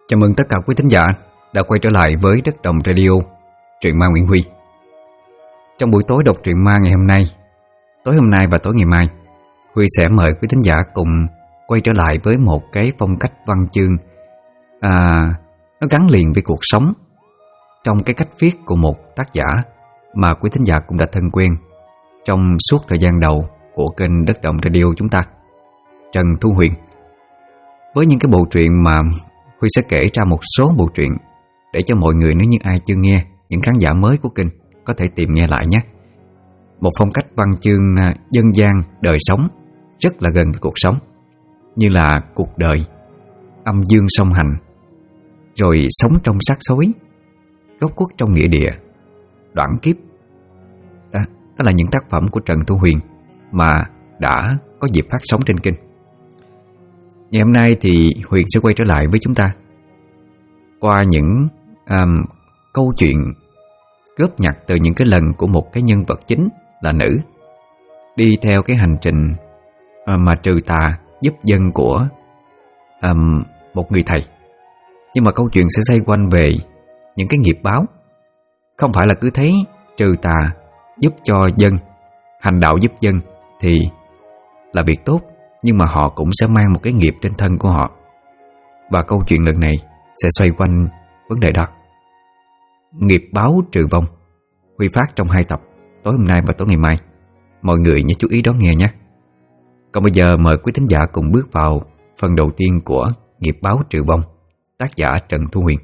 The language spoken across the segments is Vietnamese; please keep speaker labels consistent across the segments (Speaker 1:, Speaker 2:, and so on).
Speaker 1: Chào mừng tất cả quý thính giả đã quay trở lại với Đất Đồng Radio, truyện ma Nguyễn Huy. Trong buổi tối đọc truyện ma ngày hôm nay, tối hôm nay và tối ngày mai, Huy sẽ mời quý thính giả cùng quay trở lại với một cái phong cách văn chương nó gắn liền với cuộc sống, trong cái cách viết của một tác giả mà quý thính giả cũng đã thân quen trong suốt thời gian đầu của kênh Đất Đồng Radio chúng ta, Trần Thu Huyền. Với những cái bộ truyện mà Huy sẽ kể ra một số bộ truyện để cho mọi người, nếu như ai chưa nghe, những khán giả mới của kênh có thể tìm nghe lại nhé. Một phong cách văn chương dân gian, đời sống, rất là gần với cuộc sống, như là Cuộc Đời, Âm Dương Song Hành, rồi Sống Trong Xác Xối, Góc Khuất Trong Nghĩa Địa, Đoạn Kiếp. Đó là những tác phẩm của Trần Thu Huyền mà đã có dịp phát sóng trên kênh. Ngày hôm nay thì Huyền sẽ quay trở lại với chúng ta qua những câu chuyện góp nhặt từ những cái lần của một cái nhân vật chính là nữ, đi theo cái hành trình mà trừ tà giúp dân của một người thầy. Nhưng mà câu chuyện sẽ xoay quanh về những cái nghiệp báo. Không phải là cứ thấy trừ tà giúp cho dân, hành đạo giúp dân thì là việc tốt, nhưng mà họ cũng sẽ mang một cái nghiệp trên thân của họ. Và câu chuyện lần này sẽ xoay quanh vấn đề đó. Nghiệp báo trừ vong, Huy phát trong 2 tập, tối hôm nay và tối ngày mai. Mọi người nhớ chú ý đón nghe nhé. Còn bây giờ mời quý thính giả cùng bước vào phần đầu tiên của Nghiệp báo trừ vong, tác giả Trần Thu Huyền.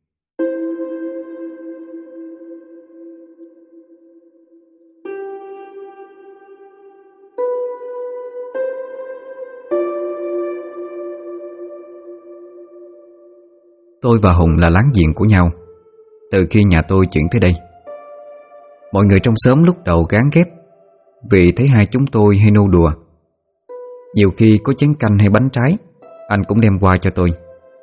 Speaker 1: Tôi và Hùng là láng giềng của nhau từ khi nhà tôi chuyển tới đây. Mọi người trong xóm lúc đầu gán ghép vì thấy hai chúng tôi hay nô đùa. Nhiều khi có chén canh hay bánh trái, anh cũng đem qua cho tôi.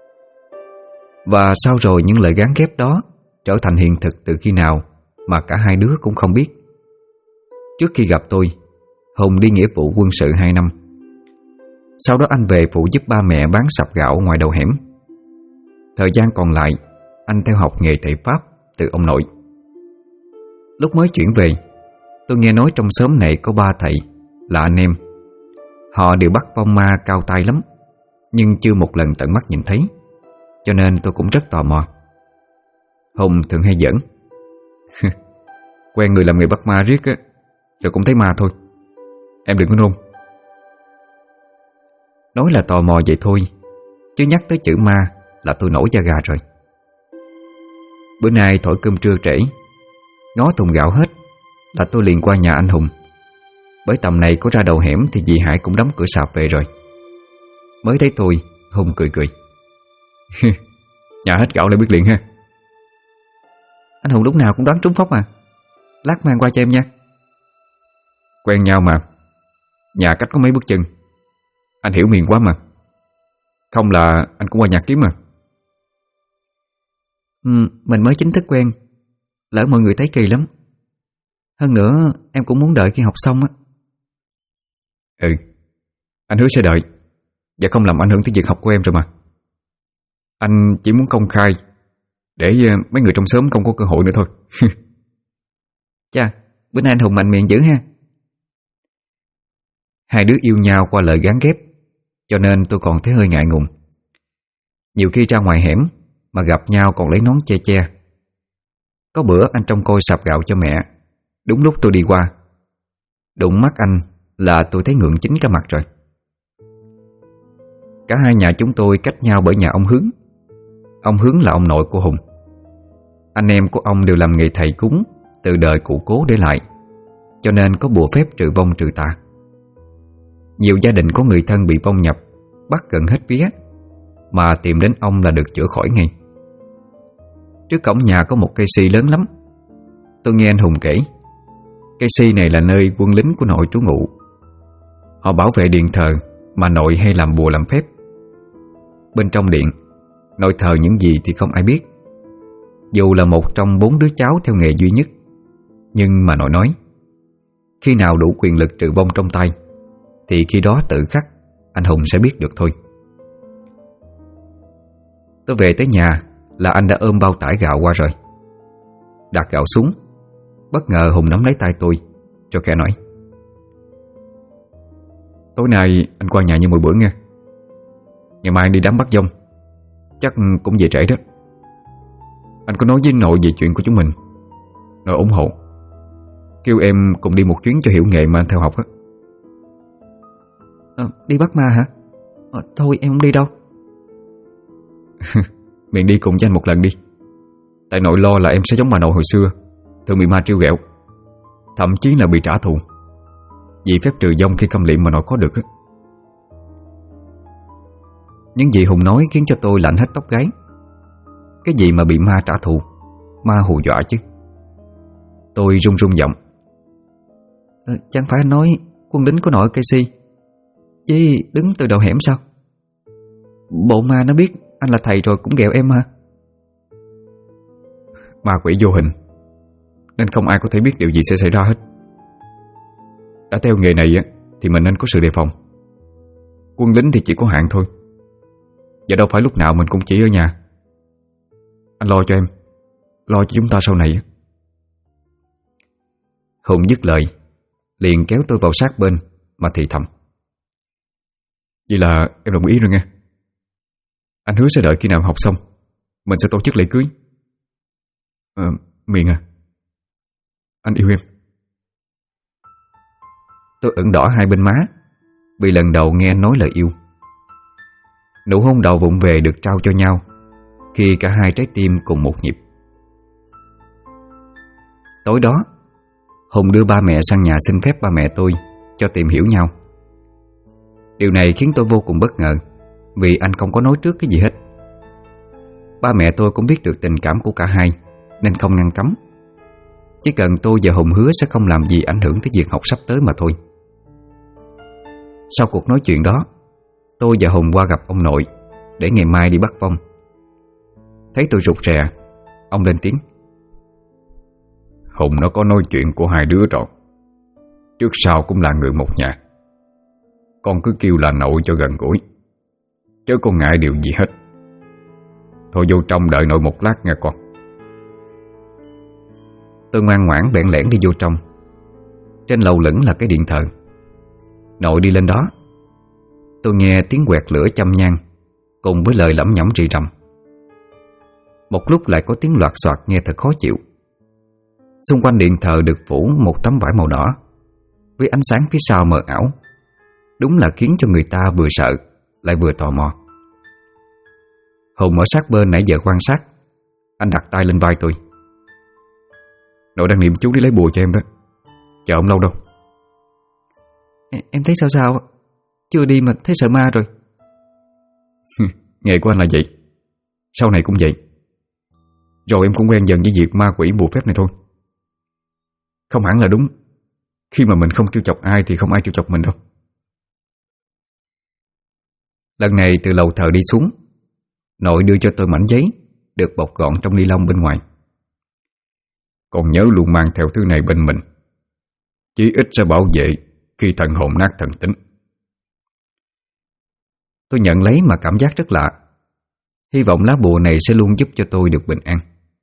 Speaker 1: Và sau rồi những lời gán ghép đó trở thành hiện thực từ khi nào mà cả hai đứa cũng không biết. Trước khi gặp tôi, Hùng đi nghĩa vụ quân sự 2 năm. Sau đó anh về phụ giúp ba mẹ bán sạp gạo ngoài đầu hẻm. Thời gian còn lại, anh theo học nghề thầy Pháp từ ông nội. Lúc mới chuyển về, tôi nghe nói trong xóm này có 3 thầy là anh em. Họ đều bắt vong ma cao tay lắm, nhưng chưa một lần tận mắt nhìn thấy, cho nên tôi cũng rất tò mò. Hùng thường hay giỡn: quen người làm nghề bắt ma riết á, rồi cũng thấy ma thôi, em đừng có nôn. Nói là tò mò vậy thôi, chứ nhắc tới chữ ma là tôi nổi da gà rồi. Bữa nay thổi cơm trưa trễ, ngó thùng gạo hết là tôi liền qua nhà anh Hùng. Bởi tầm này có ra đầu hẻm thì dì Hải cũng đóng cửa sạp về rồi. Mới thấy tôi, Hùng cười cười: nhà hết gạo lại biết liền ha. Anh Hùng lúc nào cũng đoán trúng phóc mà. Lát mang qua cho em nha. Quen nhau mà, nhà cách có mấy bước chân, anh hiểu miền quá mà. Không là anh cũng qua nhà kiếm mà. Mình mới chính thức quen, lỡ mọi người thấy kỳ lắm. Hơn nữa em cũng muốn đợi khi học xong á. Anh hứa sẽ đợi, và không làm ảnh hưởng tới việc học của em rồi mà. Anh chỉ muốn công khai để mấy người trong xóm không có cơ hội nữa thôi. Chà, bữa nay anh Hùng mạnh miệng dữ ha. Hai đứa yêu nhau qua lời gán ghép, cho nên tôi còn thấy hơi ngại ngùng. Nhiều khi ra ngoài hẻm mà gặp nhau còn lấy nón che che. Có bữa anh trông coi sạp gạo cho mẹ, đúng lúc tôi đi qua, đụng mắt anh là tôi thấy ngượng chín cả mặt rồi. Cả hai nhà chúng tôi cách nhau bởi nhà ông Hướng. Ông Hướng là ông nội của Hùng. Anh em của ông đều làm nghề thầy cúng từ đời cụ cố để lại, cho nên có bùa phép trừ vong trừ tà. Nhiều gia đình có người thân bị vong nhập, bắt gần hết vía, mà tìm đến ông là được chữa khỏi ngay. Trước cổng nhà có một cây si lớn lắm. Tôi nghe anh Hùng kể, cây si này là nơi quân lính của nội trú ngụ. Họ bảo vệ điện thờ mà nội hay làm bùa làm phép. Bên trong điện, nội thờ những gì thì không ai biết. Dù là một trong 4 đứa cháu theo nghề duy nhất, nhưng mà nội nói, khi nào đủ quyền lực trừ vong trong tay thì khi đó tự khắc anh Hùng sẽ biết được thôi. Tôi về tới nhà là anh đã ôm bao tải gạo qua rồi. Đặt gạo xuống, bất ngờ Hùng nắm lấy tay tôi cho khẽ nói: "Tối nay anh qua nhà như mỗi bữa nghe. Ngày mai anh đi đám bắt dông, chắc cũng về trễ đó. Anh có nói với nội về chuyện của chúng mình, nội ủng hộ, kêu em cùng đi một chuyến cho hiểu nghề mà anh theo học á."
Speaker 2: Đi bắt ma hả? Thôi em không đi đâu.
Speaker 1: Miệng đi cùng với anh một lần đi. Tại nội lo là em sẽ giống bà nội hồi xưa, thường bị ma trêu ghẹo, thậm chí là bị trả thù vì phép trừ vong khi câm liệm mà nội có được á. Những gì Hùng nói khiến cho tôi lạnh hết tóc gáy. Cái gì mà bị ma trả thù, ma hù dọa chứ? Tôi run run giọng:
Speaker 2: Chẳng phải anh nói quân lính của nội cây si chứ đứng từ đầu hẻm sao? Bộ ma nó biết anh là thầy rồi cũng ghẹo em hả?
Speaker 1: Ma quỷ vô hình nên không ai có thể biết điều gì sẽ xảy ra hết. Đã theo nghề này á thì mình nên có sự đề phòng. Quân lính thì chỉ có hạn thôi, và đâu phải lúc nào mình cũng chỉ ở nhà. Anh lo cho em, lo cho chúng ta sau này. Hùng dứt lời liền kéo tôi vào sát bên mà thì thầm: "Vậy là em đồng ý rồi nghe. Anh hứa sẽ đợi khi nào học xong mình sẽ tổ chức lễ cưới. Miền à, anh yêu em." Tôi ửng đỏ hai bên má vì lần đầu nghe anh nói lời yêu. Nụ hôn đầu vụng về được trao cho nhau khi cả hai trái tim cùng một nhịp. Tối đó, Hùng đưa ba mẹ sang nhà xin phép ba mẹ tôi cho tìm hiểu nhau. Điều này khiến tôi vô cùng bất ngờ, vì anh không có nói trước cái gì hết. Ba mẹ tôi cũng biết được tình cảm của cả hai nên không ngăn cấm. Chỉ cần tôi và Hùng hứa sẽ không làm gì ảnh hưởng tới việc học sắp tới mà thôi. Sau cuộc nói chuyện đó, tôi và Hùng qua gặp ông nội để ngày mai đi bắt vong. Thấy tôi rụt rè, ông lên tiếng: "Hùng nó có nói chuyện của hai đứa rồi. Trước sau cũng là người một nhà. Con cứ kêu là nội cho gần gũi, chớ có ngại điều gì hết. Thôi vô trong đợi nội một lát nghe con." Tôi ngoan ngoãn bẽn lẽn đi vô trong. Trên lầu lửng là cái điện thờ. Nội đi lên đó. Tôi nghe tiếng quẹt lửa châm nhang cùng với lời lẩm nhẩm rì rầm. Một lúc lại có tiếng loạt soạt nghe thật khó chịu. Xung quanh điện thờ được phủ một tấm vải màu đỏ, với ánh sáng phía sau mờ ảo. Đúng là khiến cho người ta vừa sợ lại vừa tò mò. Hùng ở sát bên nãy giờ quan sát. Anh đặt tay lên vai tôi: "Nội đang niệm chú đi lấy bùa cho em đó. Chờ ông lâu đâu."
Speaker 2: Em thấy sao sao, chưa đi mà thấy sợ ma rồi.
Speaker 1: Nghề của anh là vậy, sau này cũng vậy. Rồi em cũng quen dần với việc ma quỷ bùa phép này thôi. Không hẳn là đúng. Khi mà mình không trêu chọc ai thì không ai trêu chọc mình đâu. Lần này từ lầu thờ đi xuống, nội đưa cho tôi mảnh giấy được bọc gọn trong ni lông bên ngoài. "Còn nhớ luôn mang theo thứ này bên mình, chí ít sẽ bảo vệ khi thần hồn nát thần tính." Tôi nhận lấy mà cảm giác rất lạ. Hy vọng lá bùa này sẽ luôn giúp cho tôi được bình an.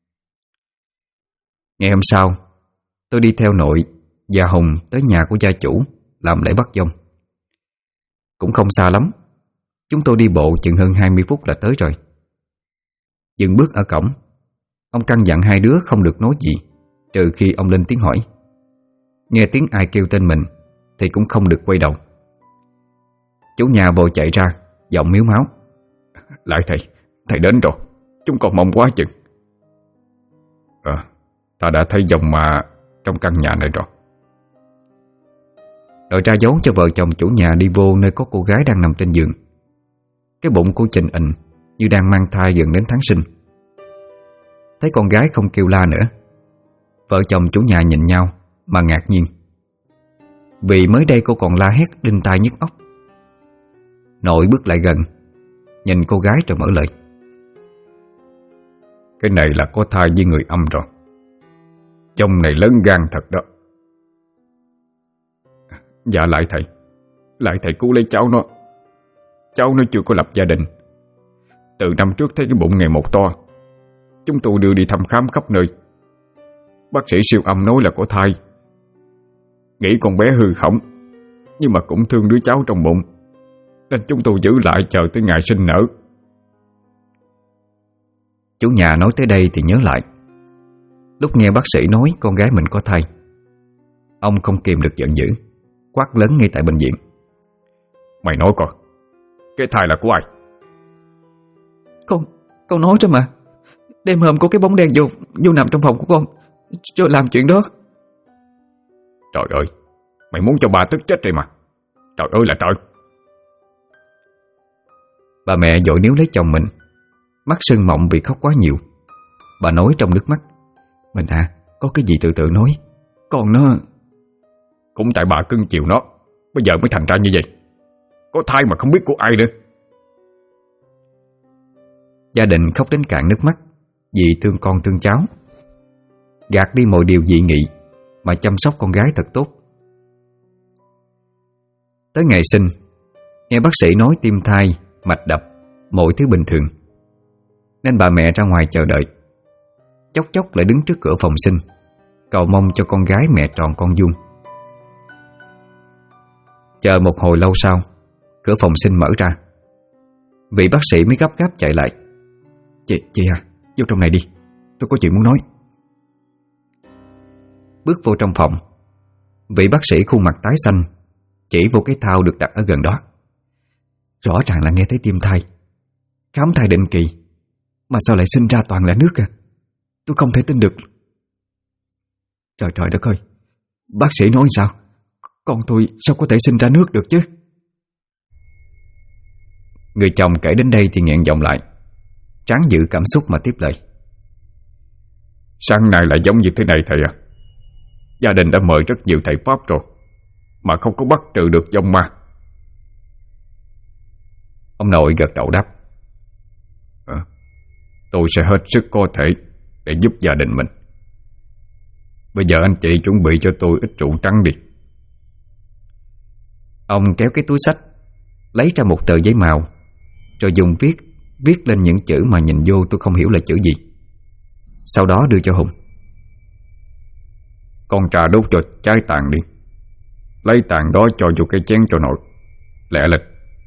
Speaker 1: Ngày hôm sau, tôi đi theo nội và Hùng tới nhà của gia chủ làm lễ bắt dông. Cũng không xa lắm, chúng tôi đi bộ chừng hơn 20 phút là tới rồi. Dừng bước ở cổng, ông căn dặn hai đứa không được nói gì trừ khi ông lên tiếng hỏi. Nghe tiếng ai kêu tên mình thì cũng không được quay đầu. Chủ nhà vội chạy ra, giọng miếu máu: "Lại thầy đến rồi, chúng còn mong quá chừng." Ta đã thấy dòng ma trong căn nhà này rồi." Đội ra dấu cho vợ chồng chủ nhà đi vô nơi có cô gái đang nằm trên giường. Cái bụng cô chình ình như đang mang thai gần đến tháng sinh. Thấy con gái không kêu la nữa, vợ chồng chủ nhà nhìn nhau mà ngạc nhiên, vì mới đây cô còn la hét đinh tai nhức óc. Nội bước lại gần, nhìn cô gái rồi mở lời: "Cái này là có thai với người âm rồi. Chồng này lớn gan thật đó." "Dạ lại thầy cứu lấy cháu nó. Cháu nó chưa có lập gia đình.
Speaker 3: Từ năm trước thấy cái bụng ngày một to, chúng tôi đưa đi thăm khám khắp nơi. Bác sĩ siêu âm nói là có thai. Nghĩ con bé hư hỏng, nhưng mà cũng thương đứa cháu trong bụng, nên chúng tôi giữ lại chờ tới ngày sinh nở.
Speaker 1: Chủ nhà nói tới đây thì nhớ lại. Lúc nghe bác sĩ nói con gái mình có thai, ông không kìm được giận dữ, quát lớn ngay tại bệnh viện:
Speaker 3: Mày nói coi, cái thai là của ai?
Speaker 2: Con nói cho mà. Đêm hôm có cái bóng đen vô nằm trong phòng của con rồi làm chuyện đó.
Speaker 3: Trời ơi, mày muốn cho bà tức chết đây mà. Trời ơi là trời.
Speaker 1: Bà mẹ vội níu lấy chồng mình, mắt sưng mộng vì khóc quá nhiều. Bà nói trong nước mắt: Mình à, có cái gì từ từ nói. Còn nó...
Speaker 3: Cũng tại bà cưng chiều nó, bây giờ mới thành ra như vậy. Có thai mà không biết của ai nữa.
Speaker 1: Gia đình khóc đến cạn nước mắt vì thương con thương cháu, gạt đi mọi điều dị nghị mà chăm sóc con gái thật tốt. Tới ngày sinh, nghe bác sĩ nói tim thai, mạch đập, mọi thứ bình thường, nên bà mẹ ra ngoài chờ đợi. Chốc chốc lại đứng trước cửa phòng sinh, cầu mong cho con gái mẹ tròn con vuông. Chờ một hồi lâu sau, cửa phòng sinh mở ra. Vị bác sĩ mới gấp gáp chạy lại: Chị à, vô trong này đi, tôi có chuyện muốn nói. Bước vô trong phòng, vị bác sĩ khuôn mặt tái xanh chỉ vô cái thao được đặt ở gần đó. Rõ ràng là nghe thấy tim thai, khám thai định kỳ, mà sao lại sinh ra toàn là nước à? Tôi không thể tin được. Trời trời đất ơi, bác sĩ nói sao? Con tôi sao có thể sinh ra nước được chứ? Người chồng kể đến đây thì nghẹn giọng lại, tráng giữ cảm xúc mà tiếp lời:
Speaker 3: Sáng nay lại giống như thế này thầy à. Gia đình đã mời rất nhiều thầy Pháp rồi, mà không có bắt trừ được vong ma.
Speaker 1: Ông nội gật đầu đáp:
Speaker 3: Tôi sẽ hết sức có thể để giúp gia đình mình. Bây giờ anh chị chuẩn bị cho tôi ít rượu trắng đi.
Speaker 1: Ông kéo cái túi xách, lấy ra một tờ giấy màu, rồi dùng viết lên những chữ mà nhìn vô tôi không hiểu là chữ gì. Sau đó đưa cho Hùng:
Speaker 3: Con trà đốt cho cháy tàn đi. Lấy tàn đó cho vô cái chén cho nội. Lẹ lên.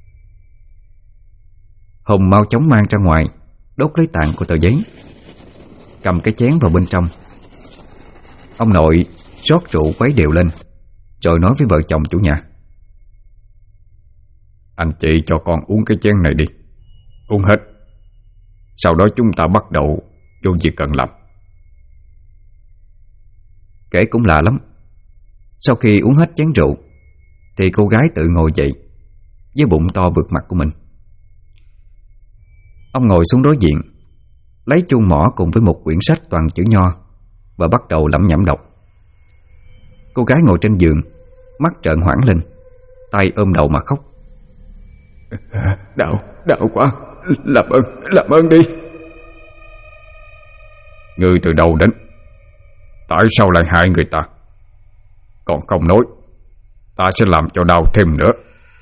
Speaker 1: Hùng mau chóng mang ra ngoài, đốt lấy tàn của tờ giấy, cầm cái chén vào bên trong. Ông nội rót rượu quấy đều lên, rồi nói với vợ chồng chủ nhà:
Speaker 3: Anh chị cho con uống cái chén này đi. Uống hết. Sau đó chúng ta bắt đầu vô việc cần làm.
Speaker 1: Kể cũng lạ lắm. Sau khi uống hết chén rượu thì cô gái tự ngồi dậy với bụng to vượt mặt của mình. Ông ngồi xuống đối diện, lấy chuông mỏ cùng với một quyển sách toàn chữ nho và bắt đầu lẩm nhẩm đọc. Cô gái ngồi trên giường, mắt trợn hoảng lên, tay ôm đầu mà khóc:
Speaker 3: Đau quá. Làm ơn đi. Ngươi từ đâu đến? Tại sao lại hại người ta? Còn không nói, ta sẽ làm cho đau thêm nữa.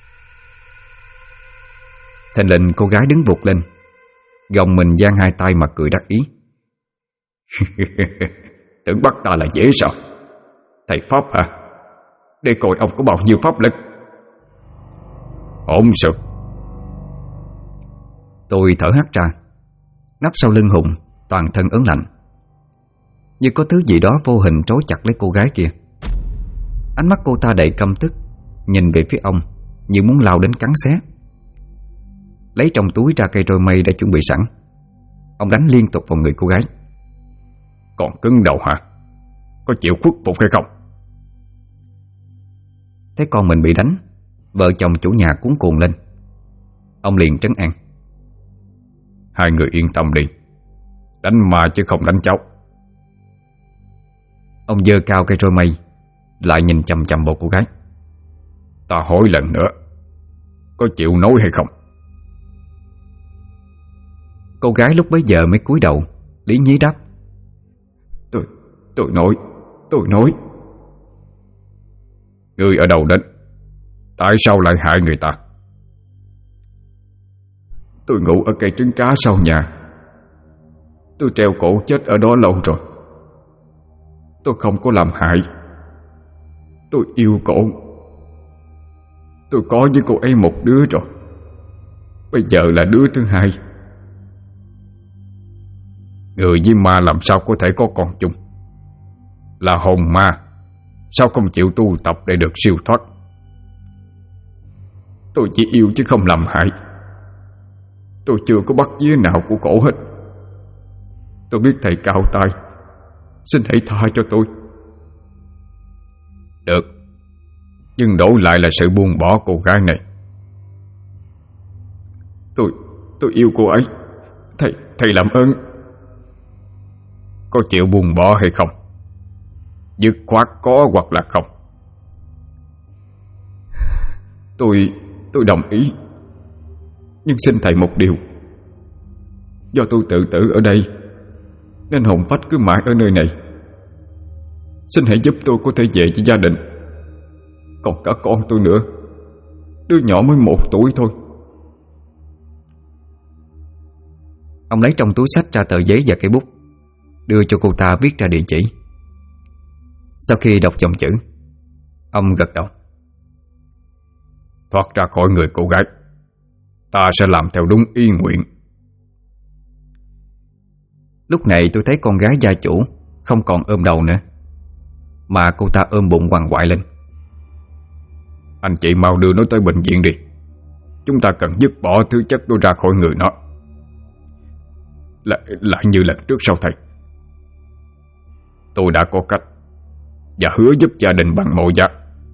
Speaker 1: Thình lình cô gái đứng vụt lên, gồng mình giang hai tay mà cười đắc ý:
Speaker 3: Tưởng bắt ta là dễ sao? Thầy Pháp hả? Để coi ông có bao nhiêu pháp lực. Ổn sự.
Speaker 1: Tôi thở hắt ra, nấp sau lưng Hùng, toàn thân ớn lạnh, như có thứ gì đó vô hình trói chặt lấy cô gái kia. Ánh mắt cô ta đầy căm tức, nhìn về phía ông như muốn lao đến cắn xé. Lấy trong túi ra cây roi mây đã chuẩn bị sẵn, ông đánh liên tục vào người cô gái.
Speaker 3: Còn cứng đầu hả? Có chịu khuất phục hay không?
Speaker 1: Thấy con mình bị đánh, vợ chồng chủ nhà cuống cuồng lên. Ông liền trấn an:
Speaker 3: Hai người yên tâm đi, đánh ma chứ không đánh cháu.
Speaker 1: Ông giơ cao cây roi mây, lại nhìn chằm chằm vào cô gái:
Speaker 3: Ta hỏi lần nữa, có chịu nói hay không?
Speaker 1: Cô gái lúc bấy giờ mới cúi đầu, lý nhí đáp:
Speaker 3: Tôi nói. Ngươi ở đâu đến? Tại sao lại hại người ta? Tôi ngủ ở cây trứng cá sau nhà. Tôi treo cổ chết ở đó lâu rồi. Tôi không có làm hại. Tôi yêu cổ. Tôi có với cô ấy một đứa rồi. Bây giờ là đứa thứ hai. Người với ma làm sao có thể có con chung? Là hồn ma, sao không chịu tu tập để được siêu thoát? Tôi chỉ yêu chứ không làm hại. Tôi chưa có bắt vía nào của cổ hết. Tôi biết thầy cao tay, xin hãy tha cho tôi. Được, nhưng đổi lại là sự buông bỏ cô gái này. Tôi yêu cô ấy. Thầy làm ơn. Có chịu buông bỏ hay không? Dứt khoát có hoặc là không? Tôi đồng ý. Nhưng xin thầy một điều. Do tôi tự tử ở đây nên hồn phách cứ mãi ở nơi này. Xin hãy giúp tôi có thể về với gia đình. Còn cả con tôi nữa. Đứa nhỏ mới 1 tuổi thôi.
Speaker 1: Ông lấy trong túi xách ra tờ giấy và cây bút, đưa cho cô ta viết ra địa chỉ. Sau khi đọc dòng chữ, ông gật đầu.
Speaker 3: Thoát ra khỏi người cô gái, ta sẽ làm theo đúng ý nguyện.
Speaker 1: Lúc này tôi thấy con gái gia chủ không còn ôm đầu nữa, mà cô ta ôm bụng quằn quại lên.
Speaker 3: Anh chị mau đưa nó tới bệnh viện đi. Chúng ta cần dứt bỏ thứ chất đó ra khỏi người nó. Lại như lần trước sao thầy? Tôi đã có cách và hứa giúp gia đình bằng mọi giá.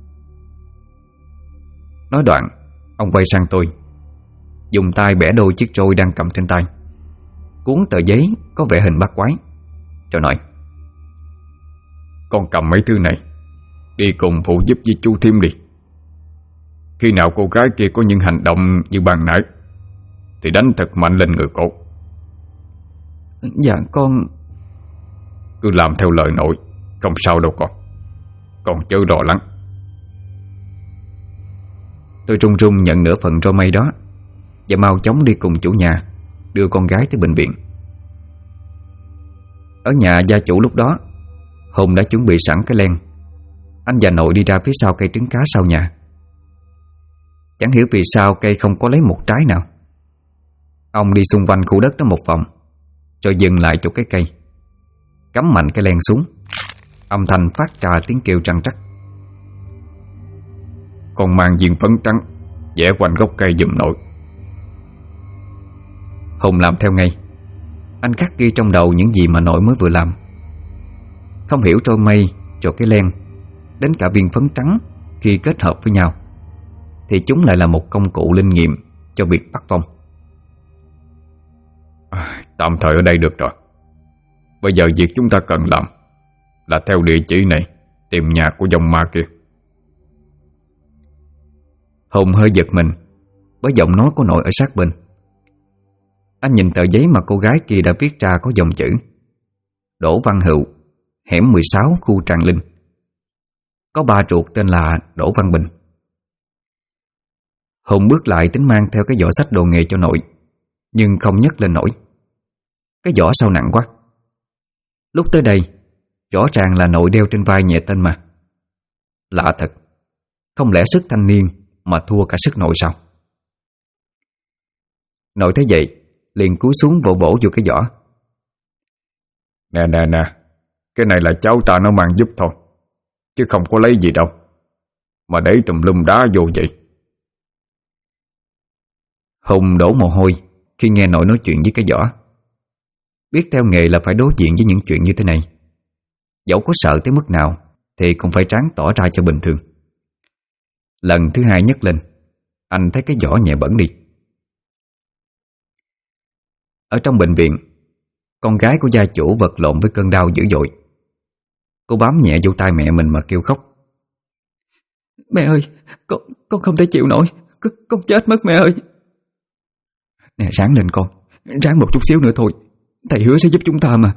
Speaker 1: Nói đoạn, ông quay sang tôi, dùng tay bẻ đôi chiếc trôi đang cầm trên tay, cuốn tờ giấy có vẽ hình bắt quái, rồi nói:
Speaker 3: Con cầm mấy thứ này đi cùng phụ giúp với chú Thiêm đi. Khi nào cô gái kia có những hành động như ban nãy thì đánh thật mạnh lên người cô.
Speaker 2: Dạ con.
Speaker 3: Cứ làm theo lời nội, không sao đâu con. Con chớ lo lắng.
Speaker 1: Tôi run run nhận nửa phần roi mây đó và mau chóng đi cùng chủ nhà đưa con gái tới bệnh viện. Ở nhà gia chủ lúc đó, Hùng đã chuẩn bị sẵn cái len. Anh và nội đi ra phía sau cây trứng cá sau nhà. Chẳng hiểu vì sao cây không có lấy một trái nào. Ông đi xung quanh khu đất đó một vòng, rồi dừng lại chỗ cái cây, cắm mạnh cái len xuống. Âm thanh phát ra tiếng kêu trăng trắc.
Speaker 3: Con mang viên phấn trắng vẽ quanh gốc cây giùm nội.
Speaker 1: Hùng làm theo ngay. Anh khắc ghi trong đầu những gì mà nội mới vừa làm. Không hiểu trôi mây, rồi cái len, đến cả viên phấn trắng khi kết hợp với nhau thì chúng lại là một công cụ linh nghiệm cho việc bắt vong.
Speaker 3: Tạm thời ở đây được rồi. Bây giờ việc chúng ta cần làm là theo địa chỉ này tìm nhà của dòng ma kia.
Speaker 1: Hùng hơi giật mình bởi giọng nói của nội ở sát bên. Anh nhìn tờ giấy mà cô gái kia đã viết ra có dòng chữ: Đỗ Văn Hữu, hẻm 16, khu Tràng Linh. Có ba ruột tên là Đỗ Văn Bình. Hùng bước lại tính mang theo cái giỏ xách đồ nghề cho nội, nhưng không nhấc lên nổi. Cái giỏ sao nặng quá. Lúc tới đây, rõ ràng là nội đeo trên vai nhẹ tên mà. Lạ thật, không lẽ sức thanh niên mà thua cả sức nội sao? Nội thấy vậy liền cúi xuống vỗ vỗ vô cái giỏ.
Speaker 3: Nè, cái này là cháu ta nó mang giúp thôi, chứ không có lấy gì đâu mà để tùm lum đá vô vậy.
Speaker 1: Hùng đổ mồ hôi khi nghe nội nói chuyện với cái giỏ. Biết theo nghề là phải đối diện với những chuyện như thế này, dẫu có sợ tới mức nào thì cũng phải ráng tỏ ra cho bình thường. Lần thứ hai nhấc lên, anh thấy cái giỏ nhẹ bẩn đi. Ở trong bệnh viện, con gái của gia chủ vật lộn với cơn đau dữ dội. Cô bám nhẹ vô tay mẹ mình mà kêu khóc.
Speaker 2: Mẹ ơi, con không thể chịu nổi, con chết mất mẹ ơi. Nè, ráng lên con, ráng một chút xíu nữa thôi, thầy hứa sẽ giúp chúng ta mà.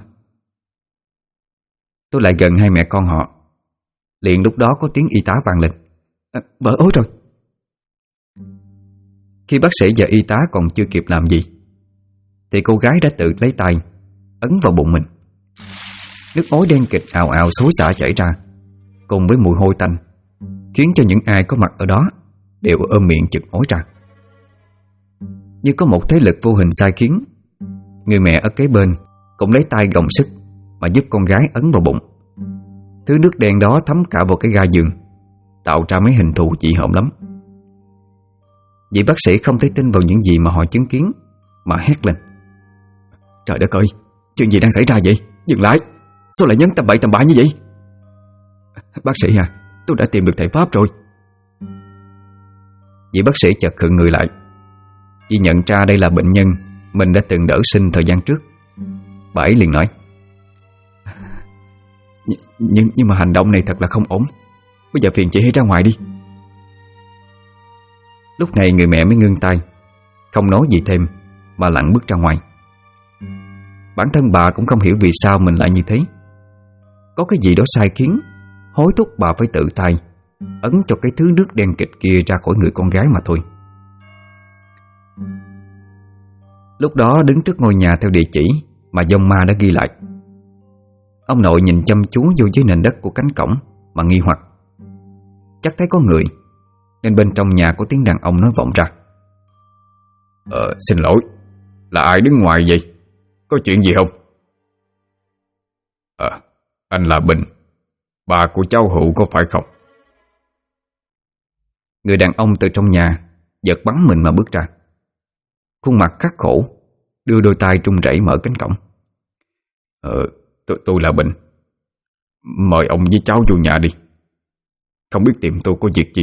Speaker 1: Tôi lại gần hai mẹ con họ. Liền lúc đó có tiếng y tá vang lên.
Speaker 2: Vỡ ối rồi.
Speaker 1: Khi bác sĩ và y tá còn chưa kịp làm gì thì cô gái đã tự lấy tay ấn vào bụng mình. Nước ối đen kịt ào ào xối xả chảy ra, cùng với mùi hôi tanh, khiến cho những ai có mặt ở đó đều ôm miệng chực ối ra. Như có một thế lực vô hình sai khiến, người mẹ ở kế bên cũng lấy tay gồng sức mà giúp con gái ấn vào bụng. Thứ nước đen đó thấm cả vào cái ga giường, tạo ra mấy hình thù dị hợm lắm. Vị bác sĩ không thể tin vào những gì mà họ chứng kiến, mà hét lên: "Trời đất ơi, chuyện gì đang xảy ra vậy? Dừng lại, sao lại nhấn tầm bậy tầm bạ như vậy?" "Bác sĩ à, tôi đã tìm được thầy pháp rồi." Vị bác sĩ chợt khựng người lại, vì nhận ra đây là bệnh nhân mình đã từng đỡ sinh thời gian trước. Bà ấy liền nói: Nhưng mà hành động này thật là không ổn. Bây giờ phiền chị hãy ra ngoài đi." Lúc này người mẹ mới ngưng tay, không nói gì thêm, mà lặng bước ra ngoài. Bản thân bà cũng không hiểu vì sao mình lại như thế. Có cái gì đó sai khiến, hối thúc bà phải tự tay ấn cho cái thứ nước đen kịt kia ra khỏi người con gái mà thôi. Lúc đó đứng trước ngôi nhà theo địa chỉ mà dông ma đã ghi lại, ông nội nhìn chăm chú vô dưới nền đất của cánh cổng mà nghi hoặc. Chắc thấy có người, nên bên trong nhà có tiếng đàn ông nói vọng ra:
Speaker 3: Xin lỗi, là ai đứng ngoài vậy? Có chuyện gì không?" Anh là Bình, bà của cháu Hữu có phải không?"
Speaker 1: Người đàn ông từ trong nhà giật bắn mình mà bước ra, khuôn mặt khắc khổ, đưa đôi tay run rẩy mở cánh cổng.
Speaker 3: Tôi là Bình. Mời ông với cháu vô nhà đi. Không biết tìm tôi có việc gì.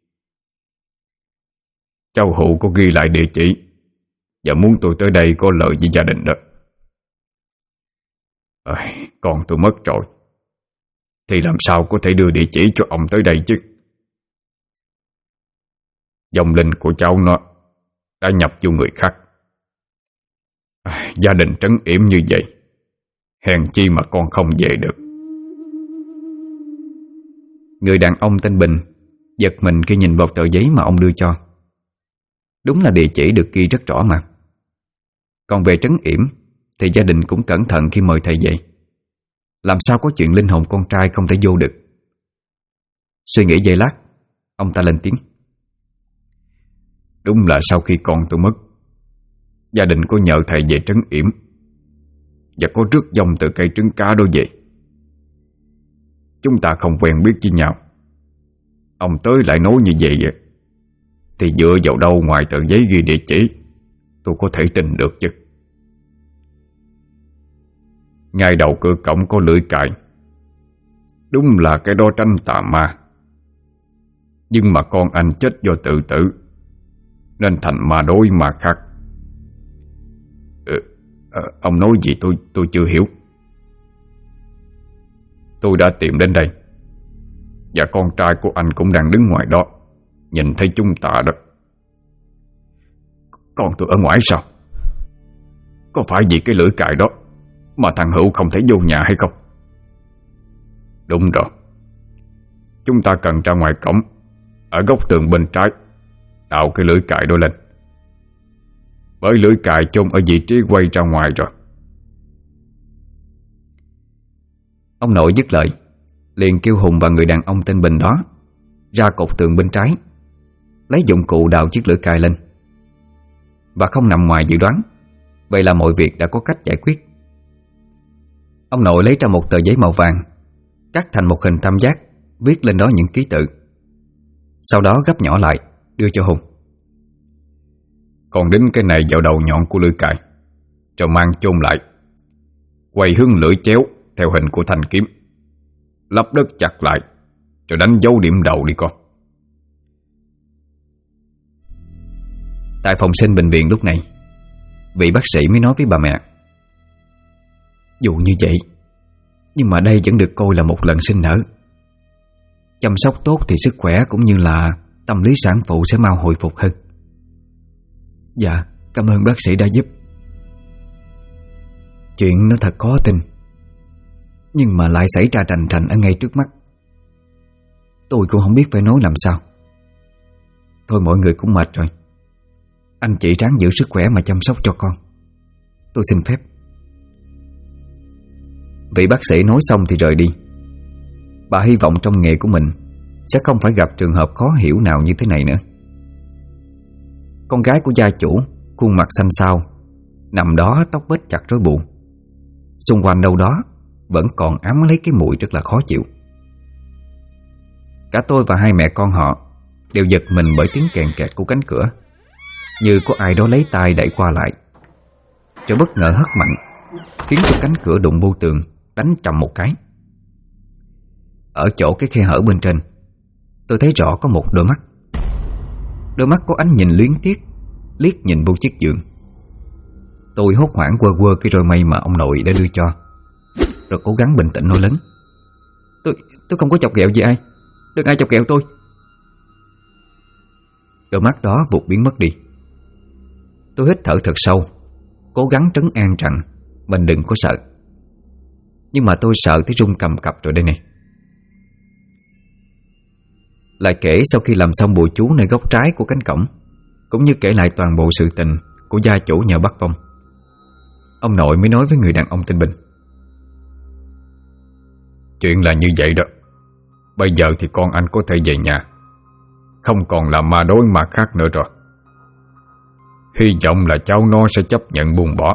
Speaker 3: Cháu Hữu có ghi lại địa chỉ và muốn tôi tới đây có lợi với gia đình đó. Con tôi mất rồi, thì làm sao có thể đưa địa chỉ cho ông tới đây chứ? Dòng linh của cháu nó đã nhập vô người khác. Gia đình trấn yểm như vậy, hèn chi mà con không về được.
Speaker 1: Người đàn ông tên Bình giật mình khi nhìn vào tờ giấy mà ông đưa cho. Đúng là địa chỉ được ghi rất rõ mà. Còn về trấn yểm thì gia đình cũng cẩn thận khi mời thầy về. Làm sao có chuyện linh hồn con trai không thể vô được. Suy nghĩ giây lát, ông ta lên tiếng:
Speaker 3: Đúng là sau khi con tôi mất, gia đình có nhờ thầy về trấn yểm và có rước dòng từ cây trứng cá đó về. Chúng ta không quen biết với nhau, ông tới lại nói như vậy thì dựa vào đâu ngoài tờ giấy ghi địa chỉ tôi có thể tin được chứ? Ngay đầu cửa cổng có lưỡi cài. Đúng là cái đó tranh tà ma. Nhưng mà con anh chết do tự tử, nên thành ma đối ma khác. Ông nói gì tôi chưa hiểu. Tôi đã tìm đến đây, và con trai của anh cũng đang đứng ngoài đó, nhìn thấy chúng ta đó. Con tôi ở ngoài sao? Có phải vì cái lưỡi cài đó mà thằng Hữu không thể vô nhà hay không? Đúng rồi. Chúng ta cần ra ngoài cổng, ở góc tường bên trái, đào cái lưỡi cài đó lên. Bởi lưỡi cài chôn ở vị trí quay ra ngoài rồi.
Speaker 1: Ông nội dứt lời, liền kêu Hùng và người đàn ông tên Bình đó ra cột tường bên trái, lấy dụng cụ đào chiếc lưỡi cài lên. Và không nằm ngoài dự đoán, vậy là mọi việc đã có cách giải quyết. Ông nội lấy ra một tờ giấy màu vàng, cắt thành một hình tam giác, viết lên đó những ký tự. Sau đó gấp nhỏ lại, đưa cho Hùng.
Speaker 3: Còn đính cái này vào đầu nhọn của lưỡi cài, rồi mang chôn lại. Quay hướng lưỡi chéo theo hình của thanh kiếm, lấp đất chặt lại, rồi đánh dấu điểm đầu đi con.
Speaker 1: Tại phòng sinh bệnh viện lúc này, vị bác sĩ mới nói với bà mẹ: Dù như vậy, nhưng mà đây vẫn được coi là một lần sinh nở. Chăm sóc tốt thì sức khỏe cũng như là tâm lý sản phụ sẽ mau hồi phục hơn. Dạ, cảm ơn bác sĩ đã giúp. Chuyện nó thật khó tin, nhưng mà lại xảy ra rành rành ở ngay trước mắt. Tôi cũng không biết phải nói làm sao. Thôi mọi người cũng mệt rồi, anh chị ráng giữ sức khỏe mà chăm sóc cho con. Tôi xin phép. Vị bác sĩ nói xong thì rời đi. Bà hy vọng trong nghề của mình sẽ không phải gặp trường hợp khó hiểu nào như thế này nữa. Con gái của gia chủ, khuôn mặt xanh xao, nằm đó tóc bết chặt rối bù. Xung quanh đâu đó vẫn còn ám lấy cái mùi rất là khó chịu. Cả tôi và hai mẹ con họ đều giật mình bởi tiếng kèn kẹt của cánh cửa, như có ai đó lấy tay đẩy qua lại, rồi bất ngờ hất mạnh, khiến cho cánh cửa đụng vô tường, đánh trầm một cái. Ở chỗ cái khe hở bên trên, tôi thấy rõ có một đôi mắt. Đôi mắt có ánh nhìn luyến tiếc, liếc nhìn vô chiếc giường. Tôi hốt hoảng quơ quơ cái roi mây mà ông nội đã đưa cho, rồi cố gắng bình tĩnh nói lớn: Tôi không có chọc ghẹo gì ai, đừng ai chọc ghẹo tôi. Đôi mắt đó vụt biến mất đi. Tôi hít thở thật sâu, cố gắng trấn an rằng mình đừng có sợ. Nhưng mà tôi sợ tới run cầm cập rồi đây này. Lại kể sau khi làm xong bùa chú nơi góc trái của cánh cổng, cũng như kể lại toàn bộ sự tình của gia chủ nhờ Bắc Phong, ông nội mới nói với người đàn ông tên Bình:
Speaker 3: Chuyện là như vậy đó. Bây giờ thì con anh có thể về nhà, không còn là ma đối ma khác nữa rồi. Hy vọng là cháu nó sẽ chấp nhận buông bỏ.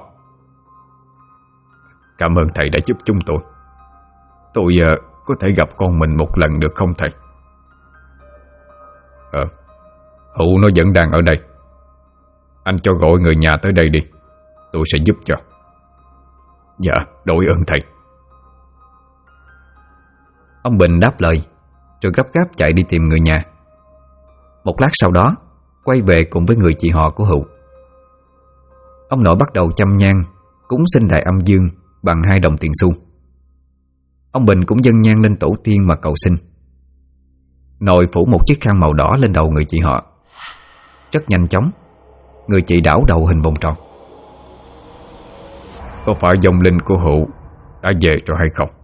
Speaker 3: Cảm ơn thầy đã giúp chúng tôi. Tôi có thể gặp con mình một lần được không thầy? Hữu nó vẫn đang ở đây. Anh cho gọi người nhà tới đây đi, tôi sẽ giúp cho. Dạ, đội ơn thầy.
Speaker 1: Ông Bình đáp lời, rồi gấp gáp chạy đi tìm người nhà. Một lát sau đó quay về cùng với người chị họ của Hữu. Ông nội bắt đầu châm nhang cúng xin Đại Âm Dương bằng 2 đồng tiền xu. Ông Bình cũng dâng nhang lên tổ tiên mà cầu xin. Nội phủ một chiếc khăn màu đỏ lên đầu người chị họ. Rất nhanh chóng, người chị đảo đầu hình vòng tròn.
Speaker 3: Có phải vong linh của Hữu đã về rồi hay không?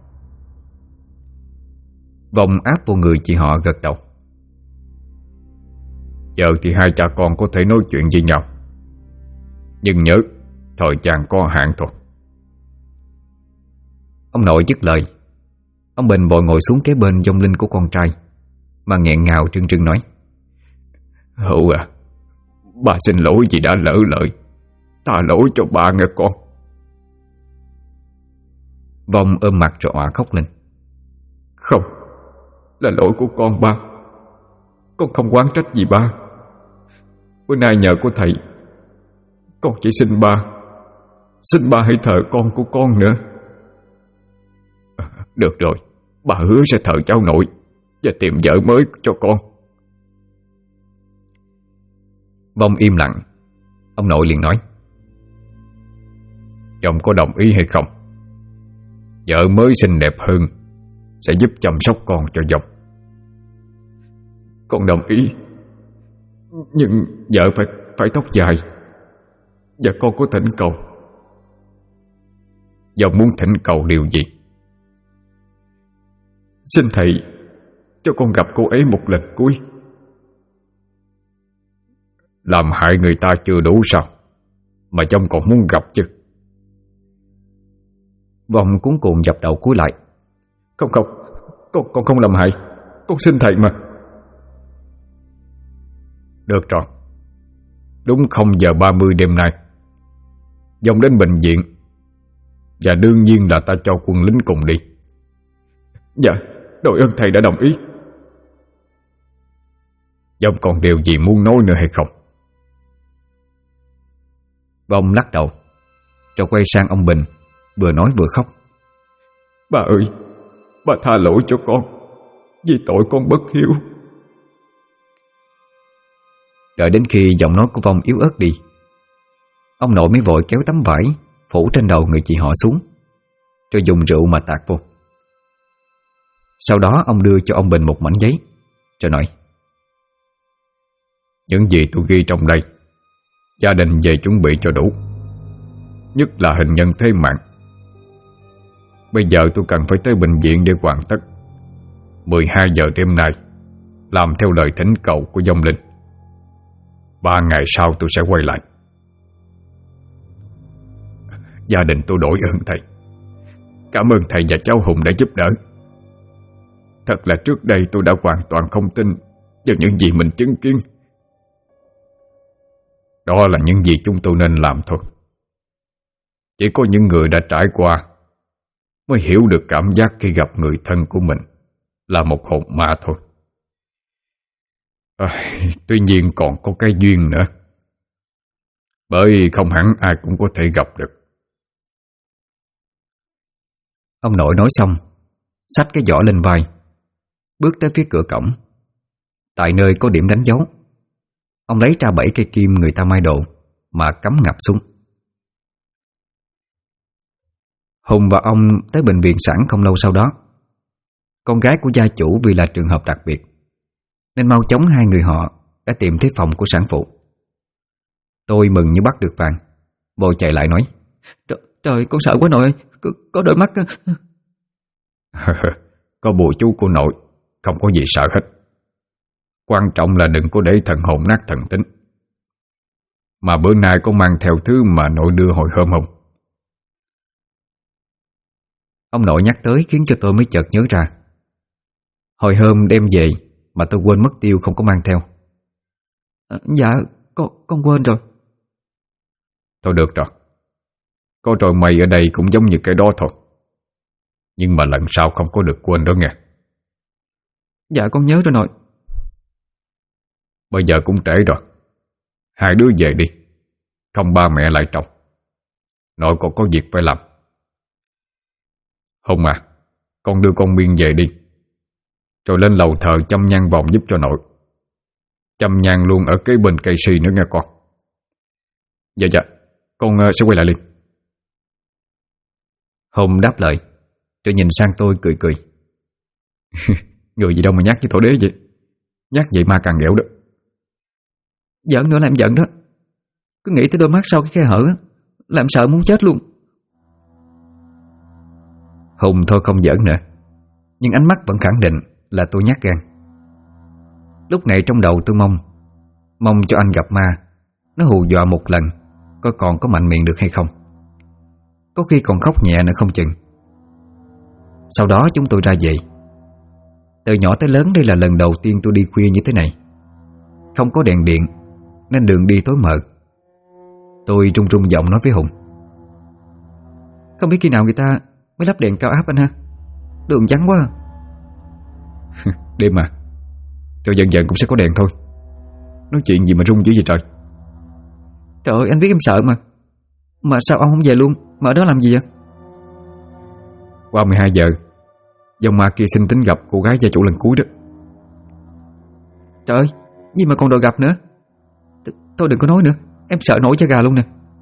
Speaker 1: Vòng áp vô người chị họ gật đầu.
Speaker 3: Giờ thì hai cha con có thể nói chuyện với nhau, nhưng nhớ thời gian có hạn thôi.
Speaker 1: Ông nội dứt lời, ông Bình vội ngồi xuống kế bên vong linh của con trai mà nghẹn ngào trưng trưng nói:
Speaker 3: Hữu à, bà xin lỗi vì đã lỡ lời. Ta lỗi cho bà nghe con.
Speaker 1: Vong ôm mặt rồi òa khóc lên:
Speaker 3: Không, là lỗi của con ba. Con không oán trách gì ba. Bữa nay nhờ có thầy, con chỉ xin ba hãy thờ con của con nữa. Được rồi, bà hứa sẽ thờ cháu nội và tìm vợ mới cho con.
Speaker 1: Vong im lặng. Ông nội liền nói:
Speaker 3: Chồng có đồng ý hay không? Vợ mới xinh đẹp hơn sẽ giúp chăm sóc con cho dòng. Con đồng ý, nhưng vợ phải tóc dài. Và con có thỉnh cầu. Dòng muốn thỉnh cầu điều gì? Xin thầy cho con gặp cô ấy một lần cuối. Làm hại người ta chưa đủ sao mà chồng còn muốn gặp chứ?
Speaker 1: Vong cuống cuồng dập đầu cúi lại:
Speaker 3: Không, con không làm hại. Con xin thầy mà. Được rồi. Đúng 0:30 đêm nay Dòng đến bệnh viện, và đương nhiên là ta cho quân lính cùng đi. Dạ, đội ơn thầy đã đồng ý. Dòng còn điều gì muốn nói nữa hay không?
Speaker 1: Vong lắc đầu, rồi quay sang ông Bình, vừa nói vừa khóc:
Speaker 3: Bà ơi, bà tha lỗi cho con, vì tội con bất hiếu.
Speaker 1: Đợi đến khi giọng nói của Vong yếu ớt đi, ông nội mới vội kéo tấm vải phủ trên đầu người chị họ xuống, rồi dùng rượu mà tạt vô. Sau đó ông đưa cho ông Bình một mảnh giấy, rồi nói:
Speaker 3: Những gì tôi ghi trong đây, gia đình về chuẩn bị cho đủ, nhất là hình nhân thế mạng. Bây giờ tôi cần phải tới bệnh viện để hoàn tất. 12 giờ đêm nay làm theo lời thỉnh cầu của vong linh. 3 ngày sau tôi sẽ quay lại. Gia đình tôi đổi ơn thầy. Cảm ơn thầy và cháu Hùng đã giúp đỡ. Thật là trước đây tôi đã hoàn toàn không tin vào những gì mình chứng kiến. Đó là những gì chúng tôi nên làm thôi. Chỉ có những người đã trải qua mới hiểu được cảm giác khi gặp người thân của mình là một hồn ma thôi. Tuy nhiên còn có cái duyên nữa, bởi không hẳn ai cũng có thể gặp được.
Speaker 1: Ông nội nói xong, xách cái giỏ lên vai, bước tới phía cửa cổng. Tại nơi có điểm đánh dấu, ông lấy ra 7 cây kim người ta mai độ mà cắm ngập xuống. Hùng và ông tới bệnh viện sản không lâu sau đó. Con gái của gia chủ vì là trường hợp đặc biệt nên mau chóng hai người họ đã tìm thấy phòng của sản phụ. Tôi mừng như bắt được vàng, vội chạy lại nói: Trời, con sợ quá nội ơi, có đôi mắt.
Speaker 3: Có bùa chú của nội, không có gì sợ hết. Quan trọng là đừng có để thần hồn nát thần tính. Mà bữa nay có mang theo thứ mà nội đưa hồi hôm không?
Speaker 1: Ông nội nhắc tới khiến cho tôi mới chợt nhớ ra. Hồi hôm đem về mà tôi quên mất tiêu không có mang theo.
Speaker 2: Dạ, con quên rồi.
Speaker 3: Thôi được rồi. Có rồi mày ở đây cũng giống như cái đó thôi. Nhưng mà lần sau không có được quên đó nghe.
Speaker 2: Dạ con nhớ rồi nội.
Speaker 3: Bây giờ cũng trễ rồi. Hai đứa về đi. Không ba mẹ lại trông. Nội còn có việc phải làm. Hùng à, con đưa con Miên về đi. Rồi lên lầu thờ châm nhang vòng giúp cho nội. Châm nhang luôn ở kế bên cây si nữa nghe con. Dạ, con sẽ quay lại liền.
Speaker 1: Hùng đáp lời, rồi nhìn sang tôi cười cười.
Speaker 3: Người gì đâu mà nhắc với thổ đế vậy. Nhắc vậy ma càng ghẹo đó.
Speaker 2: Giỡn nữa là em giận đó. Cứ nghĩ tới đôi mắt sau cái khe hở làm sợ muốn chết luôn.
Speaker 1: Hùng thôi không giỡn nữa, nhưng ánh mắt vẫn khẳng định là tôi nhát gan. Lúc này trong đầu tôi mong cho anh gặp ma, nó hù dọa một lần, coi còn có mạnh miệng được hay không. Có khi còn khóc nhẹ nữa không chừng. Sau đó chúng tôi ra về. Từ nhỏ tới lớn đây là lần đầu tiên tôi đi khuya như thế này. Không có đèn điện nên đường đi tối mờ. Tôi run run giọng nói với Hùng:
Speaker 2: Không biết khi nào người ta mới lắp đèn cao áp anh ha. Đường vắng quá.
Speaker 3: Đêm mà, rồi dần dần cũng sẽ có đèn thôi. Nói chuyện gì mà run dữ vậy trời.
Speaker 2: Trời ơi, anh biết em sợ mà. Mà sao ông không về luôn, mà ở đó làm gì vậy?
Speaker 3: Qua 12 giờ dòng ma kia xin tính gặp cô gái gia chủ lần cuối đó.
Speaker 2: Trời ơi, gì mà còn đòi gặp nữa. Thôi đừng có nói nữa, em sợ nổi da gà luôn nè.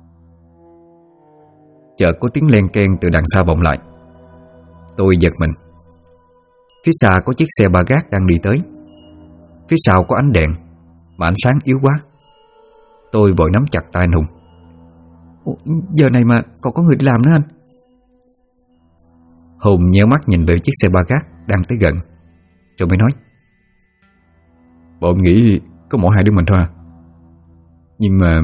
Speaker 1: Chợt có tiếng len keng từ đằng xa vọng lại. Tôi giật mình. Phía xa có chiếc xe ba gác đang đi tới. Phía sau có ánh đèn mà ánh sáng yếu quá. Tôi vội nắm chặt tay anh Hùng.
Speaker 2: Ủa, giờ này mà còn có người đi làm nữa anh?
Speaker 1: Hùng nheo mắt nhìn về chiếc xe ba gác đang tới gần, rồi mới nói:
Speaker 3: Bọn nghĩ có mỗi hai đứa mình thôi à. Nhưng mà...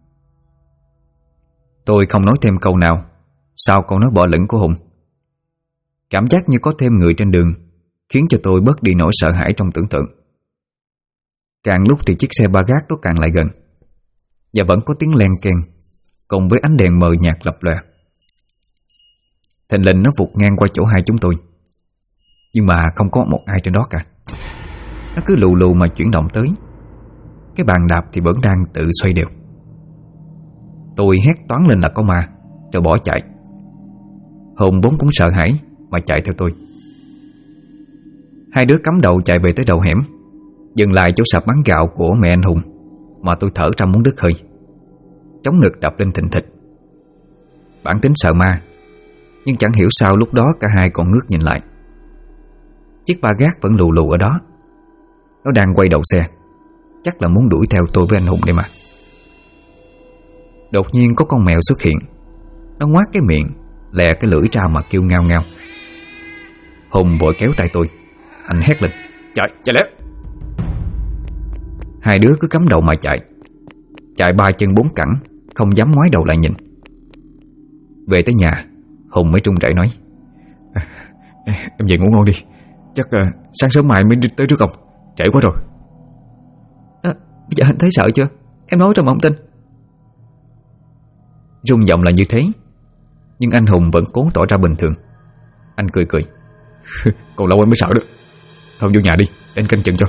Speaker 1: Tôi không nói thêm câu nào sau câu nói bỏ lửng của Hùng. Cảm giác như có thêm người trên đường khiến cho tôi bớt đi nỗi sợ hãi trong tưởng tượng. Càng lúc thì chiếc xe ba gác đó càng lại gần, và vẫn có tiếng len keng cùng với ánh đèn mờ nhạt lập lòe. Thình lình nó vụt ngang qua chỗ hai chúng tôi, nhưng mà không có một ai trên đó cả. Nó cứ lù lù mà chuyển động tới. Cái bàn đạp thì vẫn đang tự xoay đều. Tôi hét toáng lên là có ma, rồi bỏ chạy. Hùng vốn cũng sợ hãi mà chạy theo tôi. Hai đứa cắm đầu chạy về tới đầu hẻm, dừng lại chỗ sạp bán gạo của mẹ anh Hùng, mà tôi thở ra muốn đứt hơi. Chống ngực đập lên thình thịch. Bản tính sợ ma, nhưng chẳng hiểu sao lúc đó cả hai còn ngước nhìn lại. Chiếc ba gác vẫn lù lù ở đó. Nó đang quay đầu xe, chắc là muốn đuổi theo tôi với anh Hùng đây mà. Đột nhiên có con mèo xuất hiện. Nó ngoác cái miệng, lè cái lưỡi ra mà kêu ngao ngao. Hùng vội kéo tay tôi. Anh hét lên:
Speaker 3: Chạy lẹ!
Speaker 1: Hai đứa cứ cắm đầu mà chạy. chạy ba chân bốn cẳng, không dám ngoái đầu lại nhìn. Về tới nhà, Hùng mới trung rẩy nói:
Speaker 3: Em về ngủ ngon đi. Chắc sáng sớm mai mới tới trước ông. Trễ quá rồi.
Speaker 2: Bây giờ anh thấy sợ chưa? Em nói rồi mà không tin.
Speaker 1: Rung giọng là như thế, nhưng anh Hùng vẫn cố tỏ ra bình thường. Anh cười cười:
Speaker 3: Còn lâu em mới sợ đó. Thôi vô nhà đi, để anh canh chừng cho.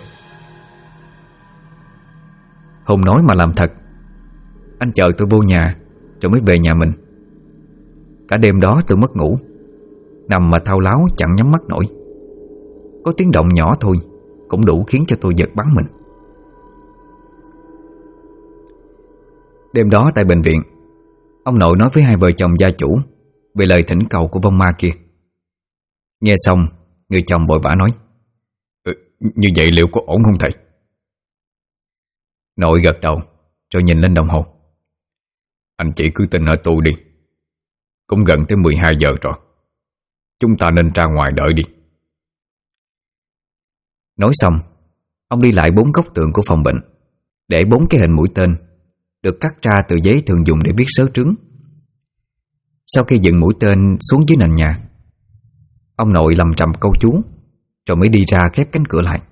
Speaker 1: Hùng nói mà làm thật. Anh chờ tôi vô nhà rồi mới về nhà mình. Cả đêm đó tôi mất ngủ, nằm mà thao láo chẳng nhắm mắt nổi. Có tiếng động nhỏ thôi cũng đủ khiến cho tôi giật bắn mình. Đêm đó tại bệnh viện, ông nội nói với hai vợ chồng gia chủ về lời thỉnh cầu của vong ma kia. Nghe xong, người chồng vội vã nói:
Speaker 3: Như vậy liệu có ổn không thầy?
Speaker 1: Nội gật đầu rồi nhìn lên đồng hồ:
Speaker 3: Anh chị cứ tin ở tôi đi. Cũng gần tới 12 giờ rồi. Chúng ta nên ra ngoài đợi đi.
Speaker 1: Nói xong, ông đi lại 4 góc tường của phòng bệnh, để 4 cái hình mũi tên được cắt ra từ giấy thường dùng để viết sớ trứng. Sau khi dựng mũi tên xuống dưới nền nhà, ông nội lầm trầm câu chú, rồi mới đi ra khép cánh cửa lại.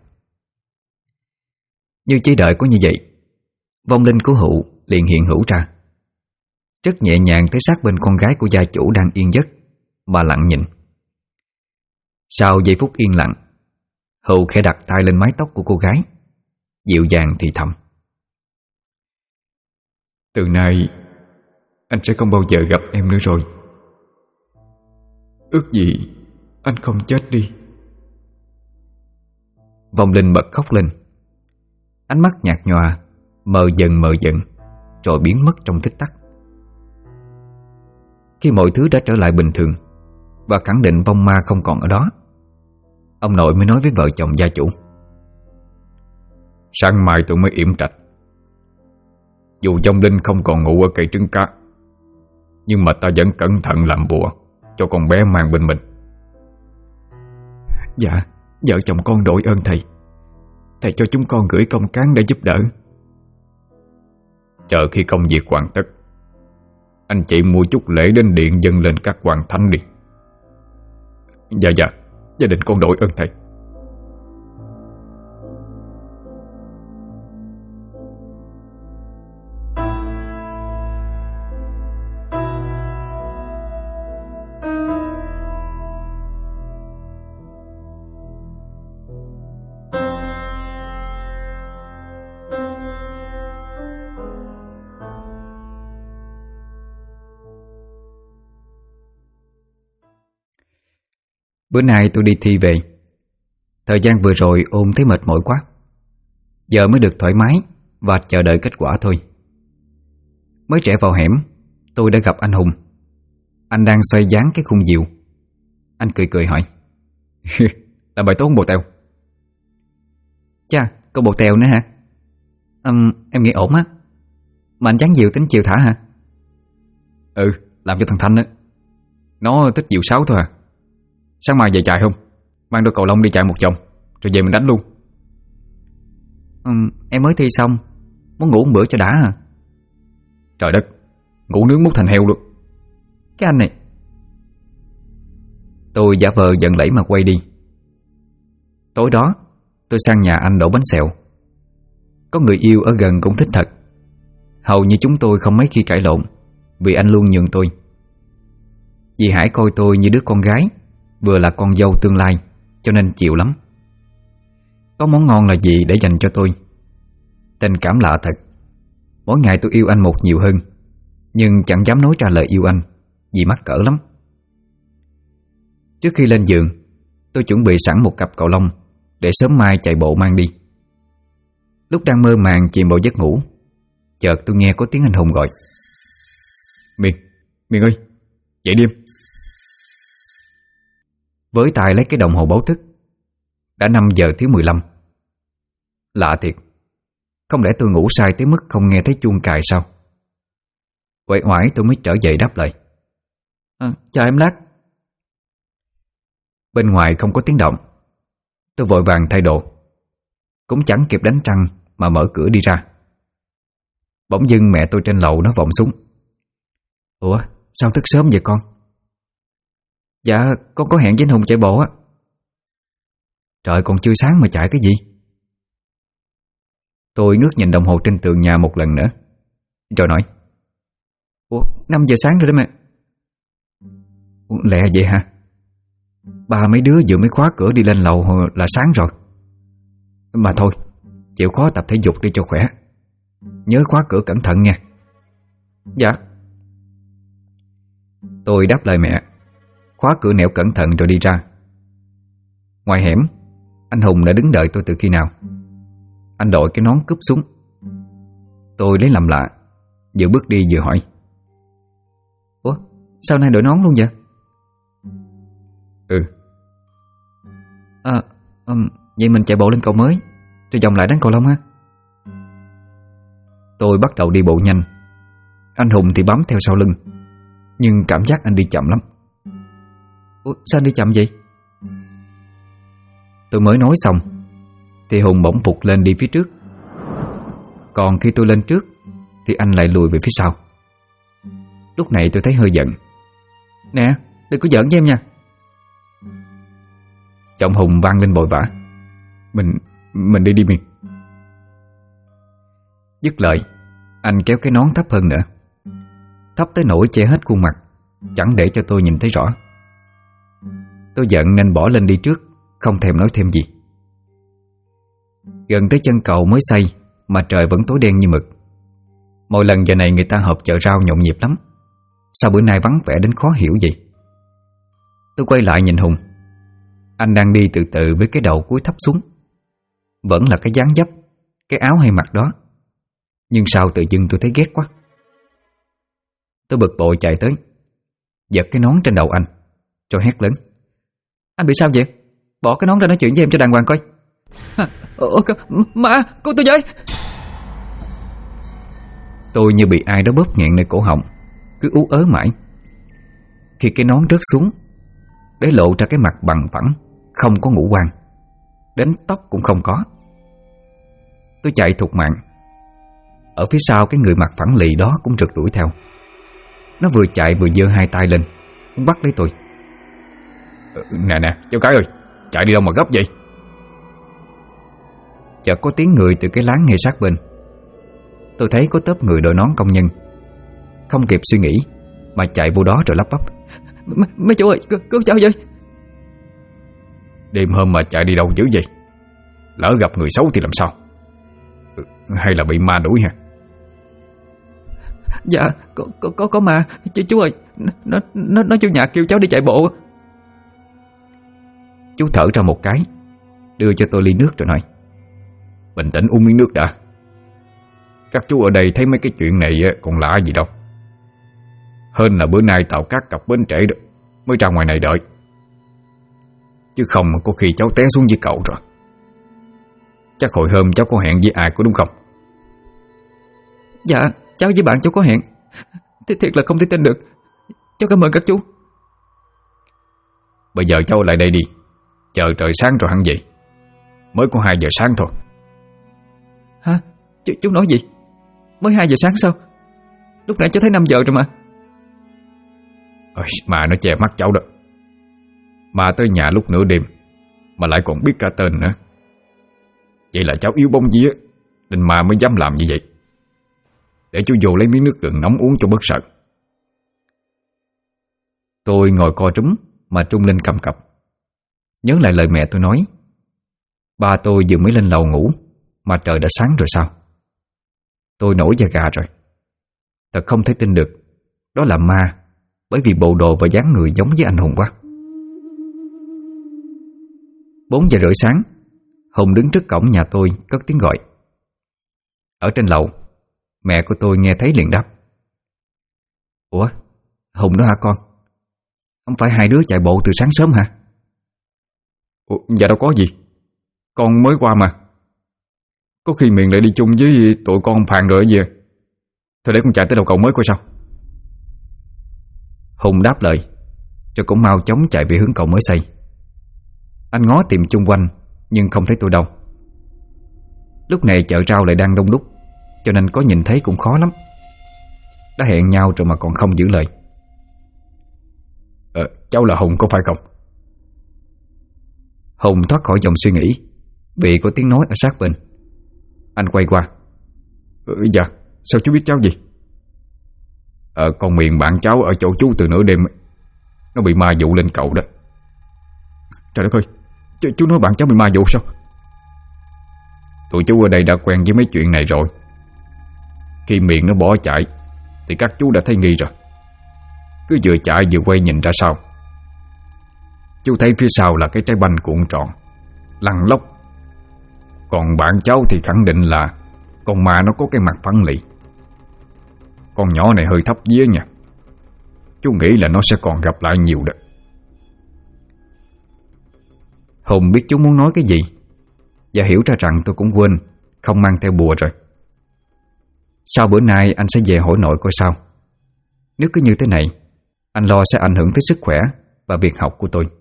Speaker 1: Như chỉ đợi có như vậy, vong linh của Hữu liền hiện hữu ra, rất nhẹ nhàng tới sát bên con gái của gia chủ đang yên giấc mà lặng nhìn. Sau giây phút yên lặng, Hữu khẽ đặt tay lên mái tóc của cô gái, dịu dàng thì thầm:
Speaker 3: Từ nay anh sẽ không bao giờ gặp em nữa rồi. Ước gì anh không chết đi.
Speaker 1: Vong linh bật khóc lên. Ánh mắt nhạt nhòa, mờ dần, rồi biến mất trong tích tắc. Khi mọi thứ đã trở lại bình thường và khẳng định vong ma không còn ở đó, ông nội mới nói với vợ chồng gia chủ:
Speaker 3: Sáng mai tôi mới yểm trạch. Dù vong linh không còn ngủ ở cây trứng cá, nhưng mà ta vẫn cẩn thận làm bùa cho con bé mang bên mình.
Speaker 2: Dạ, vợ chồng con đội ơn thầy. Thầy cho chúng con gửi công cán để giúp đỡ.
Speaker 3: Chờ khi công việc hoàn tất, anh chị mua chút lễ đến điện dâng lên các hoàng thánh đi. Dạ, gia đình con đội ơn thầy.
Speaker 1: Bữa nay tôi đi thi về. Thời gian vừa rồi ôm thấy mệt mỏi quá. Giờ mới được thoải mái và chờ đợi kết quả thôi. Mới trẻ vào hẻm, tôi đã gặp anh Hùng. Anh đang xoay dáng cái khung diều. Anh cười cười hỏi:
Speaker 3: Làm bài tốt không bộ tèo?
Speaker 1: Chà, có bộ tèo nữa hả? Em nghĩ ổn á. Mà anh dán diều tính chiều thả hả?
Speaker 3: Ừ, làm cho thằng Thanh á. Nó thích diều sáo thôi à. Sáng mai về chạy không? Mang đôi cầu lông đi chạy một vòng, rồi về mình đánh luôn.
Speaker 1: Em mới thi xong, muốn ngủ một bữa cho đã à.
Speaker 3: Trời đất, ngủ nướng mút thành heo luôn.
Speaker 1: Cái anh này. Tôi giả vờ giận lẫy mà quay đi. Tối đó tôi sang nhà anh đổ bánh xèo. Có người yêu ở gần cũng thích thật. Hầu như chúng tôi không mấy khi cãi lộn, vì anh luôn nhường tôi. Dì Hải coi tôi như đứa con gái, vừa là con dâu tương lai, cho nên chịu lắm. Có món ngon là gì để dành cho tôi. Tình cảm lạ thật. Mỗi ngày tôi yêu anh một nhiều hơn, nhưng chẳng dám nói ra lời yêu anh vì mắc cỡ lắm. Trước khi lên giường, tôi chuẩn bị sẵn một cặp cầu lông để sớm mai chạy bộ mang đi. Lúc đang mơ màng chìm vào giấc ngủ, chợt tôi nghe có tiếng anh Hùng gọi:
Speaker 3: Miền ơi, dậy đi em.
Speaker 1: Với tay lấy cái đồng hồ báo thức. Đã 5 giờ thiếu 15. Lạ thiệt, không lẽ tôi ngủ sai tới mức không nghe thấy chuông cài sao? Uể oải tôi mới trở dậy đáp lời: Chờ em lát. Bên ngoài không có tiếng động. Tôi vội vàng thay đồ, cũng chẳng kịp đánh răng mà mở cửa đi ra. Bỗng dưng mẹ tôi trên lầu nó vọng xuống: "Ủa sao thức sớm vậy con?" "Dạ con có hẹn với anh Hùng chạy bộ á." "Trời còn chưa sáng mà chạy cái gì?" Tôi ngước nhìn đồng hồ trên tường nhà một lần nữa rồi nói: "Ủa 5 giờ sáng rồi đó mẹ." "Ủa, lẹ vậy hả? Ba mấy đứa vừa mới khóa cửa đi lên lầu là sáng rồi. Mà thôi, chịu khó tập thể dục đi cho khỏe. Nhớ khóa cửa cẩn thận nha." "Dạ." Tôi đáp lời mẹ, khóa cửa nẻo cẩn thận rồi đi ra. Ngoài hẻm, anh Hùng đã đứng đợi tôi từ khi nào. Anh đội cái nón cúp xuống. Tôi lấy làm lạ, vừa bước đi vừa hỏi: "Ủa sao nay đội nón luôn vậy?"
Speaker 3: "Ừ."
Speaker 1: Vậy mình chạy bộ lên cầu mới rồi vòng lại đánh cầu lông ha." Tôi bắt đầu đi bộ nhanh. Anh Hùng thì bám theo sau lưng, nhưng cảm giác anh đi chậm lắm. "Ủa sao anh đi chậm vậy?" Tôi mới nói xong thì Hùng bỗng vụt lên đi phía trước. Còn khi tôi lên trước thì anh lại lùi về phía sau. Lúc này tôi thấy hơi giận. "Nè, đừng có giỡn với em nha." Giọng Hùng vang lên vội vã: Mình đi mình." Dứt lời, anh kéo cái nón thấp hơn nữa, thấp tới nỗi che hết khuôn mặt, chẳng để cho tôi nhìn thấy rõ. Tôi giận nên bỏ lên đi trước, không thèm nói thêm gì. Gần tới chân cầu mới xây mà trời vẫn tối đen như mực. Mỗi lần giờ này người ta họp chợ rau nhộn nhịp lắm. Sao bữa nay vắng vẻ đến khó hiểu vậy? Tôi quay lại nhìn Hùng. Anh đang đi từ từ với cái đầu cúi thấp xuống. Vẫn là cái dáng dấp, cái áo hay mặc đó. Nhưng sao tự dưng tôi thấy ghét quá. Tôi bực bội chạy tới, giật cái nón trên đầu anh, rồi hét lớn: "Anh bị sao vậy? Bỏ cái nón ra nói chuyện với em cho đàng hoàng coi."
Speaker 2: Mà cô tôi với.
Speaker 1: Tôi như bị ai đó bóp nghẹn nơi cổ họng, cứ ú ớ mãi. Khi cái nón rớt xuống, để lộ ra cái mặt bằng phẳng, không có ngũ quan, đến tóc cũng không có. Tôi chạy thục mạng. Ở phía sau cái người mặt phẳng lì đó cũng rượt đuổi theo. Nó vừa chạy vừa giơ hai tay lên, muốn bắt lấy tôi.
Speaker 3: Nè cháu cái ơi, chạy đi đâu mà gấp vậy?"
Speaker 1: Chợt có tiếng người từ cái láng ngay sát bên. Tôi thấy có tốp người đội nón công nhân. Không kịp suy nghĩ mà chạy vô đó rồi lắp bắp:
Speaker 2: Mấy chú ơi, cứu cháu với."
Speaker 3: "Đêm hôm mà chạy đi đâu dữ vậy? Lỡ gặp người xấu thì làm sao? Hay là bị ma đuổi hả?"
Speaker 2: "Dạ có ma chú ơi. Nó vô nhà kêu cháu đi chạy bộ."
Speaker 1: Chú thở ra một cái, đưa cho tôi ly nước rồi nói:
Speaker 3: "Bình tĩnh uống miếng nước đã. Các chú ở đây thấy mấy cái chuyện này còn lạ gì đâu. Hơn là bữa nay tàu cát cập bến trễ được mới ra ngoài này đợi. Chứ không có khi cháu té xuống dưới cầu rồi. Chắc hồi hôm cháu có hẹn với ai có đúng không?"
Speaker 2: "Dạ cháu với bạn cháu có hẹn. Thiệt là không thể tin được. Cháu cảm ơn các chú."
Speaker 3: "Bây giờ cháu lại đây đi, chờ trời sáng rồi hẳn vậy. Mới có 2 giờ sáng thôi."
Speaker 2: "Hả? Chú nói gì? Mới 2 giờ sáng sao? Lúc nãy cháu thấy 5 giờ rồi mà."
Speaker 3: Mà nó che mắt cháu đó. Mà tới nhà lúc nửa đêm mà lại còn biết cả tên nữa. Vậy là cháu yếu bóng vía nên mà mới dám làm như vậy. Để chú vô lấy miếng nước gừng nóng uống cho bớt sợ."
Speaker 1: Tôi ngồi co trúm mà trung lên cầm cập. Nhớ lại lời mẹ tôi nói, ba tôi vừa mới lên lầu ngủ mà trời đã sáng rồi sao? Tôi nổi da gà rồi. Thật không thể tin được đó là ma, bởi vì bộ đồ và dáng người giống với anh Hùng quá. 4 giờ rưỡi sáng, Hùng đứng trước cổng nhà tôi cất tiếng gọi. Ở trên lầu, mẹ của tôi nghe thấy liền đáp: "Ủa, Hùng đó hả con? Không phải hai đứa chạy bộ từ sáng sớm hả?"
Speaker 3: Dạ đâu có gì, con mới qua mà. Có khi miệng lại đi chung với tụi con Phàn rồi gì. Thôi để con chạy tới đầu cầu mới coi sao."
Speaker 1: Hùng đáp lời, rồi cũng mau chóng chạy về hướng cầu mới xây. Anh ngó tìm chung quanh nhưng không thấy tôi đâu. Lúc này chợ rau lại đang đông đúc. cho nên có nhìn thấy cũng khó lắm. Đã hẹn nhau rồi mà còn không giữ lời.
Speaker 3: Cháu là Hùng có phải không?
Speaker 1: Hùng thoát khỏi dòng suy nghĩ vì có tiếng nói ở sát bên. Anh quay qua.
Speaker 3: Dạ, sao chú biết cháu gì? Con miền bạn cháu ở chỗ chú từ nửa đêm, nó bị ma dụ lên cậu đó. Trời đất ơi, chú nói bạn cháu bị ma dụ sao? Tụi chú ở đây đã quen với mấy chuyện này rồi. Khi miền nó bỏ chạy thì các chú đã thấy nghi rồi. Cứ vừa chạy vừa quay nhìn ra sau. Chú thấy phía sau là cái trái banh cuộn tròn, lăn lóc. Còn bạn cháu thì khẳng định là con ma nó có cái mặt phẳng lì. Con nhỏ này hơi thấp vía nha. Chú nghĩ là nó sẽ còn gặp lại nhiều đó.
Speaker 1: Hùng biết chú muốn nói cái gì và hiểu ra rằng tôi cũng quên không mang theo bùa rồi. Sau bữa nay anh sẽ về hỏi nội coi sao. Nếu cứ như thế này, anh lo sẽ ảnh hưởng tới sức khỏe và việc học của tôi.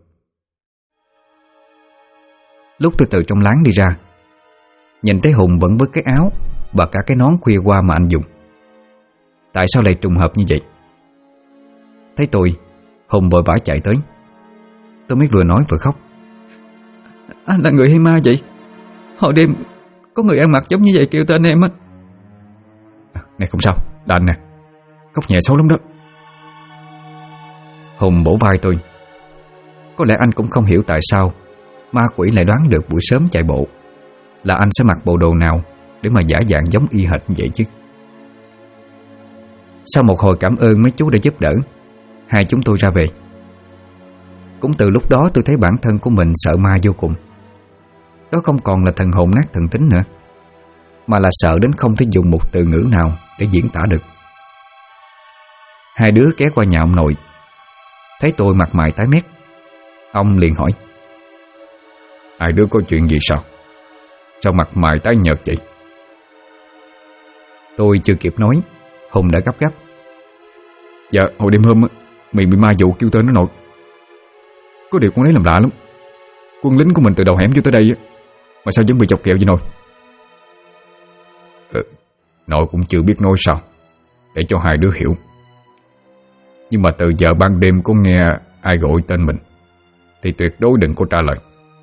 Speaker 1: Lúc tôi từ trong láng đi ra, nhìn thấy Hùng vẫn với cái áo và cả cái nón khuya qua mà anh dùng. Tại sao lại trùng hợp như vậy? Thấy tôi, Hùng vội vã chạy tới. Tôi mới vừa nói vừa khóc.
Speaker 2: Anh là người hay ma vậy? Hồi đêm có người ăn mặc giống như vậy kêu tên em á.
Speaker 3: Này không sao, là anh nè. Khóc nhẹ xấu lắm đó.
Speaker 1: Hùng bổ vai tôi. Có lẽ anh cũng không hiểu tại sao ma quỷ lại đoán được buổi sớm chạy bộ là anh sẽ mặc bộ đồ nào để mà giả dạng giống y hệt như vậy chứ. Sau một hồi cảm ơn mấy chú đã giúp đỡ, hai chúng tôi ra về. Cũng từ lúc đó tôi thấy bản thân của mình sợ ma vô cùng. Đó không còn là thần hồn nát thần tính nữa, mà là sợ đến không thể dùng một từ ngữ nào để diễn tả được. Hai đứa ghé qua nhà ông nội. Thấy tôi mặt mày tái mét, ông liền hỏi:
Speaker 3: Hai đứa có chuyện gì sao? Sao mặt mày tái nhợt vậy?
Speaker 1: Tôi chưa kịp nói, Hùng đã gấp gáp:
Speaker 3: Dạ, hồi đêm hôm mình bị ma dụ kêu tên nó nội. Có điều con ấy làm lạ lắm. Quân lính của mình từ đầu hẻm vô tới đây mà sao vẫn bị chọc kẹo vậy nội? Nội cũng chưa biết nói sao để cho hai đứa hiểu. Nhưng mà từ giờ ban đêm có nghe ai gọi tên mình thì tuyệt đối đừng có trả lời.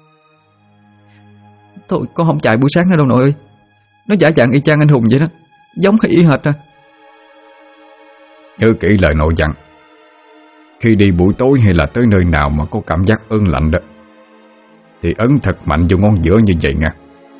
Speaker 2: Thôi con không chạy buổi sáng nữa đâu nội ơi. Nó giả dạng y chang anh Hùng vậy đó, giống y hệt à.
Speaker 3: Nhớ kỹ lời nội dặn. Khi đi buổi tối hay là tới nơi nào mà có cảm giác ớn lạnh đó thì ấn thật mạnh vô ngón giữa như vậy nha.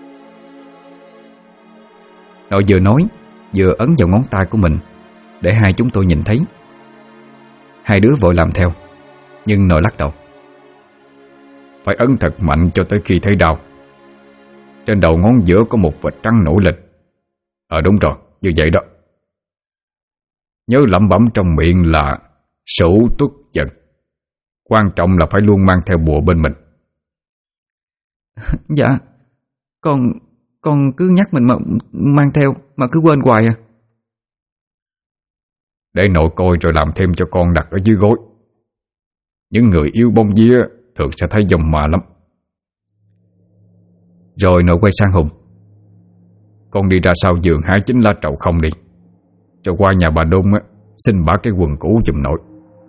Speaker 1: Nội vừa nói vừa ấn vào ngón tay của mình để hai chúng tôi nhìn thấy. Hai đứa vội làm theo, nhưng nội lắc đầu:
Speaker 3: Phải ấn thật mạnh cho tới khi thấy đau. Trên đầu ngón giữa có một vệt trắng nổi lên. Đúng rồi, như vậy đó. Nhớ lẩm bẩm trong miệng là Sửu Tuất Dần. Quan trọng là phải luôn mang theo bùa bên mình.
Speaker 2: Dạ, con cứ nhắc mình mà mang theo mà cứ quên hoài à.
Speaker 3: Để nội coi rồi làm thêm cho con đặt ở dưới gối. Những người yêu bông vía thường sẽ thấy dòng ma lắm.
Speaker 1: Rồi nội quay sang Hùng:
Speaker 3: Con đi ra sau giường hái 9 lá trầu không đi, rồi qua nhà bà Đôn xin bả cái quần cũ giùm nội.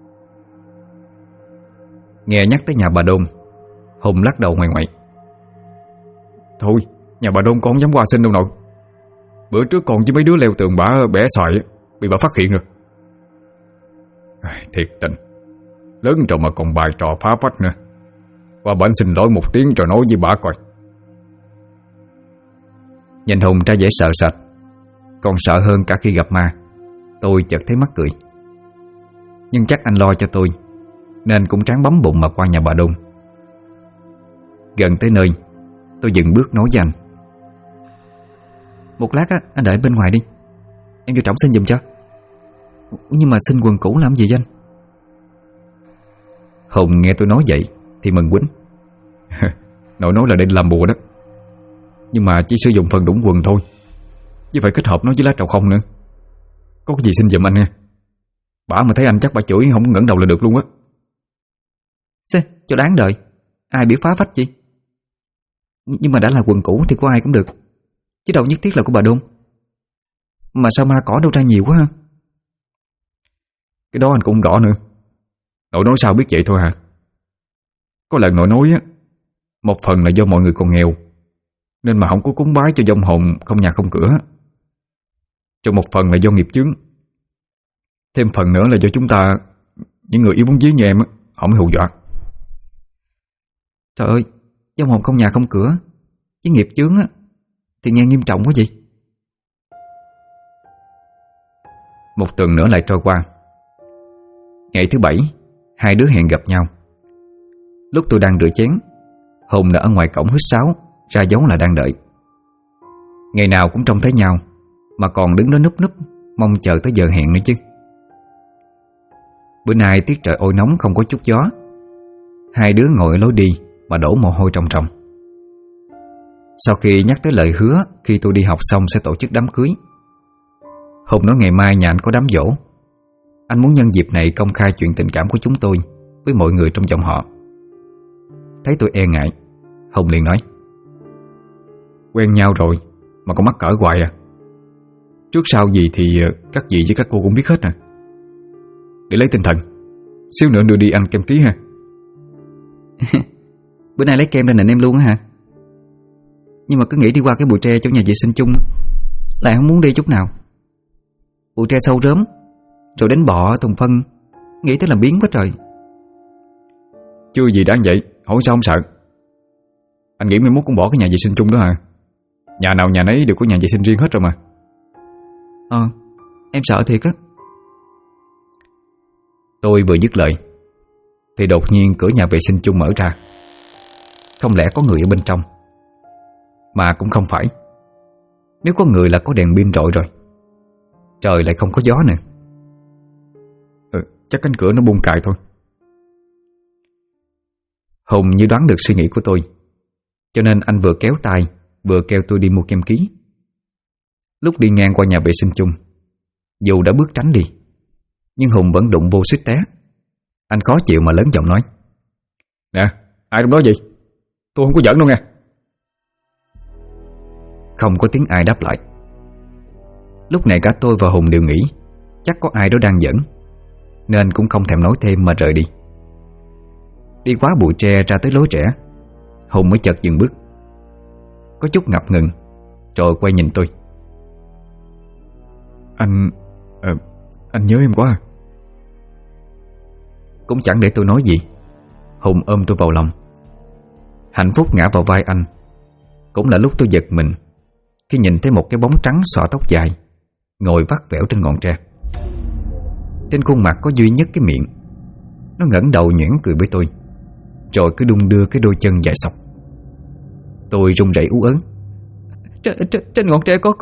Speaker 1: Nghe nhắc tới nhà bà Đôn, Hùng lắc đầu ngoại ngoại:
Speaker 3: Thôi, nhà bà Đôn con không dám qua xin đâu nội. Bữa trước còn với mấy đứa leo tường bả bẻ xoài bị bả phát hiện rồi. Thiệt tình, lớn rồi mà còn bài trò phá phách nữa. Qua bển xin lỗi một tiếng rồi nói với bả coi.
Speaker 1: Nhìn Hùng ra dễ sợ sệt, còn sợ hơn cả khi gặp ma. Tôi chợt thấy mắc cười. Nhưng chắc anh lo cho tôi nên cũng tráng bấm bụng mà qua nhà bà Đôn. Gần tới nơi, tôi dừng bước nói với anh:
Speaker 2: Một lát anh đợi bên ngoài đi, em vô trọng xin giùm cho. Nhưng mà xin quần cũ làm gì vậy anh?
Speaker 1: Hùng nghe tôi nói vậy thì mừng quýnh:
Speaker 3: Nội nói là định làm bùa đó, nhưng mà chỉ sử dụng phần đũng quần thôi, chứ phải kết hợp nó với lá trầu không nữa. Có cái gì xin giùm anh nha. Bả mà thấy anh chắc bả chửi không ngẩng đầu là được luôn á.
Speaker 2: Xê, cho đáng đợi. Ai biết phá phách gì. Nhưng mà đã là quần cũ thì của ai cũng được, chứ đâu nhất thiết là của bà Đôn. Mà sao ma cỏ đâu ra nhiều quá ha?
Speaker 3: Cái đó anh cũng không rõ nữa. Nội nói sao biết vậy thôi hả? Có lần nội nói á, một phần là do mọi người còn nghèo nên mà không có cúng bái cho vong hồn không nhà không cửa. Cho một phần là do nghiệp chướng. Thêm phần nữa là do chúng ta, những người yếu bóng vía như em á, họ mới hù dọa.
Speaker 2: Trời ơi, vong hồn không nhà không cửa với nghiệp chướng á thì nghe nghiêm trọng quá vậy.
Speaker 1: Một tuần nữa lại trôi qua. Ngày thứ 7, hai đứa hẹn gặp nhau. Lúc tôi đang rửa chén, Hùng đã ở ngoài cổng huýt sáo, ra dấu là đang đợi. Ngày nào cũng trông thấy nhau, mà còn đứng đó núp núp, mong chờ tới giờ hẹn nữa chứ. Bữa nay tiết trời oi nóng không có chút gió. Hai đứa ngồi ở lối đi mà đổ mồ hôi ròng ròng. Sau khi nhắc tới lời hứa khi tôi đi học xong sẽ tổ chức đám cưới, Hùng nói ngày mai nhà anh có đám giỗ. Anh muốn nhân dịp này công khai chuyện tình cảm của chúng tôi với mọi người trong dòng họ. Thấy tôi e ngại, Hùng liền nói:
Speaker 3: Quen nhau rồi mà còn mắc cỡ hoài à? Trước sau gì thì các dì với các cô cũng biết hết à. Để lấy tinh thần, xíu nữa đưa đi ăn kem tí ha.
Speaker 2: Bữa nay lấy kem ra nịnh em luôn á hả? Nhưng mà cứ nghĩ đi qua cái bụi tre chỗ nhà vệ sinh chung lại không muốn đi chút nào. Bụi tre sâu rớm, rồi đến bọ thùng phân, nghĩ tới làm biến quá trời.
Speaker 3: Chưa gì đáng vậy, hỏi sao không sợ. Anh nghĩ mai mốt cũng bỏ cái nhà vệ sinh chung đó hả? Nhà nào nhà nấy đều có nhà vệ sinh riêng hết rồi mà.
Speaker 2: Em sợ thiệt á.
Speaker 1: Tôi vừa dứt lời thì đột nhiên cửa nhà vệ sinh chung mở ra. Không lẽ có người ở bên trong? Mà cũng không phải. Nếu có người là có đèn pin rọi rồi. Trời lại không có gió nữa.
Speaker 3: Chắc cánh cửa nó buông cài thôi.
Speaker 1: Hùng như đoán được suy nghĩ của tôi, cho nên anh vừa kéo tay vừa kêu tôi đi mua kem ký. Lúc đi ngang qua nhà vệ sinh chung, dù đã bước tránh đi, nhưng Hùng vẫn đụng vô suýt té. Anh khó chịu mà lớn giọng nói:
Speaker 3: Nè, ai trong đó vậy? Tôi không có giỡn đâu nghe.
Speaker 1: Không có tiếng ai đáp lại. Lúc này cả tôi và Hùng đều nghĩ chắc có ai đó đang giỡn, nên cũng không thèm nói thêm mà rời đi. Đi qua bụi tre ra tới lối rẽ, Hùng mới chợt dừng bước, có chút ngập ngừng, rồi quay nhìn tôi:
Speaker 3: Anh nhớ em quá à?
Speaker 1: Cũng chẳng để tôi nói gì, Hùng ôm tôi vào lòng. Hạnh phúc ngã vào vai anh. Cũng là lúc tôi giật mình khi nhìn thấy một cái bóng trắng xõa tóc dài ngồi vắt vẻo trên ngọn tre. Trên khuôn mặt có duy nhất cái miệng. Nó ngẩng đầu nhuyễn cười với tôi, rồi cứ đung đưa cái đôi chân dài xộc. Tôi run rẩy ú ớ:
Speaker 2: Trên ngọn tre có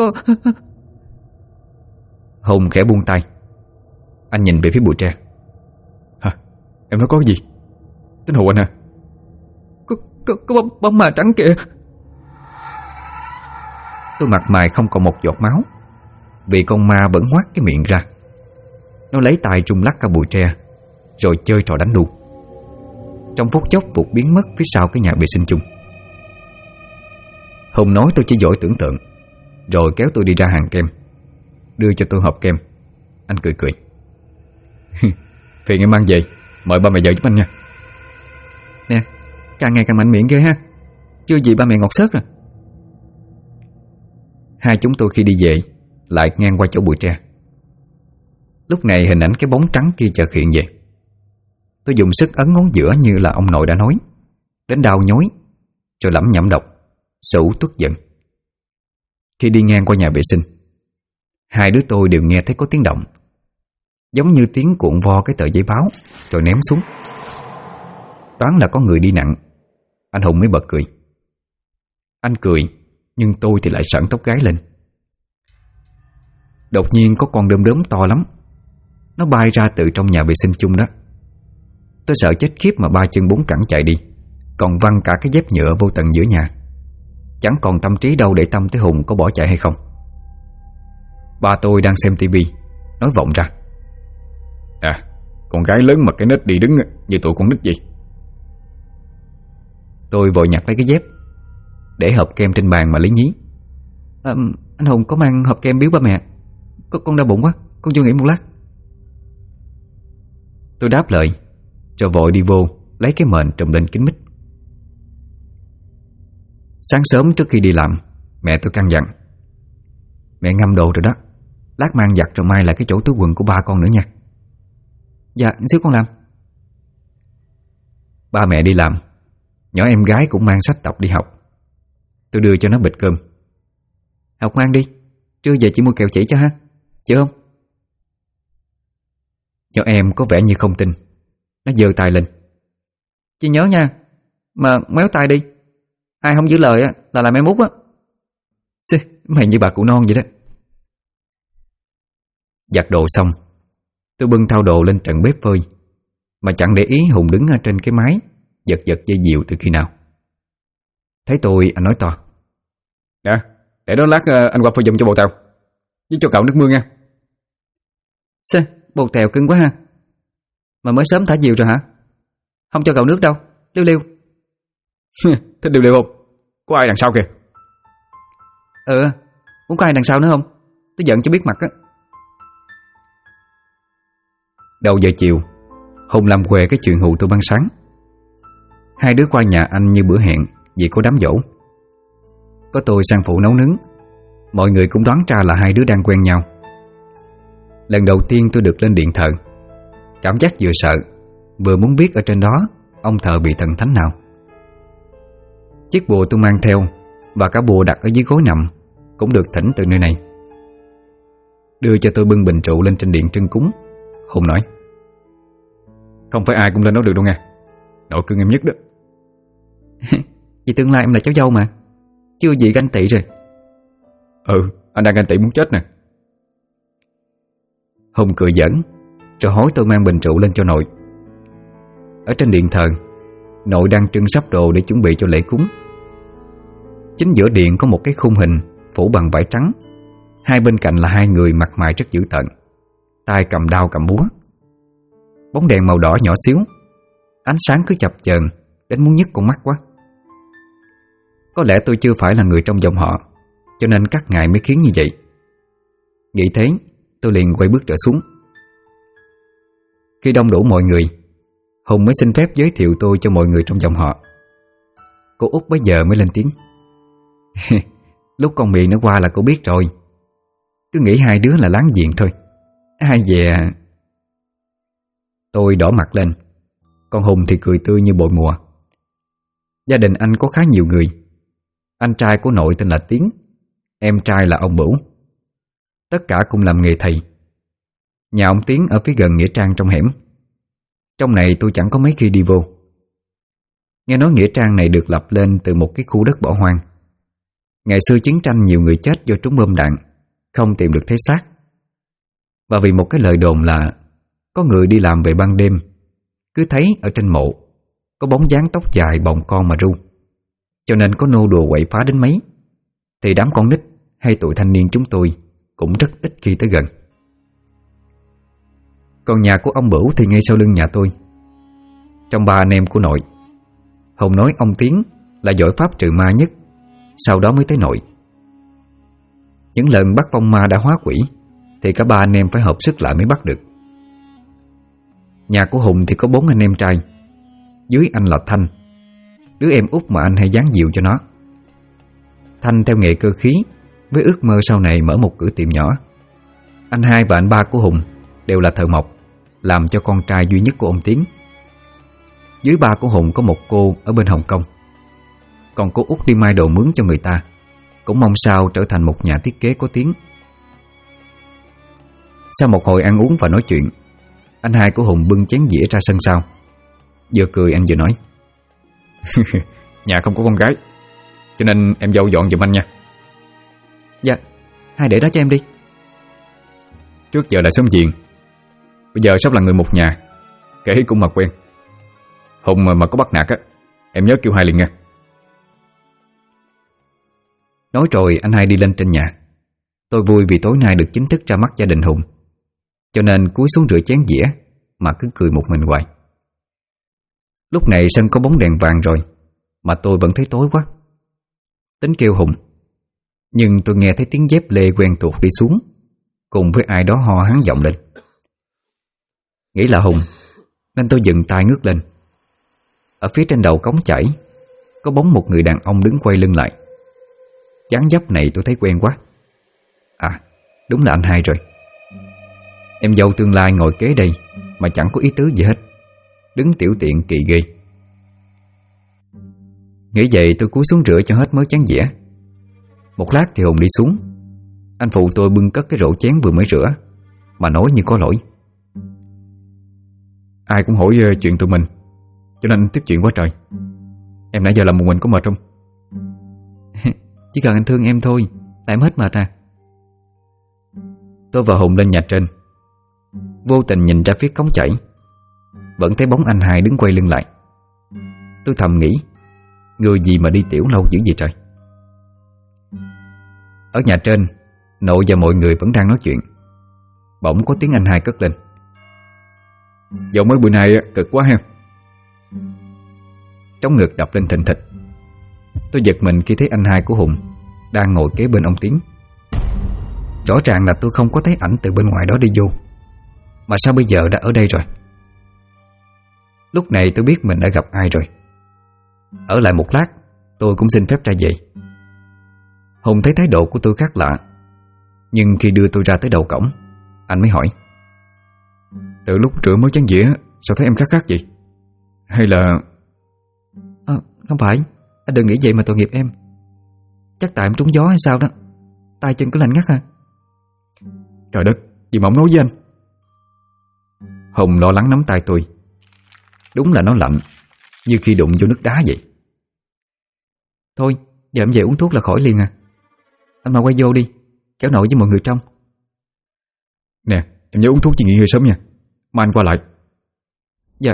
Speaker 1: Hùng khẽ buông tay. Anh nhìn về phía bụi tre.
Speaker 3: Hả? Em nói có cái gì? Tính hù anh hả?
Speaker 2: Có bóng ma trắng kìa.
Speaker 1: Tôi mặt mày không còn một giọt máu, vì con ma vẫn ngoác cái miệng ra. Nó lấy tay rung lắc cả bụi tre, rồi chơi trò đánh đu. Trong phút chốc vụt biến mất phía sau cái nhà vệ sinh chung. Hùng nói tôi chỉ giỏi tưởng tượng, rồi kéo tôi đi ra hàng kem, đưa cho tôi hộp kem. Anh cười cười:
Speaker 3: Phiền em mang về, mời ba mẹ vợ giúp anh nha.
Speaker 2: Nè, càng ngày càng mạnh miệng ghê ha. Chưa gì ba mẹ ngọt xớt rồi.
Speaker 1: Hai chúng tôi khi đi về lại ngang qua chỗ bụi tre. Lúc này hình ảnh cái bóng trắng kia chợt hiện về. Tôi dùng sức ấn ngón giữa như là ông nội đã nói, đến đau nhói, rồi lẩm nhẩm đọc: Sửu Tuất Dần. Khi đi ngang qua nhà vệ sinh, hai đứa tôi đều nghe thấy có tiếng động, giống như tiếng cuộn vo cái tờ giấy báo rồi ném xuống. Đoán là có người đi nặng. Anh Hùng mới bật cười. Anh cười, nhưng tôi thì lại sởn tóc gáy lên. Đột nhiên có con đom đóm to lắm. Nó bay ra từ trong nhà vệ sinh chung đó. Tôi sợ chết khiếp mà ba chân bốn cẳng chạy đi, còn văng cả cái dép nhựa vô tận giữa nhà. Chẳng còn tâm trí đâu để tâm tới Hùng có bỏ chạy hay không. Ba tôi đang xem tivi, nói vọng ra:
Speaker 3: Con gái lớn mà cái nết đi đứng như tụi con nít vậy.
Speaker 1: Tôi vội nhặt lấy cái dép, để hộp kem trên bàn mà lý nhí:
Speaker 2: Anh Hùng có mang hộp kem biếu ba mẹ, Con đau bụng quá, con vô nghỉ một lát.
Speaker 1: Tôi đáp lời, rồi vội đi vô lấy cái mền trùm lên kín mít. Sáng sớm trước khi đi làm, mẹ tôi căn dặn: mẹ ngâm đồ rồi đó, lát mang giặt rồi mai lại cái chỗ túi quần của ba con nữa nha.
Speaker 2: Dạ, xíu con làm.
Speaker 1: Ba mẹ đi làm, nhỏ em gái cũng mang sách tập đi học. Tôi đưa cho nó bịch cơm.
Speaker 2: Học mang đi, trưa về chị mua kẹo chỉ cho ha, chịu không?
Speaker 1: Nhỏ em có vẻ như không tin. Nó giơ tay lên:
Speaker 2: Chị nhớ nha, mà méo tay đi, ai không giữ lời á là làm em út á.
Speaker 1: Mày như bà cụ non vậy đó. Giặt đồ xong, tôi bưng thau đồ lên trần bếp phơi, mà chẳng để ý Hùng đứng ở trên cái mái giật giật dây diều từ khi nào. Thấy tôi, anh nói to:
Speaker 3: Nè, để đó lát anh qua phơi giùm cho bồ tàu với cho cậu nước mưa nha.
Speaker 2: Bồ tèo cưng quá ha. Mà mới sớm thả diều rồi hả? Không cho cậu nước đâu, liêu liêu.
Speaker 3: Thích liêu liêu không? Có ai đằng sau kìa.
Speaker 2: Muốn có ai đằng sau nữa không? Tôi giận cho biết mặt á.
Speaker 1: Đầu giờ chiều, Hùng làm què cái chuyện hù tôi ban sáng. Hai đứa qua nhà anh như bữa hẹn vì có đám giỗ. Có tôi sang phụ nấu nướng. Mọi người cũng đoán ra là hai đứa đang quen nhau. Lần đầu tiên tôi được lên điện thờ, cảm giác vừa sợ vừa muốn biết ở trên đó ông thờ bị thần thánh nào. Chiếc bùa tôi mang theo và cả bùa đặt ở dưới gối nằm cũng được thỉnh từ nơi này. Đưa cho tôi bưng bình rượu lên trên điện trưng cúng, Hùng nói:
Speaker 3: không phải ai cũng lên đó được đâu nghe. Nội cưng em nhất đó.
Speaker 2: Vì tương lai em là cháu dâu mà, chưa gì ganh tị rồi.
Speaker 3: Anh đang ganh tị muốn chết nè.
Speaker 1: Hùng cười giỡn, rồi hối tôi mang bình rượu lên cho nội. Ở trên điện thờ, nội đang trưng sắp đồ để chuẩn bị cho lễ cúng. Chính giữa điện có một cái khung hình phủ bằng vải trắng. Hai bên cạnh là hai người mặt mày rất dữ tợn, tay cầm đao cầm búa. Bóng đèn màu đỏ nhỏ xíu, ánh sáng cứ chập chờn đến muốn nhức con mắt quá. Có lẽ tôi chưa phải là người trong dòng họ, cho nên các ngài mới khiến như vậy. Nghĩ thế, tôi liền quay bước trở xuống. Khi đông đủ mọi người, Hùng mới xin phép giới thiệu tôi cho mọi người trong dòng họ. Cô Út bấy giờ mới lên tiếng: lúc con Miền nó qua là cô biết rồi. Cứ nghĩ hai đứa là láng giềng thôi, ai về. Tôi đỏ mặt lên, còn Hùng thì cười tươi như bội mùa. Gia đình anh có khá nhiều người. Anh trai của nội tên là Tiến, em trai là ông Bửu. Tất cả cùng làm nghề thầy. Nhà ông Tiến ở phía gần nghĩa trang trong hẻm. Trong này tôi chẳng có mấy khi đi vô. Nghe nói nghĩa trang này được lập lên từ một cái khu đất bỏ hoang. Ngày xưa chiến tranh nhiều người chết do trúng bom đạn, không tìm được thấy xác. Và vì một cái lời đồn là có người đi làm về ban đêm, cứ thấy ở trên mộ có bóng dáng tóc dài bồng con mà ru. Cho nên có nô đùa quậy phá đến mấy thì đám con nít hay tụi thanh niên chúng tôi cũng rất ít khi tới gần. Còn nhà của ông Bửu thì ngay sau lưng nhà tôi. Trong ba anh em của nội, Hùng nói ông Tiến là giỏi pháp trừ ma nhất, sau đó mới tới nội. Những lần bắt vong ma đã hóa quỷ thì cả ba anh em phải hợp sức lại mới bắt được. Nhà của Hùng thì có 4 anh em trai. Dưới anh là Thanh, đứa em út mà anh hay dán dịu cho nó. Thanh theo nghề cơ khí, với ước mơ sau này mở một cửa tiệm nhỏ. Anh hai và anh ba của Hùng đều là thợ mộc, làm cho con trai duy nhất của ông Tiến. Dưới ba của Hùng có một cô ở bên Hồng Kông. Còn cô út đi mai đồ mướn cho người ta, cũng mong sao trở thành một nhà thiết kế có tiếng. Sau một hồi ăn uống và nói chuyện, anh hai của Hùng bưng chén dĩa ra sân sau. Vừa cười anh vừa nói:
Speaker 3: nhà không có con gái, cho nên em dâu dọn giùm anh nha.
Speaker 2: Dạ, hai để đó cho em đi.
Speaker 3: Trước giờ là xóm giềng, bây giờ sắp là người một nhà, kể cũng mà quen. Hùng mà có bắt nạt á, em nhớ kêu hai liền nha.
Speaker 1: Nói rồi anh hai đi lên trên nhà. Tôi vui vì tối nay được chính thức ra mắt gia đình Hùng, cho nên cúi xuống rửa chén dĩa mà cứ cười một mình hoài. Lúc này sân có bóng đèn vàng rồi mà tôi vẫn thấy tối quá. Tính kêu Hùng, nhưng tôi nghe thấy tiếng dép lê quen thuộc đi xuống, cùng với ai đó ho hắn giọng lên. Nghĩ là Hùng nên tôi dừng tay ngước lên. Ở phía trên đầu cống chảy có bóng một người đàn ông đứng quay lưng lại. Dáng dấp này tôi thấy quen quá. À, đúng là anh hai rồi. Em dâu tương lai ngồi kế đây mà chẳng có ý tứ gì hết, đứng tiểu tiện kỳ ghê. Nghĩ vậy tôi cúi xuống rửa cho hết mớ chén dĩa. Một lát thì Hùng đi xuống. Anh phụ tôi bưng cất cái rổ chén vừa mới rửa mà nói như có lỗi.
Speaker 3: Ai cũng hỏi chuyện tụi mình, cho nên tiếp chuyện quá trời. Em nãy giờ làm một mình có mệt không?
Speaker 2: Chỉ cần anh thương em thôi là em hết mệt à.
Speaker 1: Tôi và Hùng lên nhà trên. Vô tình nhìn ra phía cống chảy, vẫn thấy bóng anh hai đứng quay lưng lại. Tôi thầm nghĩ, người gì mà đi tiểu lâu dữ vậy trời. Ở nhà trên, nội và mọi người vẫn đang nói chuyện. Bỗng có tiếng anh hai cất lên.
Speaker 3: Dạo mấy bữa nay cực quá ha.
Speaker 1: Trống ngực đập lên thình thịch. Tôi giật mình khi thấy anh hai của Hùng đang ngồi kế bên ông Tiến. Rõ ràng là tôi không có thấy ảnh từ bên ngoài đó đi vô, mà sao bây giờ đã ở đây rồi? Lúc này tôi biết mình đã gặp ai rồi. Ở lại một lát, tôi cũng xin phép ra về. Hùng thấy thái độ của tôi khác lạ, nhưng khi đưa tôi ra tới đầu cổng, anh mới hỏi:
Speaker 3: Từ lúc rửa mới chén dĩa sao thấy em khác gì? Hay là...
Speaker 2: Không phải, anh đừng nghĩ vậy mà tội nghiệp em. Chắc tại em trúng gió hay sao đó, tay chân cứ lạnh ngắt ha.
Speaker 3: Trời đất, gì mà ông nói với anh?
Speaker 1: Hùng lo lắng nắm tay tôi. Đúng là nó lạnh, như khi đụng vô nước đá vậy.
Speaker 2: Thôi, giờ em về uống thuốc là khỏi liền à. Anh mau quay vô đi, kéo nội với mọi người trong.
Speaker 3: Nè, em nhớ uống thuốc gì nghỉ ngơi sớm nha, mai anh qua lại.
Speaker 2: Dạ.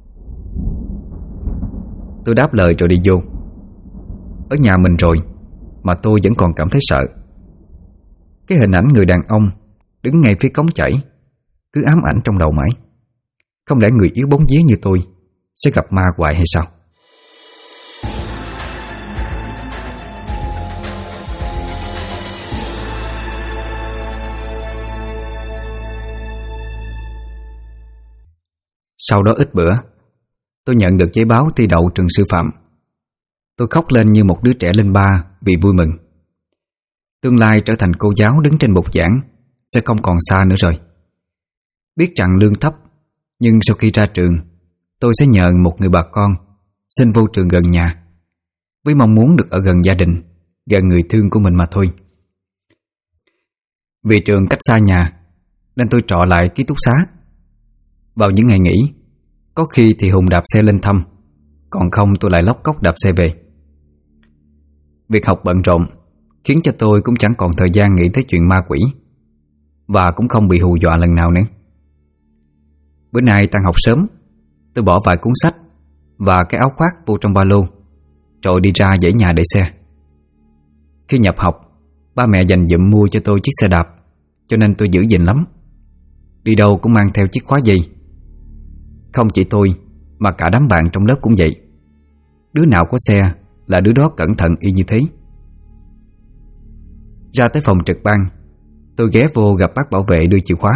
Speaker 1: Tôi đáp lời rồi đi vô. Ở nhà mình rồi mà tôi vẫn còn cảm thấy sợ. Cái hình ảnh người đàn ông đứng ngay phía cống chảy cứ ám ảnh trong đầu mãi. Không lẽ người yếu bóng vía như tôi sẽ gặp ma hoài hay sao? Sau đó ít bữa, tôi nhận được giấy báo thi đậu trường sư phạm. Tôi khóc lên như một đứa trẻ lên ba vì vui mừng. Tương lai trở thành cô giáo đứng trên bục giảng sẽ không còn xa nữa rồi. Biết rằng lương thấp, nhưng sau khi ra trường, tôi sẽ nhờ một người bà con xin vô trường gần nhà, với mong muốn được ở gần gia đình, gần người thương của mình mà thôi. Vì trường cách xa nhà nên tôi trọ lại ký túc xá. Vào những ngày nghỉ, có khi thì Hùng đạp xe lên thăm, còn không tôi lại lóc cóc đạp xe về. Việc học bận rộn khiến cho tôi cũng chẳng còn thời gian nghĩ tới chuyện ma quỷ, và cũng không bị hù dọa lần nào nữa. Bữa nay tan học sớm, tôi bỏ vài cuốn sách và cái áo khoác vô trong ba lô, rồi đi ra dãy nhà để xe. Khi nhập học, ba mẹ dành dụm mua cho tôi chiếc xe đạp, cho nên tôi giữ gìn lắm. Đi đâu cũng mang theo chiếc khóa dây. Không chỉ tôi mà cả đám bạn trong lớp cũng vậy. Đứa nào có xe là đứa đó cẩn thận y như thế. Ra tới phòng trực ban, tôi ghé vô gặp bác bảo vệ đưa chìa khóa.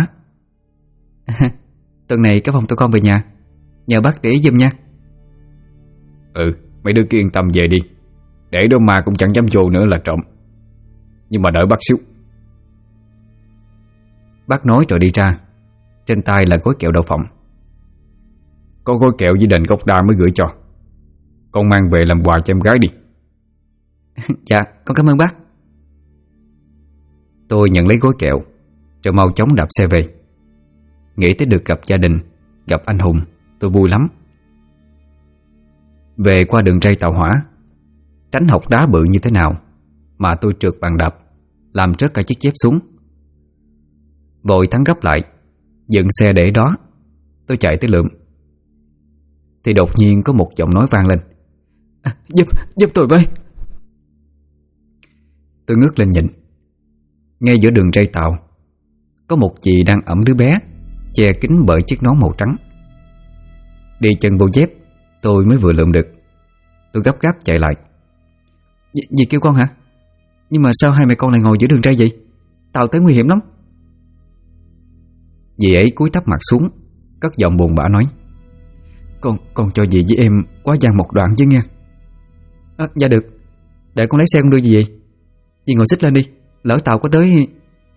Speaker 2: Tuần này cái phòng tôi con về nhà, nhờ bác để ý giùm nha.
Speaker 3: Mấy đứa kia yên tâm về đi, để đó mà cũng chẳng dám vô nữa là trộm. Nhưng mà đợi bác xíu.
Speaker 1: Bác nói rồi đi ra. Trên tay là gói kẹo đậu phộng.
Speaker 3: Có gói kẹo với đền gốc đa mới gửi cho. Con mang về làm quà cho em gái đi.
Speaker 2: Dạ, con cảm ơn bác.
Speaker 1: Tôi nhận lấy gói kẹo rồi mau chóng đạp xe về. Nghĩ tới được gặp gia đình, gặp anh Hùng, tôi vui lắm. Về qua đường ray tàu hỏa, tránh hộc đá bự như thế nào mà tôi trượt bàn đạp, làm rớt cả chiếc dép xuống. Vội thắng gấp lại, dừng xe để đó. Tôi chạy tới lượm thì đột nhiên có một giọng nói vang lên:
Speaker 2: Giúp tôi với.
Speaker 1: Tôi ngước lên nhìn. Ngay giữa đường ray tàu có một chị đang ẵm đứa bé, che kín bởi chiếc nón màu trắng. Đi chân vô dép tôi mới vừa lượm được. Tôi gấp gáp chạy lại.
Speaker 2: Dì kêu con hả? Nhưng mà sao hai mẹ con lại ngồi giữa đường ray vậy? Tàu tới nguy hiểm lắm.
Speaker 1: Dì ấy cúi thấp mặt xuống, cất giọng buồn bã nói: Con cho dì với em quá gian một đoạn chứ nghe. Dạ được, để con lấy xe con đưa dì vậy. Dì ngồi xích lên đi, lỡ tàu có tới.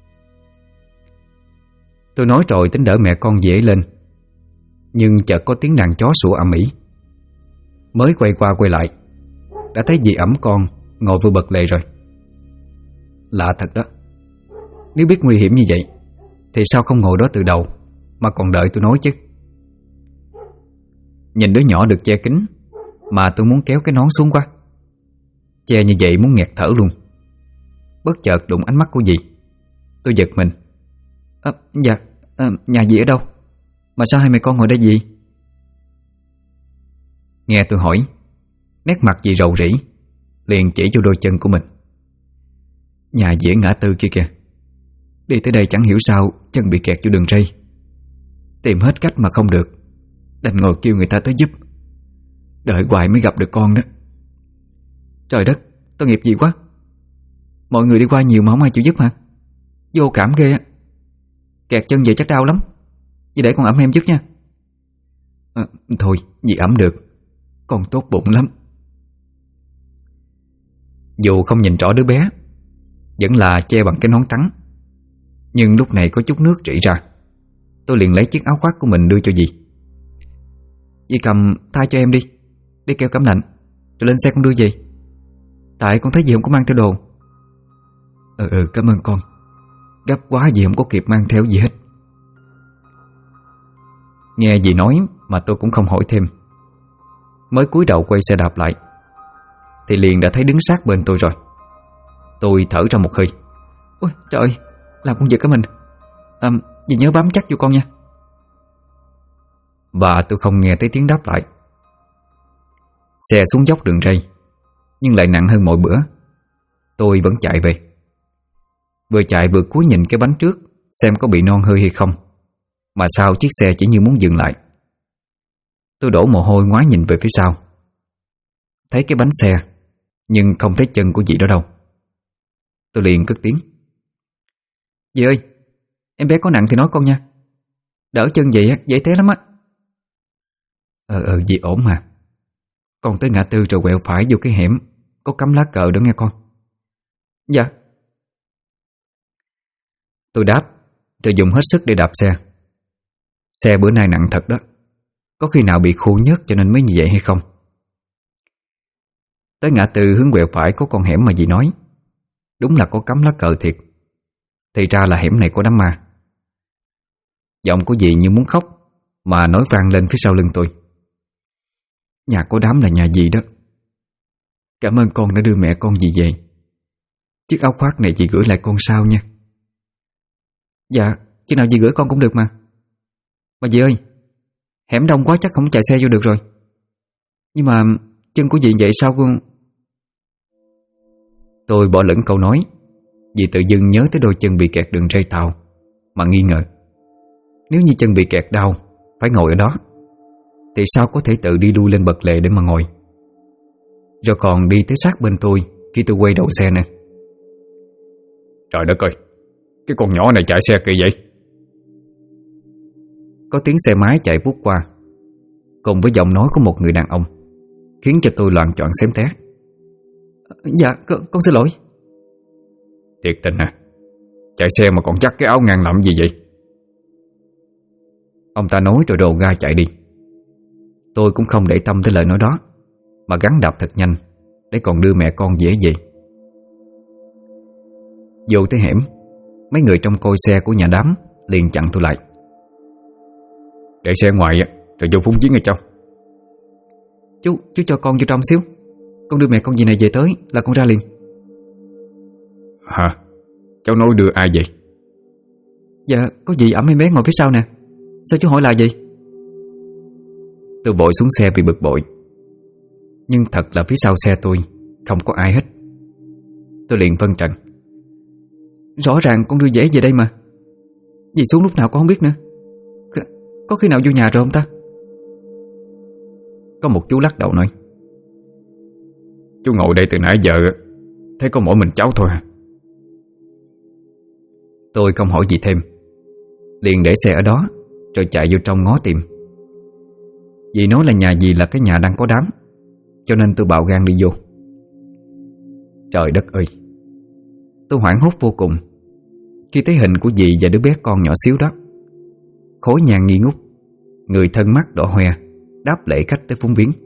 Speaker 1: Tôi nói rồi tính đỡ mẹ con dì ấy lên, nhưng chợt có tiếng đàn chó sủa ầm ĩ. Mới quay qua quay lại, đã thấy dì ẵm con ngồi vừa bật lề rồi. Lạ thật đó, nếu biết nguy hiểm như vậy thì sao không ngồi đó từ đầu mà còn đợi tôi nói chứ. Nhìn đứa nhỏ được che kín mà tôi muốn kéo cái nón xuống quá. Che như vậy muốn nghẹt thở luôn. Bất chợt đụng ánh mắt của dì, tôi giật mình. Dạ, nhà dì ở đâu? Mà sao hai mẹ con ngồi đây dì? Nghe tôi hỏi, nét mặt dì rầu rĩ, liền chỉ vô đôi chân của mình. Nhà dì ở ngã tư kia kìa. Đi tới đây chẳng hiểu sao chân bị kẹt vô đường ray. Tìm hết cách mà không được, đành ngồi kêu người ta tới giúp. Đợi hoài mới gặp được con đó. Trời đất, tội nghiệp gì quá. Mọi người đi qua nhiều mà không ai chịu giúp hả? Vô cảm ghê á. Kẹt chân vậy chắc đau lắm. Dì để con ẵm em giúp nha. Thôi, dì ẵm được, con tốt bụng lắm. Dù không nhìn rõ đứa bé, vẫn là che bằng cái nón trắng, nhưng lúc này có chút nước rỉ ra. Tôi liền lấy chiếc áo khoác của mình đưa cho dì. Dì cầm thay cho em đi, đi keo cảm lạnh, rồi lên xe con đưa dì. Tại con thấy dì không có mang theo đồ. Cảm ơn con. Gấp quá dì không có kịp mang theo gì hết. Nghe dì nói mà tôi cũng không hỏi thêm. Mới cúi đầu quay xe đạp lại thì liền đã thấy đứng sát bên tôi rồi. Tôi thở ra một hơi. Ôi trời ơi, làm con giật cả mình. Dì nhớ bám chắc vô con nha. Và tôi không nghe thấy tiếng đáp lại. Xe xuống dốc đường ray, nhưng lại nặng hơn mọi bữa. Tôi vẫn chạy về. Vừa chạy vừa cúi nhìn cái bánh trước, xem có bị non hơi hay không. Mà sao chiếc xe chỉ như muốn dừng lại. Tôi đổ mồ hôi ngoái nhìn về phía sau. Thấy cái bánh xe, nhưng không thấy chân của dì đó đâu. Tôi liền cất tiếng. Dì ơi, em bé có nặng thì nói con nha. Đỡ chân vậy dễ té lắm á. Dì ổn mà. Con tới ngã tư rồi quẹo phải vô cái hẻm có cắm lá cờ đó nghe con. Dạ. Tôi đáp, rồi dùng hết sức để đạp xe. Xe bữa nay nặng thật đó. Có khi nào bị khô nhớt cho nên mới như vậy hay không? Tới ngã tư hướng quẹo phải có con hẻm mà dì nói. Đúng là có cắm lá cờ thiệt. Thì ra là hẻm này có đám ma. Giọng của dì như muốn khóc mà nói vang lên phía sau lưng tôi. Nhà có đám là nhà dì đó. Cảm ơn con đã đưa mẹ con dì về. Chiếc áo khoác này dì gửi lại con sau nha. Dạ, chứ nào dì gửi con cũng được mà. Mà dì ơi, hẻm đông quá chắc không chạy xe vô được rồi. Nhưng mà chân của dì vậy sao con? Tôi bỏ lửng câu nói vì tự dưng nhớ tới đôi chân bị kẹt đường ray tàu mà nghi ngờ. Nếu như chân bị kẹt đau phải ngồi ở đó thì sao có thể tự đi đu lên bậc lề để mà ngồi. Rồi còn đi tới sát bên tôi khi tôi quay đầu xe nè.
Speaker 3: Trời đất ơi, cái con nhỏ này chạy xe kỳ vậy.
Speaker 1: Có tiếng xe máy chạy vút qua, cùng với giọng nói của một người đàn ông, khiến cho tôi loạng choạng xém té. Dạ, con xin lỗi.
Speaker 3: Thiệt tình à, chạy xe mà còn chắc cái áo ngang làm gì vậy?
Speaker 1: Ông ta nói rồi đồ ga chạy đi. Tôi cũng không để tâm tới lời nói đó, mà gắn đạp thật nhanh để còn đưa mẹ con dễ về. Vô tới hẻm, mấy người trong coi xe của nhà đám liền chặn tôi lại.
Speaker 3: Để xe ngoài rồi vô phúng viếng ở trong.
Speaker 1: Chú cho con vô trong xíu. Con đưa mẹ con dì này về tới là con ra liền.
Speaker 3: Hả? Cháu nói đưa ai vậy?
Speaker 1: Dạ, có dì ẵm em bé ngồi phía sau nè. Sao chú hỏi là gì? Tôi vội xuống xe vì bực bội. Nhưng thật là phía sau xe tôi không có ai hết. Tôi liền phân trần. Rõ ràng con đưa dễ về đây mà. Dì xuống lúc nào con không biết nữa. Có khi nào vô nhà rồi không ta?
Speaker 3: Có một chú lắc đầu nói. Chú ngồi đây từ nãy giờ thấy có mỗi mình cháu thôi hả?
Speaker 1: Tôi không hỏi gì thêm, liền để xe ở đó rồi chạy vô trong ngó tìm. Dì nói là nhà dì là cái nhà đang có đám, cho nên tôi bạo gan đi vô. Trời đất ơi, tôi hoảng hốt vô cùng khi thấy hình của dì và đứa bé con nhỏ xíu đó. Khối nhang nghi ngút, người thân mắt đỏ hoe, đáp lễ khách tới phúng viếng.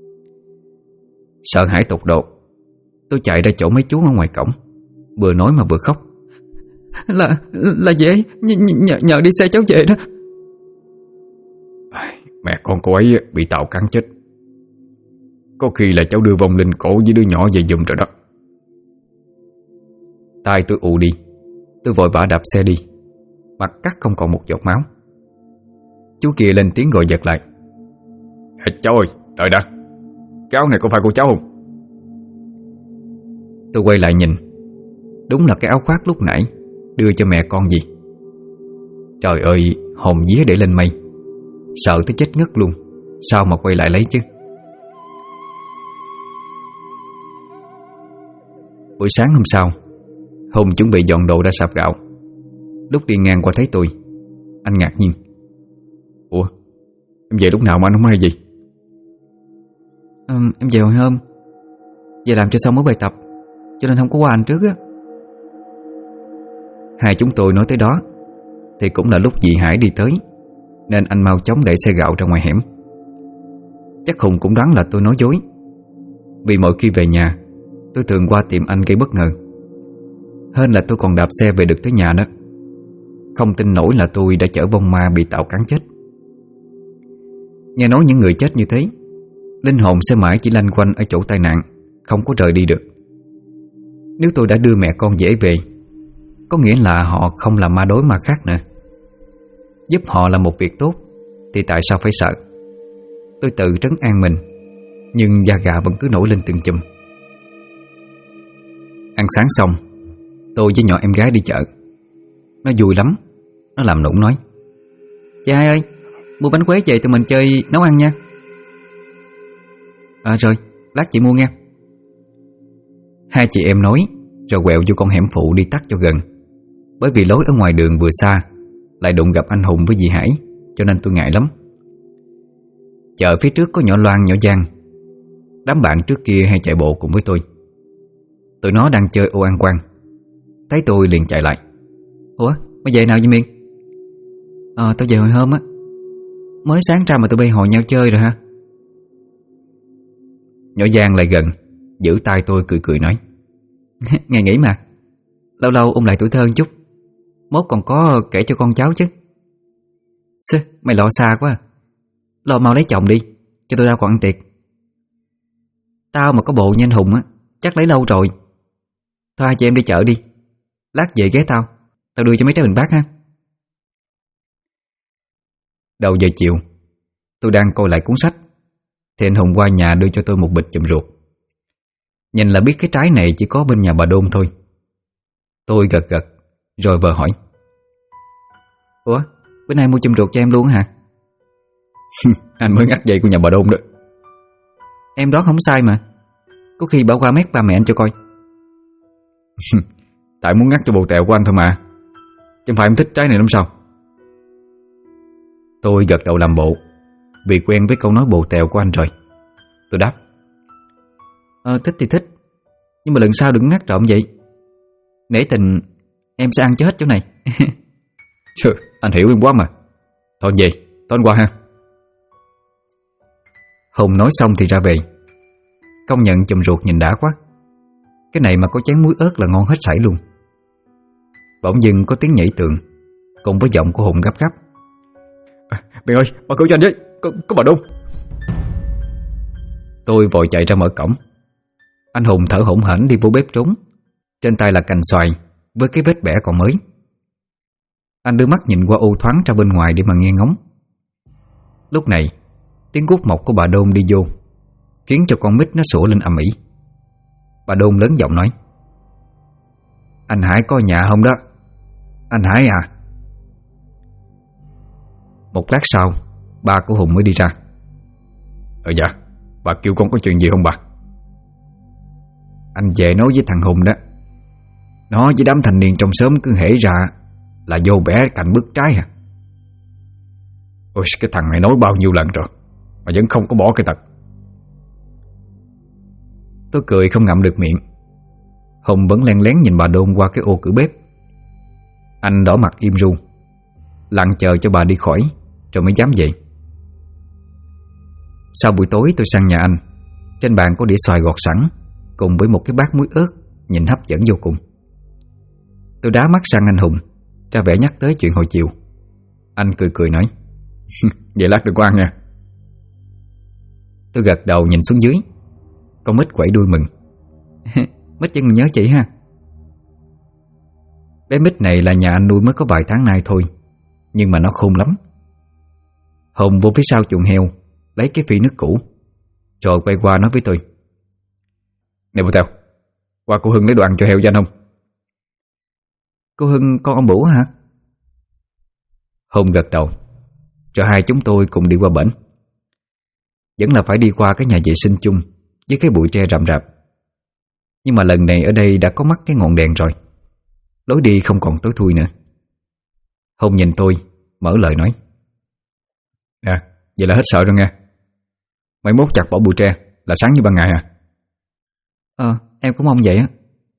Speaker 1: Sợ hãi tột độ, tôi chạy ra chỗ mấy chú ở ngoài cổng, vừa nói mà vừa khóc. Là dễ nhờ đi xe cháu về đó.
Speaker 3: Mẹ con cô ấy bị Tàu cắn chết. Có khi là cháu đưa vong linh cổ với đứa nhỏ về giùm rồi đó.
Speaker 1: Tai tôi ù đi, tôi vội vã đạp xe đi, mặt cắt không còn một giọt máu. Chú kia lên tiếng gọi giật lại.
Speaker 3: Cháu ơi, đợi đã. Cái áo này có phải của cháu không?
Speaker 1: Tôi quay lại nhìn, đúng là cái áo khoác lúc nãy đưa cho mẹ con gì. Trời ơi, hồn vía để lên mây, sợ tới chết ngất luôn. Sao mà quay lại lấy chứ. Buổi sáng hôm sau, Hùng chuẩn bị dọn đồ ra sạp gạo. Lúc đi ngang qua thấy tôi, anh ngạc nhiên.
Speaker 3: Ủa, em về lúc nào mà anh không hay gì?
Speaker 2: Em về hồi hôm. Về làm cho xong mới bài tập, cho nên không có qua anh trước á.
Speaker 1: Hai chúng tôi nói tới đó thì cũng là lúc dì Hải đi tới, nên anh mau chóng đẩy xe gạo ra ngoài hẻm. Chắc Hùng cũng đoán là tôi nói dối, vì mỗi khi về nhà tôi thường qua tìm anh gây bất ngờ. Hên là tôi còn đạp xe về được tới nhà đó. Không tin nổi là tôi đã chở vong ma bị Tàu cắn chết. Nghe nói những người chết như thế, linh hồn sẽ mãi chỉ lanh quanh ở chỗ tai nạn, không có rời đi được. Nếu tôi đã đưa mẹ con dễ về, có nghĩa là họ không là ma đối ma khác nữa. Giúp họ là một việc tốt thì tại sao phải sợ? Tôi tự trấn an mình, nhưng da gà vẫn cứ nổi lên từng chùm. Ăn sáng xong, tôi với nhỏ em gái đi chợ. Nó vui lắm. Nó làm nũng nói:
Speaker 2: Chị hai ơi, mua bánh quế về tụi mình chơi nấu ăn nha.
Speaker 1: Rồi, lát chị mua nha. Hai chị em nói rồi quẹo vô con hẻm phụ đi tắt cho gần. Bởi vì lối ở ngoài đường vừa xa, lại đụng gặp anh Hùng với dì Hải, cho nên tôi ngại lắm. Chợ phía trước có nhỏ Loan nhỏ Giang. Đám bạn trước kia hay chạy bộ cùng với tôi. Tụi nó đang chơi ô ăn quan, thấy tôi liền chạy lại.
Speaker 2: Ủa, mày về nào vậy Miên? Tao về hồi hôm á. Mới sáng ra mà tụi bay hò nhau chơi rồi ha.
Speaker 1: Nhỏ Giang lại gần, giữ tay tôi cười cười nói:
Speaker 2: Ngày nghỉ mà, lâu lâu ôn lại tuổi thơ chút, mốt còn có kể cho con cháu chứ. Mày lo xa quá. Lo mau lấy chồng đi, cho tôi ra còn ăn tiệc. Tao mà có bộ như anh Hùng á, chắc lấy lâu rồi. Thôi hai chị em đi chợ đi, lát về ghé tao đưa cho mấy trái bình bát ha.
Speaker 1: Đầu giờ chiều, tôi đang coi lại cuốn sách thì anh Hùng qua nhà đưa cho tôi một bịch chùm ruột. Nhìn là biết cái trái này chỉ có bên nhà bà Đôn thôi. Tôi gật gật rồi vờ hỏi:
Speaker 2: Ủa, bữa nay mua chùm ruột cho em luôn hả?
Speaker 3: Anh mới ngắt dây của nhà bà Đôn đó.
Speaker 2: Em đoán không sai mà. Có khi bảo qua mét ba mẹ anh cho coi.
Speaker 3: Tại muốn ngắt cho bồ tẹo của anh thôi mà, chứ không phải em thích trái này lắm sao?
Speaker 1: Tôi gật đầu làm bộ, vì quen với câu nói bồ tẹo của anh rồi. Tôi đáp:
Speaker 2: Thích thì thích, nhưng mà lần sau đừng ngắt trộm vậy. Nể tình em sẽ ăn cho hết chỗ này.
Speaker 3: Trời, anh hiểu em quá mà. Thôi về, tối qua ha.
Speaker 1: Hùng nói xong thì ra về. Công nhận chùm ruột nhìn đã quá. Cái này mà có chén muối ớt là ngon hết sảy luôn. Bỗng dưng có tiếng nhảy tường, cùng với giọng của Hùng gấp gáp:
Speaker 3: Mẹ ơi, bà cứu cho anh với, có bà Đôn.
Speaker 1: Tôi vội chạy ra mở cổng. Anh Hùng thở hổn hển đi vô bếp trốn. Trên tay là cành xoài với cái vết bẻ còn mới. Anh đưa mắt nhìn qua ô thoáng ra bên ngoài để mà nghe ngóng. Lúc này, tiếng guốc mộc của bà Đôn đi vô, khiến cho con mít nó sủa lên ầm ĩ. Bà Đôn lớn giọng nói: Anh Hải có nhà không đó? Anh Hải à? Một lát sau, ba của Hùng mới đi ra.
Speaker 3: Dạ, bà kêu con có chuyện gì không bà?
Speaker 1: Anh về nói với thằng Hùng đó. Nó với đám thanh niên trong xóm cứ hễ ra là vô bẻ cạnh bức trái à.
Speaker 3: Ôi, cái thằng này nói bao nhiêu lần rồi mà vẫn không có bỏ cái tật.
Speaker 1: Tôi cười không ngậm được miệng. Hùng vẫn len lén nhìn bà Đôn qua cái ô cửa bếp. Anh đỏ mặt im ru, lặng chờ cho bà đi khỏi rồi mới dám vậy. Sau buổi tối tôi sang nhà anh. Trên bàn có đĩa xoài gọt sẵn cùng với một cái bát muối ớt nhìn hấp dẫn vô cùng. Tôi đá mắt sang anh Hùng, ra vẻ nhắc tới chuyện hồi chiều. Anh cười cười nói:
Speaker 3: Vậy lát đừng có ăn nha.
Speaker 1: Tôi gật đầu nhìn xuống dưới. Con Mít quẩy đuôi mừng: Mít chân nhớ chị ha. Bé Mít này là nhà anh nuôi mới có vài tháng nay thôi, nhưng mà nó khôn lắm. Hùng vô phía sau chuồng heo lấy cái phi nước cũ, rồi quay qua nói với tôi:
Speaker 3: Nè bố Tèo, qua cô Hưng lấy đồ ăn cho heo cho anh không?
Speaker 1: Cô Hưng con ông Bủ hả? Hùng gật đầu, rồi hai chúng tôi cùng đi qua bển. Vẫn là phải đi qua cái nhà vệ sinh chung với cái bụi tre rậm rạp. Nhưng mà lần này ở đây đã có mắt cái ngọn đèn rồi, lối đi không còn tối thui nữa. Hùng nhìn tôi, mở lời nói:
Speaker 3: Nè, vậy là hết sợ rồi nghe. Mấy mốt chặt bỏ bụi tre là sáng như ban ngày à?
Speaker 1: Em cũng mong vậy á.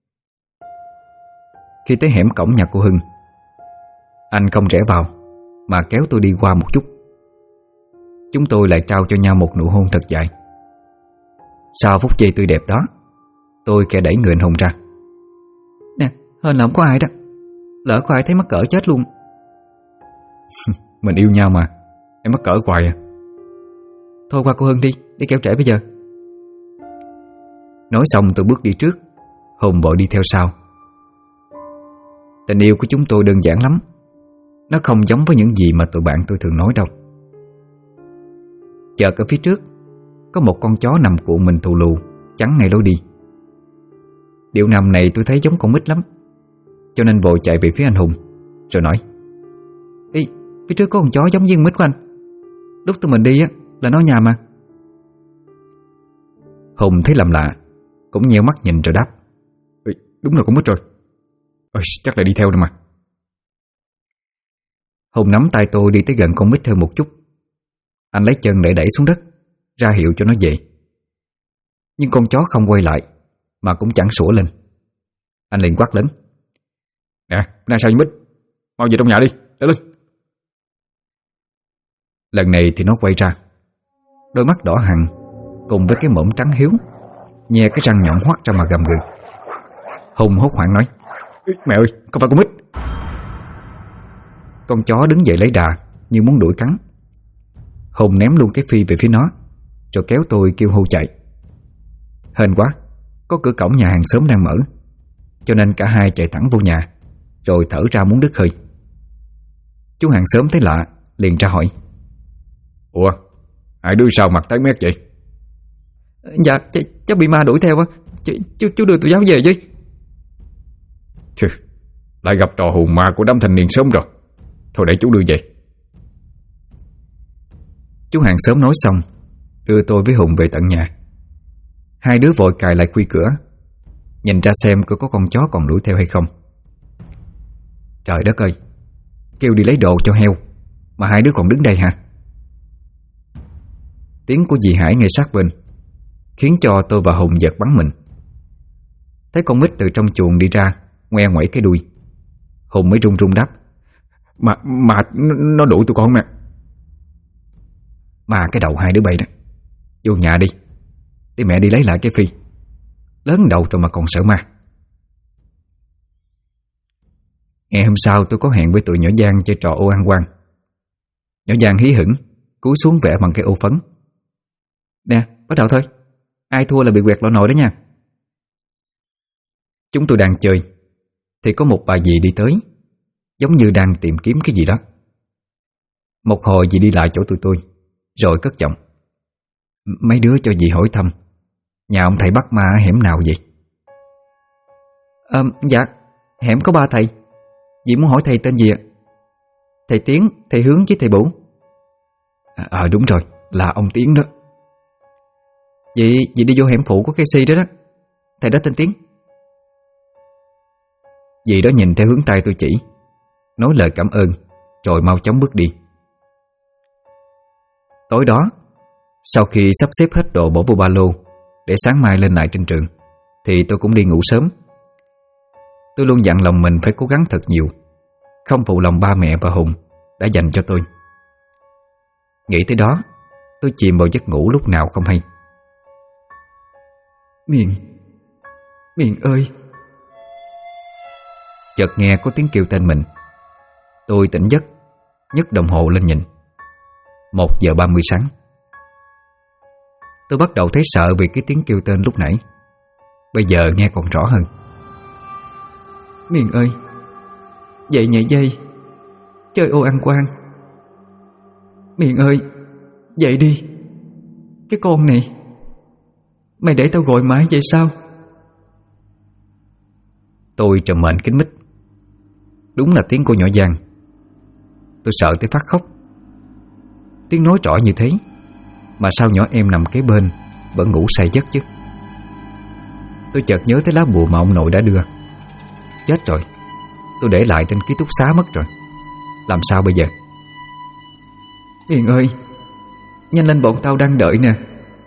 Speaker 1: Khi tới hẻm cổng nhà cô Hưng, anh không rẽ vào mà kéo tôi đi qua một chút. Chúng tôi lại trao cho nhau một nụ hôn thật dài. Sau phút giây tươi đẹp đó, tôi kẻ đẩy người anh Hùng ra: Nè, hên là không có ai đó. Lỡ có ai thấy mắc cỡ chết luôn.
Speaker 3: Mình yêu nhau mà, em mắc cỡ hoài à.
Speaker 1: Thôi qua cô Hưng đi, để kéo trễ bây giờ. Nói xong tôi bước đi trước, Hùng vội đi theo sau. Tình yêu của chúng tôi đơn giản lắm. Nó không giống với những gì mà tụi bạn tôi thường nói đâu. Chợt ở phía trước có một con chó nằm cuộn mình thù lù chắn ngay lối đi. Điệu nằm này tôi thấy giống con Mít lắm, cho nên vội chạy về phía anh Hùng, rồi nói: Ê, phía trước có con chó giống với con Mít của anh. Lúc tụi mình đi á là nó nhà mà. Hùng thấy lầm lạ, cũng nheo mắt nhìn rồi đáp:
Speaker 3: Đúng là con Mít rồi. Chắc là đi theo rồi mà.
Speaker 1: Hùng nắm tay tôi đi tới gần con Mít hơn một chút. Anh lấy chân để đẩy xuống đất, ra hiệu cho nó về. Nhưng con chó không quay lại, mà cũng chẳng sủa lên. Anh liền quát lớn:
Speaker 3: Nè, nay sao vậy Mít? Mau về trong nhà đi, lên lên.
Speaker 1: Lần này thì nó quay ra, đôi mắt đỏ hằn cùng với cái mõm trắng hiếu, nhe cái răng nhọn hoắt ra mà gầm gừ. Hùng hốt hoảng nói:
Speaker 3: Mẹ ơi, không phải con Mít.
Speaker 1: Con chó đứng dậy lấy đà như muốn đuổi cắn. Hùng ném luôn cái phi về phía nó, rồi kéo tôi kêu hô chạy. Hên quá, có cửa cổng nhà hàng xóm đang mở, cho nên cả hai chạy thẳng vô nhà, rồi thở ra muốn đứt hơi. Chú hàng xóm thấy lạ, liền ra hỏi:
Speaker 3: Ủa, hai đứa sao mặt tái mét vậy?
Speaker 1: Dạ, cháu bị ma đuổi theo á. Chú đưa tụi cháu về chứ.
Speaker 3: Chứ, lại gặp trò hùn ma của đám thanh niên sớm rồi. Thôi để chú đưa về.
Speaker 1: Chú hàng xóm nói xong, đưa tôi với Hùng về tận nhà. Hai đứa vội cài lại khuy cửa, nhìn ra xem có con chó còn đuổi theo hay không. Trời đất ơi, kêu đi lấy đồ cho heo mà hai đứa còn đứng đây hả? Tiếng của dì Hải ngay sát bên khiến cho tôi và Hùng giật bắn mình. Thấy con Mít từ trong chuồng đi ra, ngoe ngoẩy cái đuôi. Hùng mới run run đáp:
Speaker 3: Mà nó đuổi tụi con mẹ.
Speaker 1: Mà cái đầu hai đứa bay đó. Vô nhà đi, để mẹ đi lấy lại cái phi. Lớn đầu rồi mà còn sợ ma. Ngày hôm sau tôi có hẹn với tụi nhỏ Giang chơi trò ô ăn quan. Nhỏ Giang hí hửng cúi xuống vẽ bằng cái ô phấn. Nè, bắt đầu thôi. Ai thua là bị quẹt lọ nồi đó nha. Chúng tôi đang chơi thì có một bà dì đi tới, giống như đang tìm kiếm cái gì đó. Một hồi dì đi lại chỗ tụi tôi, rồi cất giọng: Mấy đứa cho dì hỏi thăm, nhà ông thầy bắt ma ở hẻm nào vậy? Dạ, hẻm có 3 thầy. Dì muốn hỏi thầy tên gì ạ? Thầy Tiến, thầy Hướng với thầy Bủ. Đúng rồi, là ông Tiến đó. Dì đi vô hẻm phụ của cây si đó đó. Thầy đó tên Tiến. Dì đó nhìn theo hướng tay tôi chỉ, nói lời cảm ơn, rồi mau chóng bước đi. Tối đó, sau khi sắp xếp hết đồ bỏ vô ba lô để sáng mai lên lại trên trường, thì tôi cũng đi ngủ sớm. Tôi luôn dặn lòng mình phải cố gắng thật nhiều, không phụ lòng ba mẹ và Hùng đã dành cho tôi. Nghĩ tới đó, tôi chìm vào giấc ngủ lúc nào không hay. Miền ơi! Chợt nghe có tiếng kêu tên mình. Tôi tỉnh giấc, nhấc đồng hồ lên nhìn. 1:30 sáng. Tôi bắt đầu thấy sợ vì cái tiếng kêu tên lúc nãy. Bây giờ nghe còn rõ hơn. Miền ơi! Dậy nhảy dây, chơi ô ăn quan. Miền ơi! Dậy đi! Cái con này, mày để tao gọi mãi vậy sao? Tôi trầm mệnh kín mít. Đúng là tiếng cô nhỏ Giang. Tôi sợ tới phát khóc. Tiếng nói rõ như thế mà sao nhỏ em nằm kế bên vẫn ngủ say giấc chứ. Tôi chợt nhớ tới lá bùa mà ông nội đã đưa. Chết rồi, tôi để lại trên ký túc xá mất rồi. Làm sao bây giờ? Miền ơi! Nhanh lên, bọn tao đang đợi nè.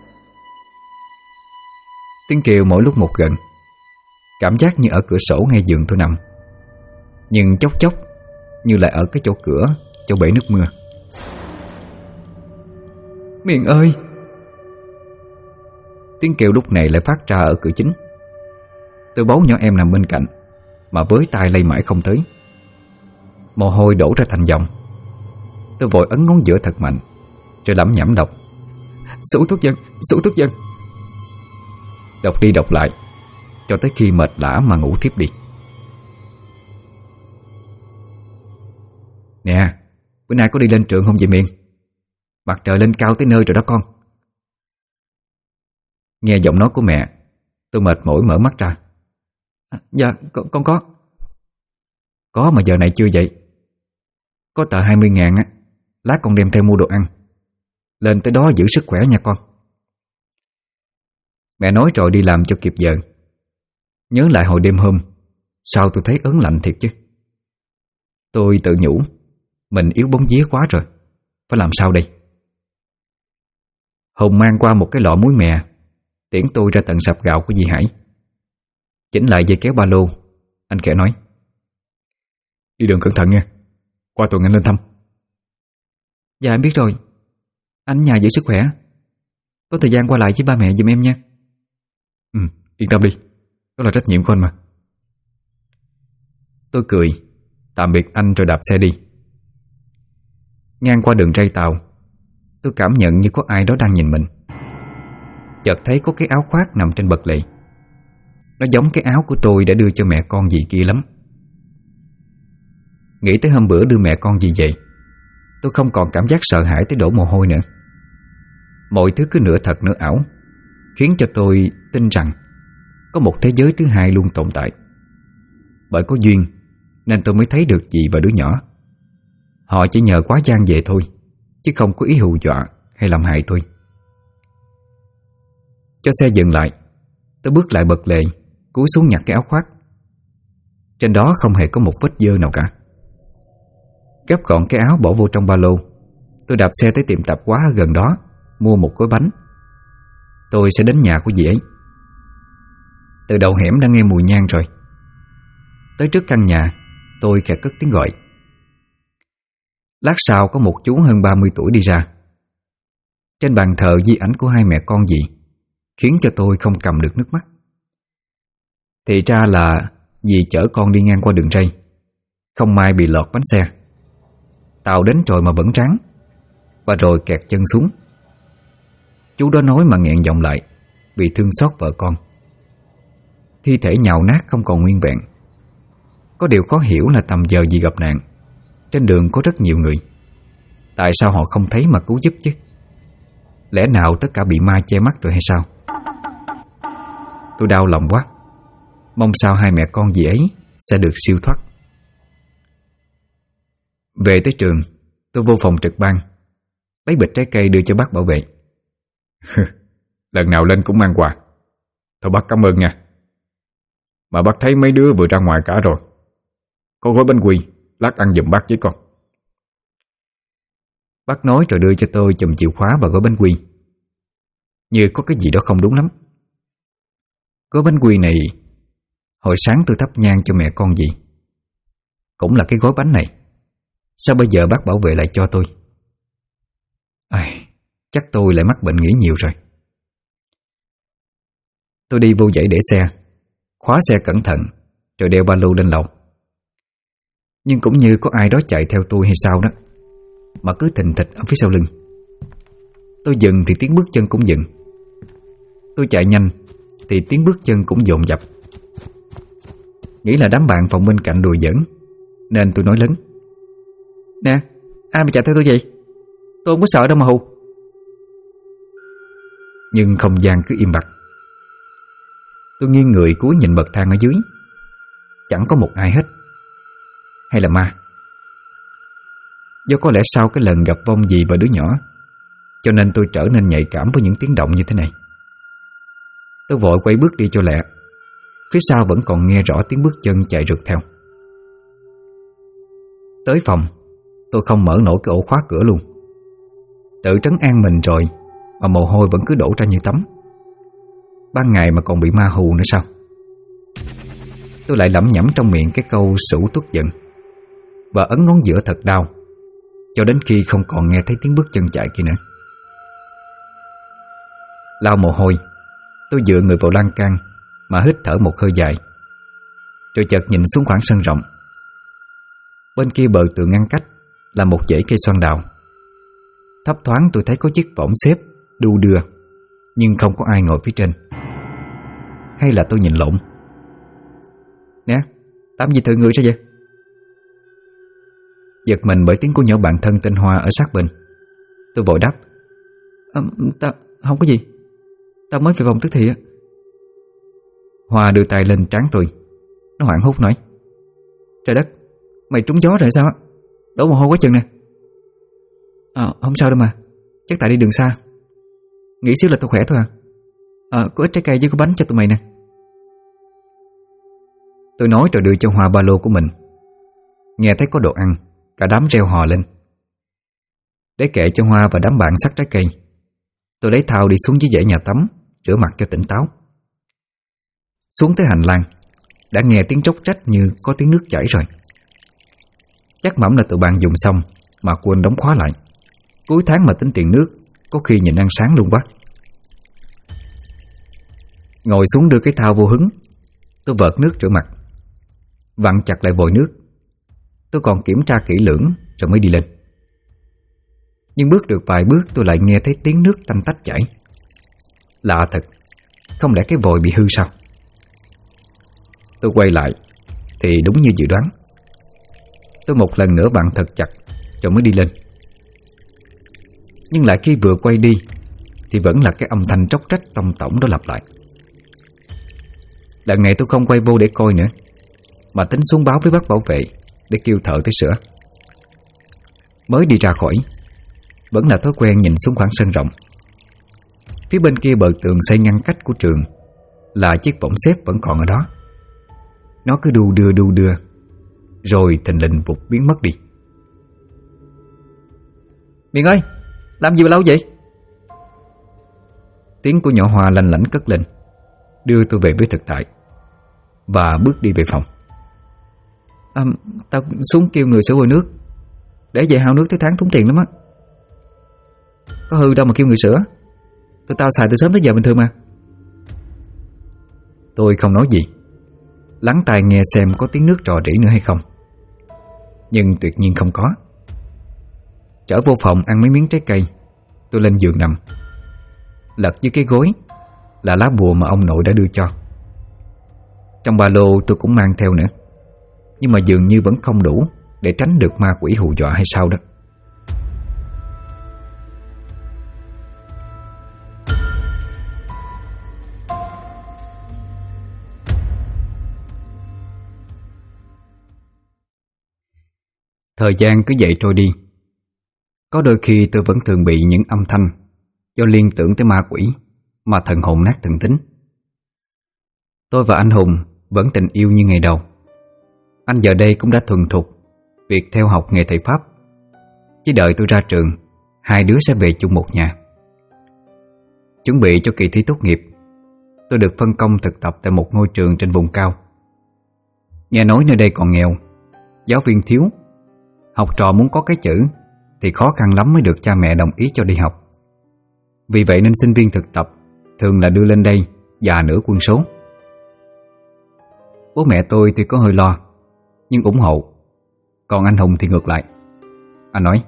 Speaker 1: Tiếng kêu mỗi lúc một gần. Cảm giác như ở cửa sổ ngay giường tôi nằm, nhưng chốc chốc như lại ở cái chỗ cửa, chỗ bể nước mưa. Miền ơi! Tiếng kêu lúc này lại phát ra ở cửa chính. Tôi bấu nhỏ em nằm bên cạnh mà với tay lay mãi không tới. Mồ hôi đổ ra thành dòng. Tôi vội ấn ngón giữa thật mạnh, rồi lẩm nhẩm đọc: Sủ thuốc dân, sủ thuốc dân. Đọc đi đọc lại cho tới khi mệt lả mà ngủ thiếp đi. Nè, bữa nay có đi lên trường không vậy Miền? Mặt trời lên cao tới nơi rồi đó con. Nghe giọng nói của mẹ, tôi mệt mỏi mở mắt ra. Dạ, con có. Có mà giờ này chưa vậy? Có tờ 20.000 á, lát con đem theo mua đồ ăn. Lên tới đó giữ sức khỏe nha con. Mẹ nói rồi đi làm cho kịp giờ. Nhớ lại hồi đêm hôm, sao tôi thấy ớn lạnh thiệt chứ. Tôi tự nhủ mình yếu bóng vía quá rồi, phải làm sao đây? Hùng mang qua một cái lọ muối mè, tiễn tôi ra tận sạp gạo của dì Hải. Chỉnh lại dây kéo ba lô, anh khẽ nói: Đi đường cẩn thận nha, qua tuần anh lên thăm. Dạ em biết rồi. Anh nhà giữ sức khỏe, có thời gian qua lại với ba mẹ giùm em nha. Yên tâm đi, đó là trách nhiệm của anh mà. Tôi cười tạm biệt anh rồi đạp xe đi. Ngang qua đường ray tàu, tôi cảm nhận như có ai đó đang nhìn mình. Chợt thấy có cái áo khoác nằm trên bậc lề. Nó giống cái áo của tôi đã đưa cho mẹ con dì kia lắm. Nghĩ tới hôm bữa đưa mẹ con dì về, tôi không còn cảm giác sợ hãi tới đổ mồ hôi nữa. Mọi thứ cứ nửa thật nửa ảo, khiến cho tôi tin rằng có một thế giới thứ hai luôn tồn tại. Bởi có duyên nên tôi mới thấy được dì và đứa nhỏ. Họ chỉ nhờ quá gian về thôi, chứ không có ý hù dọa hay làm hại tôi. Cho xe dừng lại, tôi bước lại bậc lề, cúi xuống nhặt cái áo khoác. Trên đó không hề có một vết dơ nào cả. Gấp gọn cái áo bỏ vô trong ba lô, tôi đạp xe tới tiệm tạp hóa ở gần đó, mua một gói bánh. Tôi sẽ đến nhà của dì ấy. Từ đầu hẻm đã nghe mùi nhang rồi. Tới trước căn nhà, tôi khẽ cất tiếng gọi. Lát sau có một chú hơn 30 tuổi đi ra. Trên bàn thờ di ảnh của hai mẹ con dì, khiến cho tôi không cầm được nước mắt. Thì ra là dì chở con đi ngang qua đường ray, không may bị lọt bánh xe. Tàu đến rồi mà vẫn ráng, và rồi kẹt chân xuống. Chú đó nói mà nghẹn giọng lại, vì thương xót vợ con. Thi thể nhào nát không còn nguyên vẹn. Có điều khó hiểu là tầm giờ dì gặp nạn, trên đường có rất nhiều người, tại sao họ không thấy mà cứu giúp chứ? Lẽ nào tất cả bị ma che mắt rồi hay sao? Tôi đau lòng quá. Mong sao hai mẹ con dì ấy sẽ được siêu thoát. Về tới trường, tôi vô phòng trực ban, lấy bịch trái cây đưa cho bác bảo vệ. Lần nào lên cũng mang quà. Thôi bác cảm ơn nha. Mà bác thấy mấy đứa vừa ra ngoài cả rồi. Có gói bánh quy, lát ăn giùm bác với con. Bác nói rồi đưa cho tôi chùm chìa khóa và gói bánh quy. Như có cái gì đó không đúng lắm. Gói bánh quy này hồi sáng tôi thắp nhang cho mẹ con gì, cũng là cái gói bánh này. Sao bây giờ bác bảo vệ lại cho tôi? Chắc tôi lại mắc bệnh nghĩ nhiều rồi. Tôi đi vô dãy để xe, khóa xe cẩn thận, rồi đeo ba lô lên lầu. Nhưng cũng như có ai đó chạy theo tôi hay sao đó, mà cứ thình thịch ở phía sau lưng. Tôi dừng thì tiếng bước chân cũng dừng. Tôi chạy nhanh thì tiếng bước chân cũng dồn dập. Nghĩ là đám bạn phòng bên cạnh đùa giỡn, nên tôi nói lớn: "Nè, ai mà chạy theo tôi vậy? Tôi không có sợ đâu mà hù." Nhưng không gian cứ im bặt. Tôi nghiêng người cúi nhìn bậc thang ở dưới. Chẳng có một ai hết. Hay là ma? Do có lẽ sau cái lần gặp vong gì và đứa nhỏ, cho nên tôi trở nên nhạy cảm với những tiếng động như thế này. Tôi vội quay bước đi cho lẹ. Phía sau vẫn còn nghe rõ tiếng bước chân chạy rượt theo. Tới phòng, tôi không mở nổi cái ổ khóa cửa luôn. Tự trấn an mình rồi mà mồ hôi vẫn cứ đổ ra như tắm. Ban ngày mà còn bị ma hù nữa sao? Tôi lại lẩm nhẩm trong miệng cái câu sửu tuất giận và ấn ngón giữa thật đau, cho đến khi không còn nghe thấy tiếng bước chân chạy kia nữa. Lau mồ hôi, tôi dựa người vào lan can mà hít thở một hơi dài, rồi chợt nhìn xuống khoảng sân rộng. Bên kia bờ tường ngăn cách là một dãy cây xoan đào. Thấp thoáng tôi thấy có chiếc võng xếp đu đưa, nhưng không có ai ngồi phía trên. Hay là tôi nhìn lộn? Nè, làm gì thử người sao vậy? Giật mình bởi tiếng của nhỏ bạn thân tên Hoa ở sát bên. Tôi vội đáp: "Ta không có gì, ta mới về phòng tức thì á." Hoa đưa tay lên trán tôi. Nó hoảng hốt nói: "Trời đất, mày trúng gió rồi sao á? Đổ mồ hôi quá chừng nè." Không sao đâu mà, chắc tại đi đường xa. Nghĩ xíu là tôi khỏe thôi à. Có ít trái cây với có bánh cho tụi mày nè." Tôi nói rồi đưa cho Hoa ba lô của mình. Nghe thấy có đồ ăn, cả đám reo hò lên. Để kệ cho Hoa và đám bạn xắt trái cây, tôi lấy thau đi xuống dưới dãy nhà tắm, rửa mặt cho tỉnh táo. Xuống tới hành lang, đã nghe tiếng tróc trách như có tiếng nước chảy rồi. Chắc mẩm là tụi bạn dùng xong mà quên đóng khóa lại. Cuối tháng mà tính tiền nước, có khi nhìn ăn sáng luôn quá. Ngồi xuống đưa cái thau vô hứng, tôi vợt nước rửa mặt, vặn chặt lại vòi nước. Tôi còn kiểm tra kỹ lưỡng rồi mới đi lên. Nhưng bước được vài bước tôi lại nghe thấy tiếng nước tanh tách chảy. Lạ thật, không lẽ cái vòi bị hư sao? Tôi quay lại thì đúng như dự đoán. Tôi một lần nữa vặn thật chặt rồi mới đi lên. Nhưng lại khi vừa quay đi thì vẫn là cái âm thanh tróc trách tông tổng đó lặp lại. Lần này tôi không quay vô để coi nữa, mà tính xuống báo với bác bảo vệ để kêu thợ tới sửa. Mới đi ra khỏi, vẫn là thói quen nhìn xuống khoảng sân rộng. Phía bên kia bờ tường xây ngăn cách của trường là chiếc võng xếp vẫn còn ở đó. Nó cứ đu đưa, rồi thình lình vụt biến mất đi. "Miền ơi, làm gì mà lâu vậy?" Tiếng của nhỏ Hoa lanh lảnh cất lên, đưa tôi về với thực tại và bước đi về phòng. Tao xuống kêu người sửa vòi nước, để về hao nước tới tháng tốn tiền lắm á. Có hư đâu mà kêu người sửa, tụi tao xài từ sớm tới giờ bình thường mà. Tôi không nói gì, lắng tai nghe xem có tiếng nước rò rỉ nữa hay không. Nhưng tuyệt nhiên không có. Trở vô phòng ăn mấy miếng trái cây, tôi lên giường nằm. Lật dưới cái gối là lá bùa mà ông nội đã đưa cho. Trong ba lô tôi cũng mang theo nữa, nhưng mà dường như vẫn không đủ để tránh được ma quỷ hù dọa hay sao đó. Thời gian cứ vậy trôi đi. Có đôi khi tôi vẫn thường bị những âm thanh do liên tưởng tới ma quỷ mà thần hồn nát thần tính. Tôi và anh Hùng vẫn tình yêu như ngày đầu. Anh giờ đây cũng đã thuần thục việc theo học nghề thầy Pháp, chỉ đợi tôi ra trường hai đứa sẽ về chung một nhà. Chuẩn bị cho kỳ thi tốt nghiệp, tôi được phân công thực tập tại một ngôi trường trên vùng cao. Nghe nói nơi đây còn nghèo, giáo viên thiếu, học trò muốn có cái chữ thì khó khăn lắm mới được cha mẹ đồng ý cho đi học. Vì vậy nên sinh viên thực tập thường là đưa lên đây già nửa quân số. Bố mẹ tôi thì có hơi lo, nhưng ủng hộ. Còn anh Hùng thì ngược lại. Anh nói: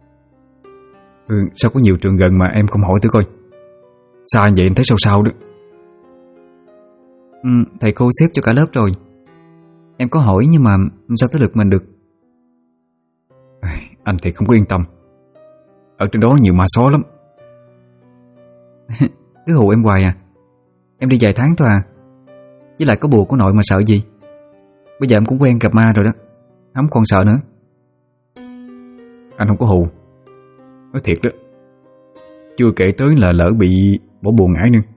Speaker 3: Sao có nhiều trường gần mà em không hỏi tôi coi? Xa vậy em thấy sao sao đó.
Speaker 2: Thầy cô xếp cho cả lớp rồi. Em có hỏi nhưng mà sao tới lượt mình được.
Speaker 3: Anh thì không có yên tâm. Ở trên đó nhiều ma xó lắm.
Speaker 2: Cứ hù em hoài à. Em đi vài tháng thôi à. Với lại có bùa của nội mà sợ gì. Bây giờ em cũng quen gặp ma rồi đó, không còn sợ nữa.
Speaker 3: Anh không có hù. Nói thiệt đó. Chưa kể tới là lỡ bị bỏ bùa ngải nữa.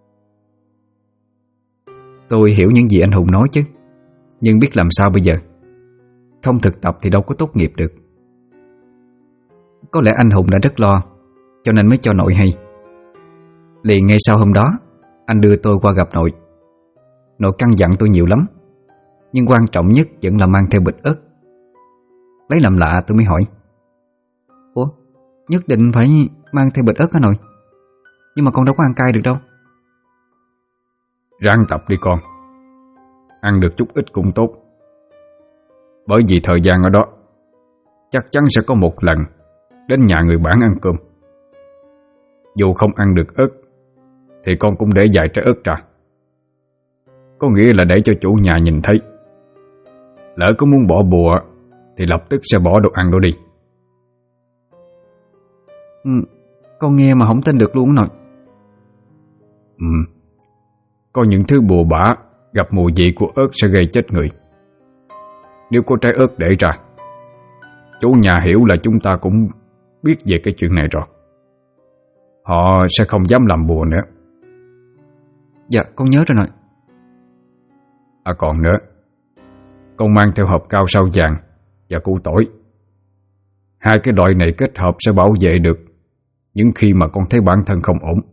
Speaker 1: Tôi hiểu những gì anh Hùng nói chứ, nhưng biết làm sao bây giờ. Không thực tập thì đâu có tốt nghiệp được. Có lẽ anh Hùng đã rất lo, cho nên mới cho nội hay. Liền ngay sau hôm đó, anh đưa tôi qua gặp nội. Nội căn dặn tôi nhiều lắm, nhưng quan trọng nhất vẫn là mang theo bịch ớt. Lấy làm lạ tôi mới hỏi:
Speaker 2: Ủa, nhất định phải mang theo bịch ớt hả nội? Nhưng mà con đâu có ăn cay được đâu.
Speaker 3: Ráng tập đi con. Ăn được chút ít cũng tốt. Bởi vì thời gian ở đó chắc chắn sẽ có một lần đến nhà người bản ăn cơm. Dù không ăn được ớt thì con cũng để vài trái ớt ra. Có nghĩa là để cho chủ nhà nhìn thấy. Lỡ có muốn bỏ bùa thì lập tức sẽ bỏ đồ ăn đó đi.
Speaker 2: Con nghe mà không tin được luôn nội.
Speaker 3: Có những thứ bùa bả gặp mùi vị của ớt sẽ gây chết người. Nếu có trái ớt để ra, chủ nhà hiểu là chúng ta cũng biết về cái chuyện này rồi. Họ sẽ không dám làm bùa nữa.
Speaker 2: Dạ con nhớ rồi nội.
Speaker 3: À còn nữa, con mang theo hộp cao sao vàng và củ tỏi. Hai cái loại này kết hợp sẽ bảo vệ được những khi mà con thấy bản thân không ổn.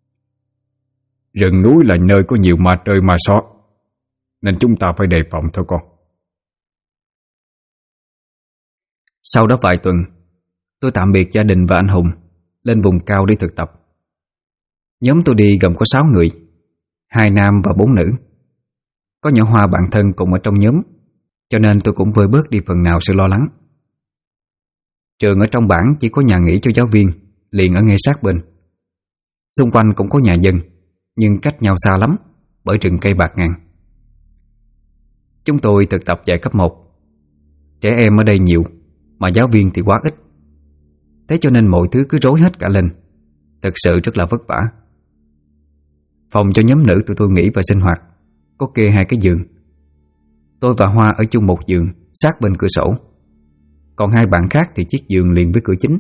Speaker 3: Rừng núi là nơi có nhiều ma trời ma xó, nên chúng ta phải đề phòng thôi con.
Speaker 1: Sau đó vài tuần, tôi tạm biệt gia đình và anh Hùng, lên vùng cao đi thực tập. Nhóm tôi đi gồm có 6 người, 2 nam và 4 nữ. Có nhỏ Hoa bạn thân cùng ở trong nhóm, cho nên tôi cũng vơi bớt đi phần nào sự lo lắng. Trường ở trong bản chỉ có nhà nghỉ cho giáo viên, liền ở ngay sát bên. Xung quanh cũng có nhà dân, nhưng cách nhau xa lắm bởi rừng cây bạt ngàn. Chúng tôi thực tập dạy cấp 1. Trẻ em ở đây nhiều, mà giáo viên thì quá ít. Thế cho nên mọi thứ cứ rối hết cả lên. Thực sự rất là vất vả. Phòng cho nhóm nữ tụi tôi nghỉ và sinh hoạt có kê 2 cái giường. Tôi và Hoa ở chung một giường sát bên cửa sổ. Còn 2 bạn khác thì chiếc giường liền với cửa chính.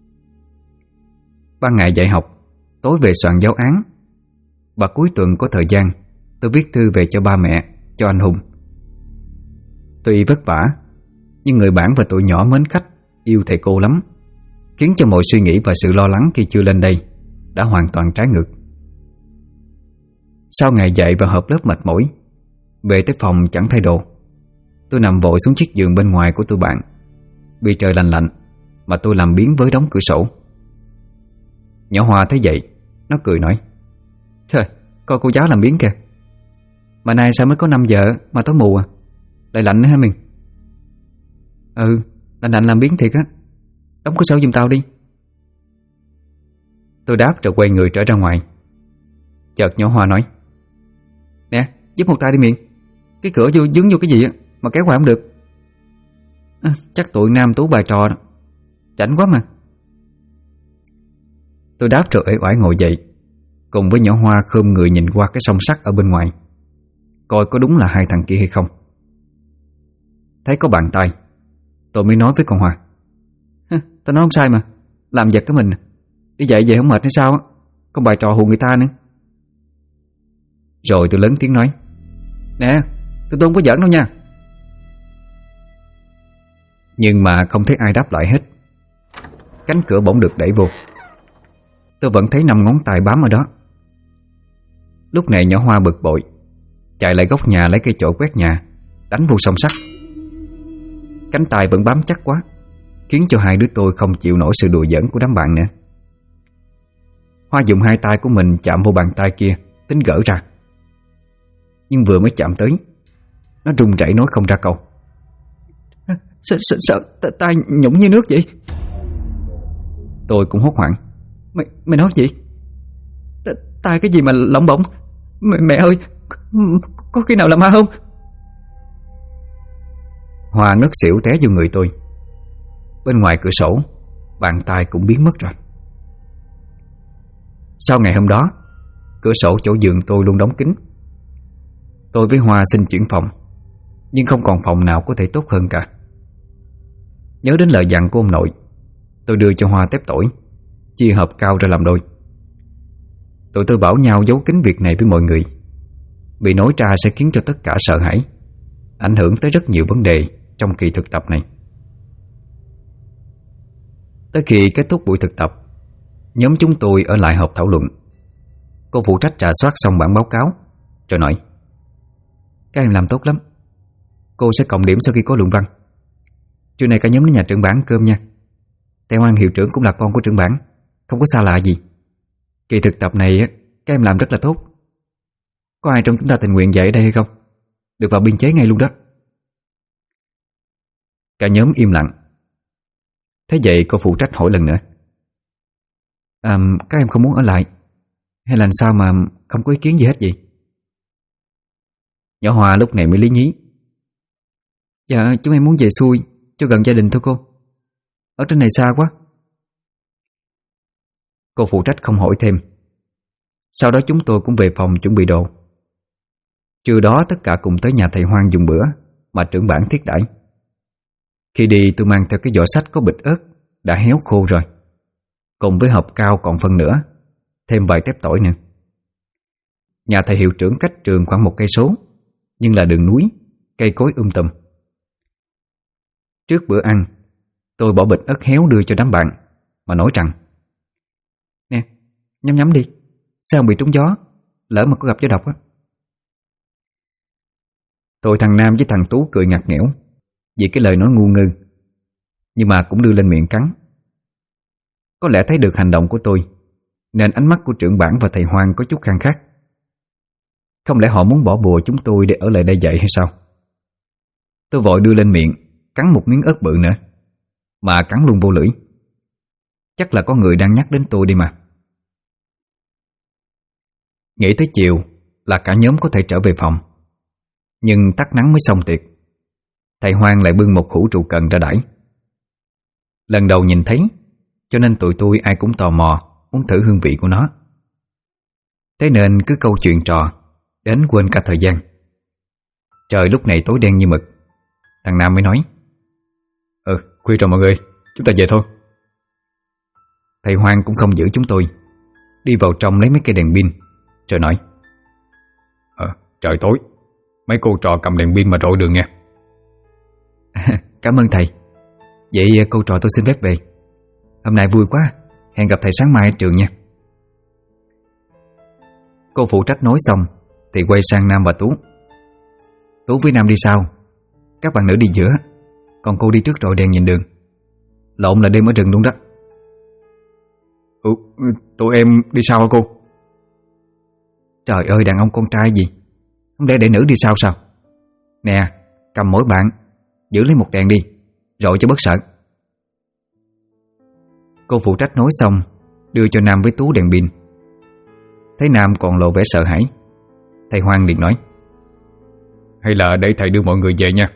Speaker 1: Ban ngày dạy học, tối về soạn giáo án. Và cuối tuần có thời gian, tôi viết thư về cho ba mẹ, cho anh Hùng. Tuy vất vả, nhưng người bản và tụi nhỏ mến khách, yêu thầy cô lắm, khiến cho mọi suy nghĩ và sự lo lắng khi chưa lên đây đã hoàn toàn trái ngược. Sau ngày dạy và họp lớp mệt mỏi, về tới phòng chẳng thay đồ, tôi nằm vội xuống chiếc giường bên ngoài của tụi bạn. Vì trời lạnh lạnh mà tôi làm biếng với đóng cửa sổ. Nhỏ Hoa thấy vậy, nó cười nói:
Speaker 2: Trời, coi cô giáo làm biếng kìa. Mà nay sao mới có 5 giờ mà tối mù à? Lại lạnh nữa hả mình? Lạnh làm biếng thiệt á. Đóng cửa sổ giùm tao đi.
Speaker 1: Tôi đáp rồi quay người trở ra ngoài. Chợt nhỏ Hoa nói:
Speaker 2: Nè, giúp một tay đi miệng. Cái cửa dướng vô cái gì á mà kéo qua không được. Chắc tụi nam tú bài trò đó. Rảnh quá mà.
Speaker 1: Tôi đáp rồi uể oải ngồi dậy, cùng với nhỏ Hoa khom người nhìn qua cái song sắt ở bên ngoài, coi có đúng là 2 thằng kia hay không. Thấy có bàn tay, tôi mới nói với con Hoa:
Speaker 2: Tao nói không sai mà. Làm giật cái mình. Đi dạy về không mệt hay sao á? Con bài trò hù người ta nữa.
Speaker 1: Rồi tôi lớn tiếng nói:
Speaker 2: Nè, tôi không có giỡn đâu nha.
Speaker 1: Nhưng mà không thấy ai đáp lại hết. cánh cửa bỗng được đẩy vô. Tôi vẫn thấy 5 ngón tay bám ở đó. Lúc này nhỏ Hoa bực bội, chạy lại góc nhà lấy cây chổi quét nhà, đánh vô song sắt. Cánh tay vẫn bám chắc quá, khiến cho hai đứa tôi không chịu nổi sự đùa giỡn của đám bạn nữa. Hoa dùng hai tay của mình chạm vô bàn tay kia, tính gỡ ra. Nhưng vừa mới chạm tới, nó run rẩy nói không ra câu.
Speaker 2: Sao tay nhũng như nước vậy?
Speaker 1: Tôi cũng hốt hoảng.
Speaker 2: Mày nói gì? Tay cái gì mà lỏng bổng? Mẹ ơi, có khi nào là ma không?
Speaker 1: Hoa ngất xỉu té vô người tôi. Bên ngoài cửa sổ, bàn tay cũng biến mất rồi. Sau ngày hôm đó, cửa sổ chỗ giường tôi luôn đóng kín. Tôi với Hoa xin chuyển phòng, nhưng không còn phòng nào có thể tốt hơn cả. Nhớ đến lời dặn của ông nội, tôi đưa cho Hoa tép tỏi, chia hộp cao ra làm đôi. Tụi tôi bảo nhau giấu kín việc này với mọi người, vì nói ra sẽ khiến cho tất cả sợ hãi, ảnh hưởng tới rất nhiều vấn đề trong kỳ thực tập này. Tới khi kết thúc buổi thực tập, nhóm chúng tôi ở lại họp thảo luận. Cô phụ trách rà soát xong bản báo cáo rồi nói: "Các em làm tốt lắm. Cô sẽ cộng điểm sau khi có luận văn. Trưa nay cả nhóm đến nhà trưởng bản ăn cơm nha. Theo Hoan hiệu trưởng cũng là con của trưởng bản, không có xa lạ gì. Kỳ thực tập này các em làm rất là tốt. Có ai trong chúng ta tình nguyện dạy ở đây hay không? Được vào biên chế ngay luôn đó." Cả nhóm im lặng. Thế vậy cô phụ trách hỏi lần nữa: "Các em không muốn ở lại, hay là sao mà không có ý kiến gì hết vậy?" Nhỏ Hoa lúc này mới lý nhí:
Speaker 2: "Dạ chúng em muốn về xuôi cho gần gia đình thôi cô. Ở trên này xa quá."
Speaker 1: Cô phụ trách không hỏi thêm. Sau đó chúng tôi cũng về phòng chuẩn bị đồ. Trưa đó tất cả cùng tới nhà thầy Hoan dùng bữa mà trưởng bản thiết đãi. Khi đi tôi mang theo cái giỏ sách có bịch ớt đã héo khô rồi, cùng với hộp cao còn phân nữa, thêm vài tép tỏi nữa. Nhà thầy hiệu trưởng cách trường khoảng 1 cây số, nhưng là đường núi, cây cối tùm. Trước bữa ăn, tôi bỏ bịch ớt héo đưa cho đám bạn mà nói rằng:
Speaker 2: "Nè, nhắm đi, sao không bị trúng gió, lỡ mà có gặp gió độc á."
Speaker 1: Tôi thằng Nam với thằng Tú cười ngặt nghẽo vì cái lời nói ngu ngơ, nhưng mà cũng đưa lên miệng cắn. Có lẽ thấy được hành động của tôi, nên ánh mắt của trưởng bản và thầy Hoan có chút khăng khát. Không lẽ họ muốn bỏ bùa chúng tôi để ở lại đây dạy hay sao? Tôi vội đưa lên miệng, cắn một miếng ớt bự nữa, mà cắn luôn vô lưỡi. Chắc là có người đang nhắc đến tôi đi mà. Nghĩ tới chiều là cả nhóm có thể trở về phòng, nhưng tắt nắng mới xong tiệc. Thầy Hoan lại bưng một hũ trụ cần ra đãi. Lần đầu nhìn thấy, cho nên tụi tôi ai cũng tò mò muốn thử hương vị của nó. Thế nên cứ câu chuyện trò đến quên cả thời gian. Trời lúc này tối đen như mực. Thằng Nam mới nói: "Khuya rồi mọi người, chúng ta về thôi." Thầy Hoan cũng không giữ chúng tôi, đi vào trong lấy mấy cây đèn pin rồi nói: "Trời tối, mấy cô trò cầm đèn pin mà rọi đường nha."
Speaker 2: "Cảm ơn thầy. Vậy cô trò tôi xin phép về. Hôm nay vui quá, hẹn gặp thầy sáng mai ở trường nha."
Speaker 1: Cô phụ trách nói xong thì quay sang Nam và Tú:
Speaker 2: "Tú với Nam đi sau, các bạn nữ đi giữa, còn cô đi trước rọi đèn nhìn đường. Lộn là đêm ở rừng luôn đó."
Speaker 3: Tụi em đi sau hả cô?
Speaker 2: "Trời ơi, đàn ông con trai gì, không lẽ để nữ đi sau sao? Nè, cầm mỗi bạn giữ lấy một đèn đi, rọi cho bớt sợ."
Speaker 1: Cô phụ trách nói xong đưa cho Nam với Tú đèn pin. Thấy Nam còn lộ vẻ sợ hãi, thầy Hoan liền nói:
Speaker 3: "Hay là để thầy đưa mọi người về nha."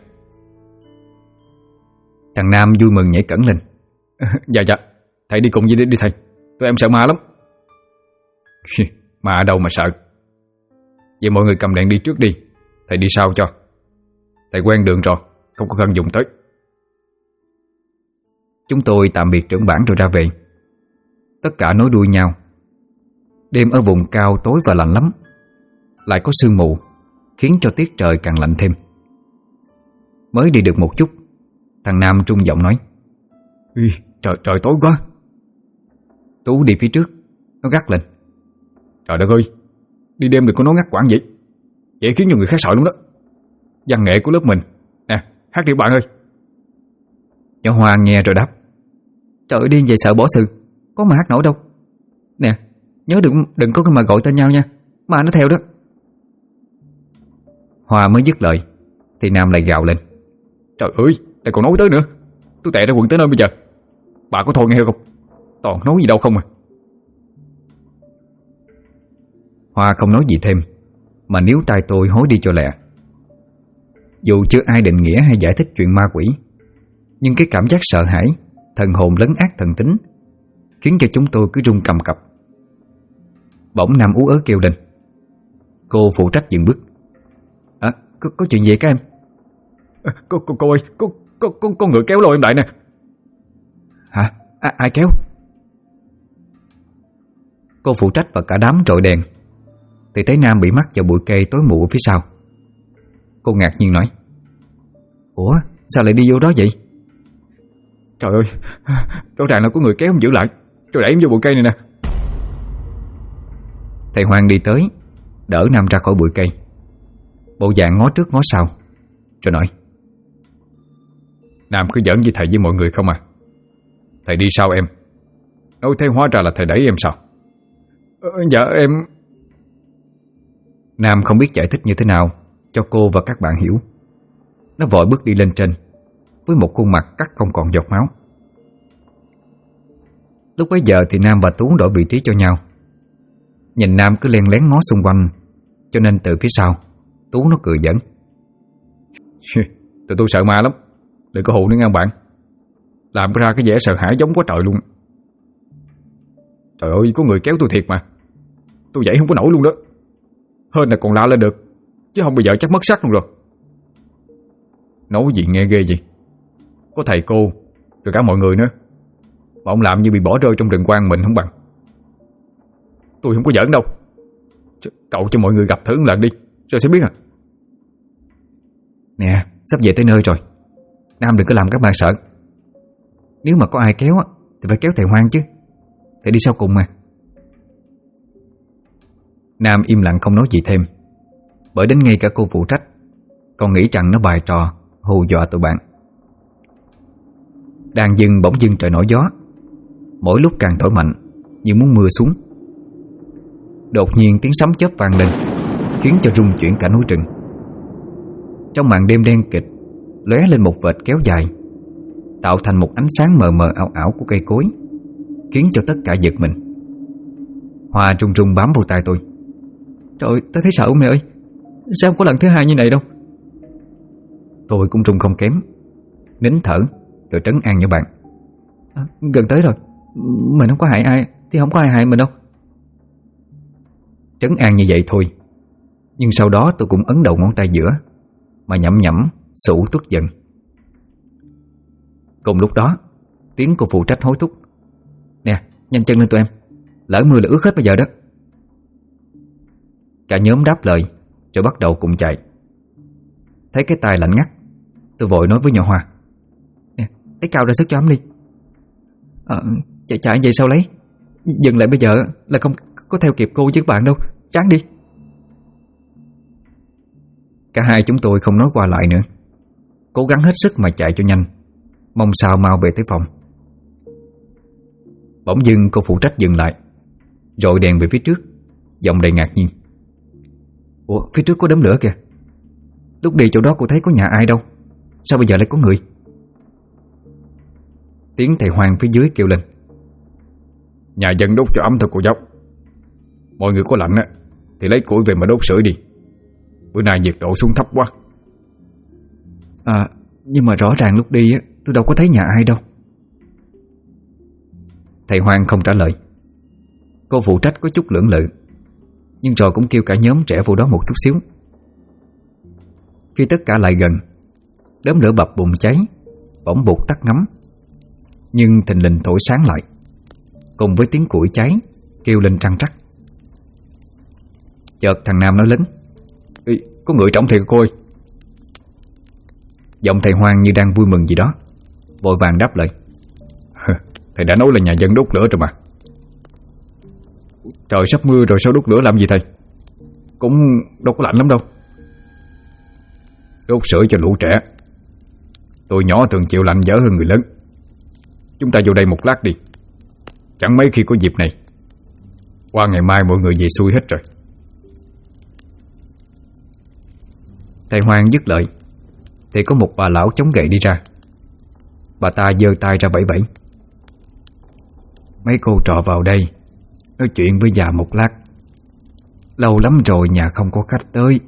Speaker 1: Thằng Nam vui mừng nhảy cẫng lên:
Speaker 3: Dạ, thầy đi cùng với đi thầy. Tụi em sợ ma lắm." "Ma ở đâu mà sợ. Vậy mọi người cầm đèn đi trước đi, thầy đi sau cho. Thầy quen đường rồi, không có cần dùng tới."
Speaker 1: Chúng tôi tạm biệt trưởng bản rồi ra về. Tất cả nối đuôi nhau. Đêm ở vùng cao tối và lạnh lắm, lại có sương mù, khiến cho tiết trời càng lạnh thêm. Mới đi được một chút, thằng Nam trung giọng nói:
Speaker 3: Trời tối quá,
Speaker 1: Tú đi phía trước, nó gắt lên:
Speaker 3: Trời đất ơi, đi đêm đừng có nói ngắt quãng vậy, dễ khiến nhiều người khác sợ luôn đó. Văn nghệ của lớp mình. Nè, hát đi bạn ơi.
Speaker 1: Nhỏ Hoa nghe rồi đáp:
Speaker 2: Trời ơi, điên vậy sợ bỏ sự, có mà hát nổi đâu. Nè, nhớ đừng có mà gọi tên nhau nha, mà nó theo đó.
Speaker 1: Hoa mới dứt lời thì Nam lại gào lên:
Speaker 3: Trời ơi, lại còn nói tới nữa. Tôi tè ra quần tới nơi bây giờ. Bà có thôi nghe không? Toàn nói gì đâu không à.
Speaker 1: Hoa không nói gì thêm, mà níu tay tôi hối đi cho lẹ. Dù chưa ai định nghĩa hay giải thích chuyện ma quỷ, nhưng cái cảm giác sợ hãi, thần hồn lấn át thần tính khiến cho chúng tôi cứ run cầm cập. Bỗng Nam ú ớ kêu lên. Cô phụ trách dừng bước:
Speaker 2: Có chuyện gì các em?
Speaker 3: Cô ơi, có người kéo lôi em lại nè.
Speaker 1: Hả? Ai kéo? Cô phụ trách và cả đám trội đèn thì thấy Nam bị mắc vào bụi cây tối mù ở phía sau. Cô ngạc nhiên nói:
Speaker 2: Ủa, sao lại đi vô đó vậy?
Speaker 3: Trời ơi, rõ ràng là có người kéo em giữ lại rồi đẩy em vô bụi cây này nè.
Speaker 1: Thầy Hoàng đi tới, đỡ Nam ra khỏi bụi cây, bộ dạng ngó trước ngó sau, rồi nói:
Speaker 3: Nam cứ giỡn với thầy với mọi người không à? Thầy đi sau em. Nói thế hóa ra là thầy đẩy em sao? Dạ em...
Speaker 1: Nam không biết giải thích như thế nào cho cô và các bạn hiểu. Nó vội bước đi lên trên với một khuôn mặt cắt không còn giọt máu. Lúc bấy giờ thì Nam và Tú đổi vị trí cho nhau. Nhìn Nam cứ len lén ngó xung quanh, cho nên từ phía sau Tú nó cười giỡn:
Speaker 3: Tụi tôi sợ ma lắm, đừng có hù nữa nha bạn. Làm ra cái vẻ sợ hãi giống quá trời luôn. Trời ơi, có người kéo tôi thiệt mà. Tôi dậy không có nổi luôn đó. Hên là còn la lên được, chứ không bây giờ chắc mất sắc luôn rồi. Nói gì nghe ghê gì. Có thầy cô rồi cả mọi người nữa, mà ông làm như bị bỏ rơi trong rừng quang mình không bằng. Tôi không có giỡn đâu. Cậu cho mọi người gặp thử một lần đi, rồi sẽ biết à.
Speaker 1: Nè, sắp về tới nơi rồi, Nam đừng có làm các bạn sợ. Nếu mà có ai kéo thì phải kéo thầy Hoang chứ, thầy đi sau cùng mà. Nam im lặng không nói gì thêm, bởi đến ngay cả cô phụ trách còn nghĩ rằng nó bày trò hù dọa tụi bạn. Đang dừng bỗng dưng trời nổi gió, mỗi lúc càng thổi mạnh như muốn mưa xuống. Đột nhiên tiếng sấm chớp vang lên, khiến cho rung chuyển cả núi rừng. Trong màn đêm đen kịt lóe lên một vệt kéo dài, tạo thành một ánh sáng mờ mờ ảo ảo của cây cối, khiến cho tất cả giật mình. Hoa run run bám vào tay tôi:
Speaker 2: Trời ơi, tao thấy sợ mẹ ơi, sao không có lần thứ hai như này đâu.
Speaker 1: Tôi cũng run không kém, nín thở rồi trấn an nhỏ bạn:
Speaker 2: Gần tới rồi, mình không có hại ai thì không có ai hại mình đâu.
Speaker 1: Trấn an như vậy thôi, nhưng sau đó tôi cũng ấn đầu ngón tay giữa mà nhẩm nhẩm sụ tuốt dần. Cùng lúc đó, tiếng của phụ trách hối thúc:
Speaker 2: Nè, nhanh chân lên tụi em, lỡ mưa là ướt hết bây giờ đó.
Speaker 1: Cả nhóm đáp lời rồi bắt đầu cùng chạy. Thấy cái tay lạnh ngắt, tôi vội nói với nhỏ Hoa:
Speaker 2: Nè, lấy cao ra sức cho ấm đi. Chạy vậy sao lấy? Dừng lại bây giờ là không có theo kịp cô với các bạn đâu, ráng đi.
Speaker 1: Cả hai chúng tôi không nói qua lại nữa, cố gắng hết sức mà chạy cho nhanh, mong sao mau về tới phòng. Bỗng dưng cô phụ trách dừng lại, rọi đèn về phía trước, giọng đầy ngạc nhiên:
Speaker 2: Ủa, phía trước có đốm lửa kìa. Lúc đi chỗ đó cô thấy có nhà ai đâu, sao bây giờ lại có người?
Speaker 1: Tiếng thầy Hoàng phía dưới kêu lên:
Speaker 3: Nhà dân đốt cho ấm thôi cô giáo. Mọi người có lạnh á thì lấy củi về mà đốt sưởi đi. Bữa nay nhiệt độ xuống thấp quá.
Speaker 2: Nhưng mà rõ ràng lúc đi tôi đâu có thấy nhà ai đâu.
Speaker 1: Thầy Hoàng không trả lời. Cô phụ trách có chút lưỡng lự, nhưng rồi cũng kêu cả nhóm trẻ vô đó một chút xíu. Khi tất cả lại gần, đốm lửa bập bùng cháy bỗng bụt tắt ngấm, nhưng thình lình thổi sáng lại, cùng với tiếng củi cháy kêu lên trăng trắc. Chợt thằng Nam nói lớn:
Speaker 3: Ê, có người trong thiệt cô ơi.
Speaker 1: Giọng thầy Hoàng như đang vui mừng gì đó, vội vàng đáp lời:
Speaker 3: Thầy đã nói là nhà dân đốt lửa rồi mà. Trời sắp mưa rồi sao đốt lửa làm gì thầy? Cũng đâu có lạnh lắm đâu. Đốt sưởi cho lũ trẻ. Tụi nhỏ thường chịu lạnh dở hơn người lớn. Chúng ta vô đây một lát đi. Chẳng mấy khi có dịp này. Qua ngày mai mọi người về xuôi hết rồi.
Speaker 1: Thầy Hoan dứt lời thì có một bà lão chống gậy đi ra. Bà ta giơ tay ra vẫy vẫy. Mấy cô trọ vào đây nói chuyện với già một lát. Lâu lắm rồi nhà không có khách tới.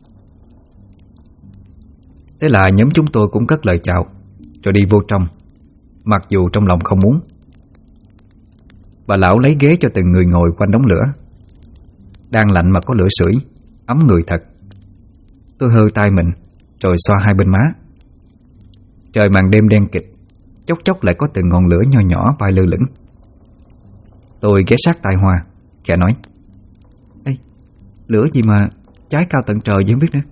Speaker 1: Thế là nhóm chúng tôi cũng cất lời chào rồi đi vô trong, mặc dù trong lòng không muốn. Bà lão lấy ghế cho từng người ngồi quanh đống lửa. Đang lạnh mà có lửa sưởi, ấm người thật. Tôi hơ tay mình rồi xoa hai bên má. Trời màn đêm đen kịt, chốc chốc lại có từng ngọn lửa nho nhỏ bay lơ lửng. Tôi ghé sát tai Hoa, khẽ nói: Ê, lửa gì mà cháy cao tận trời vậy không biết nữa.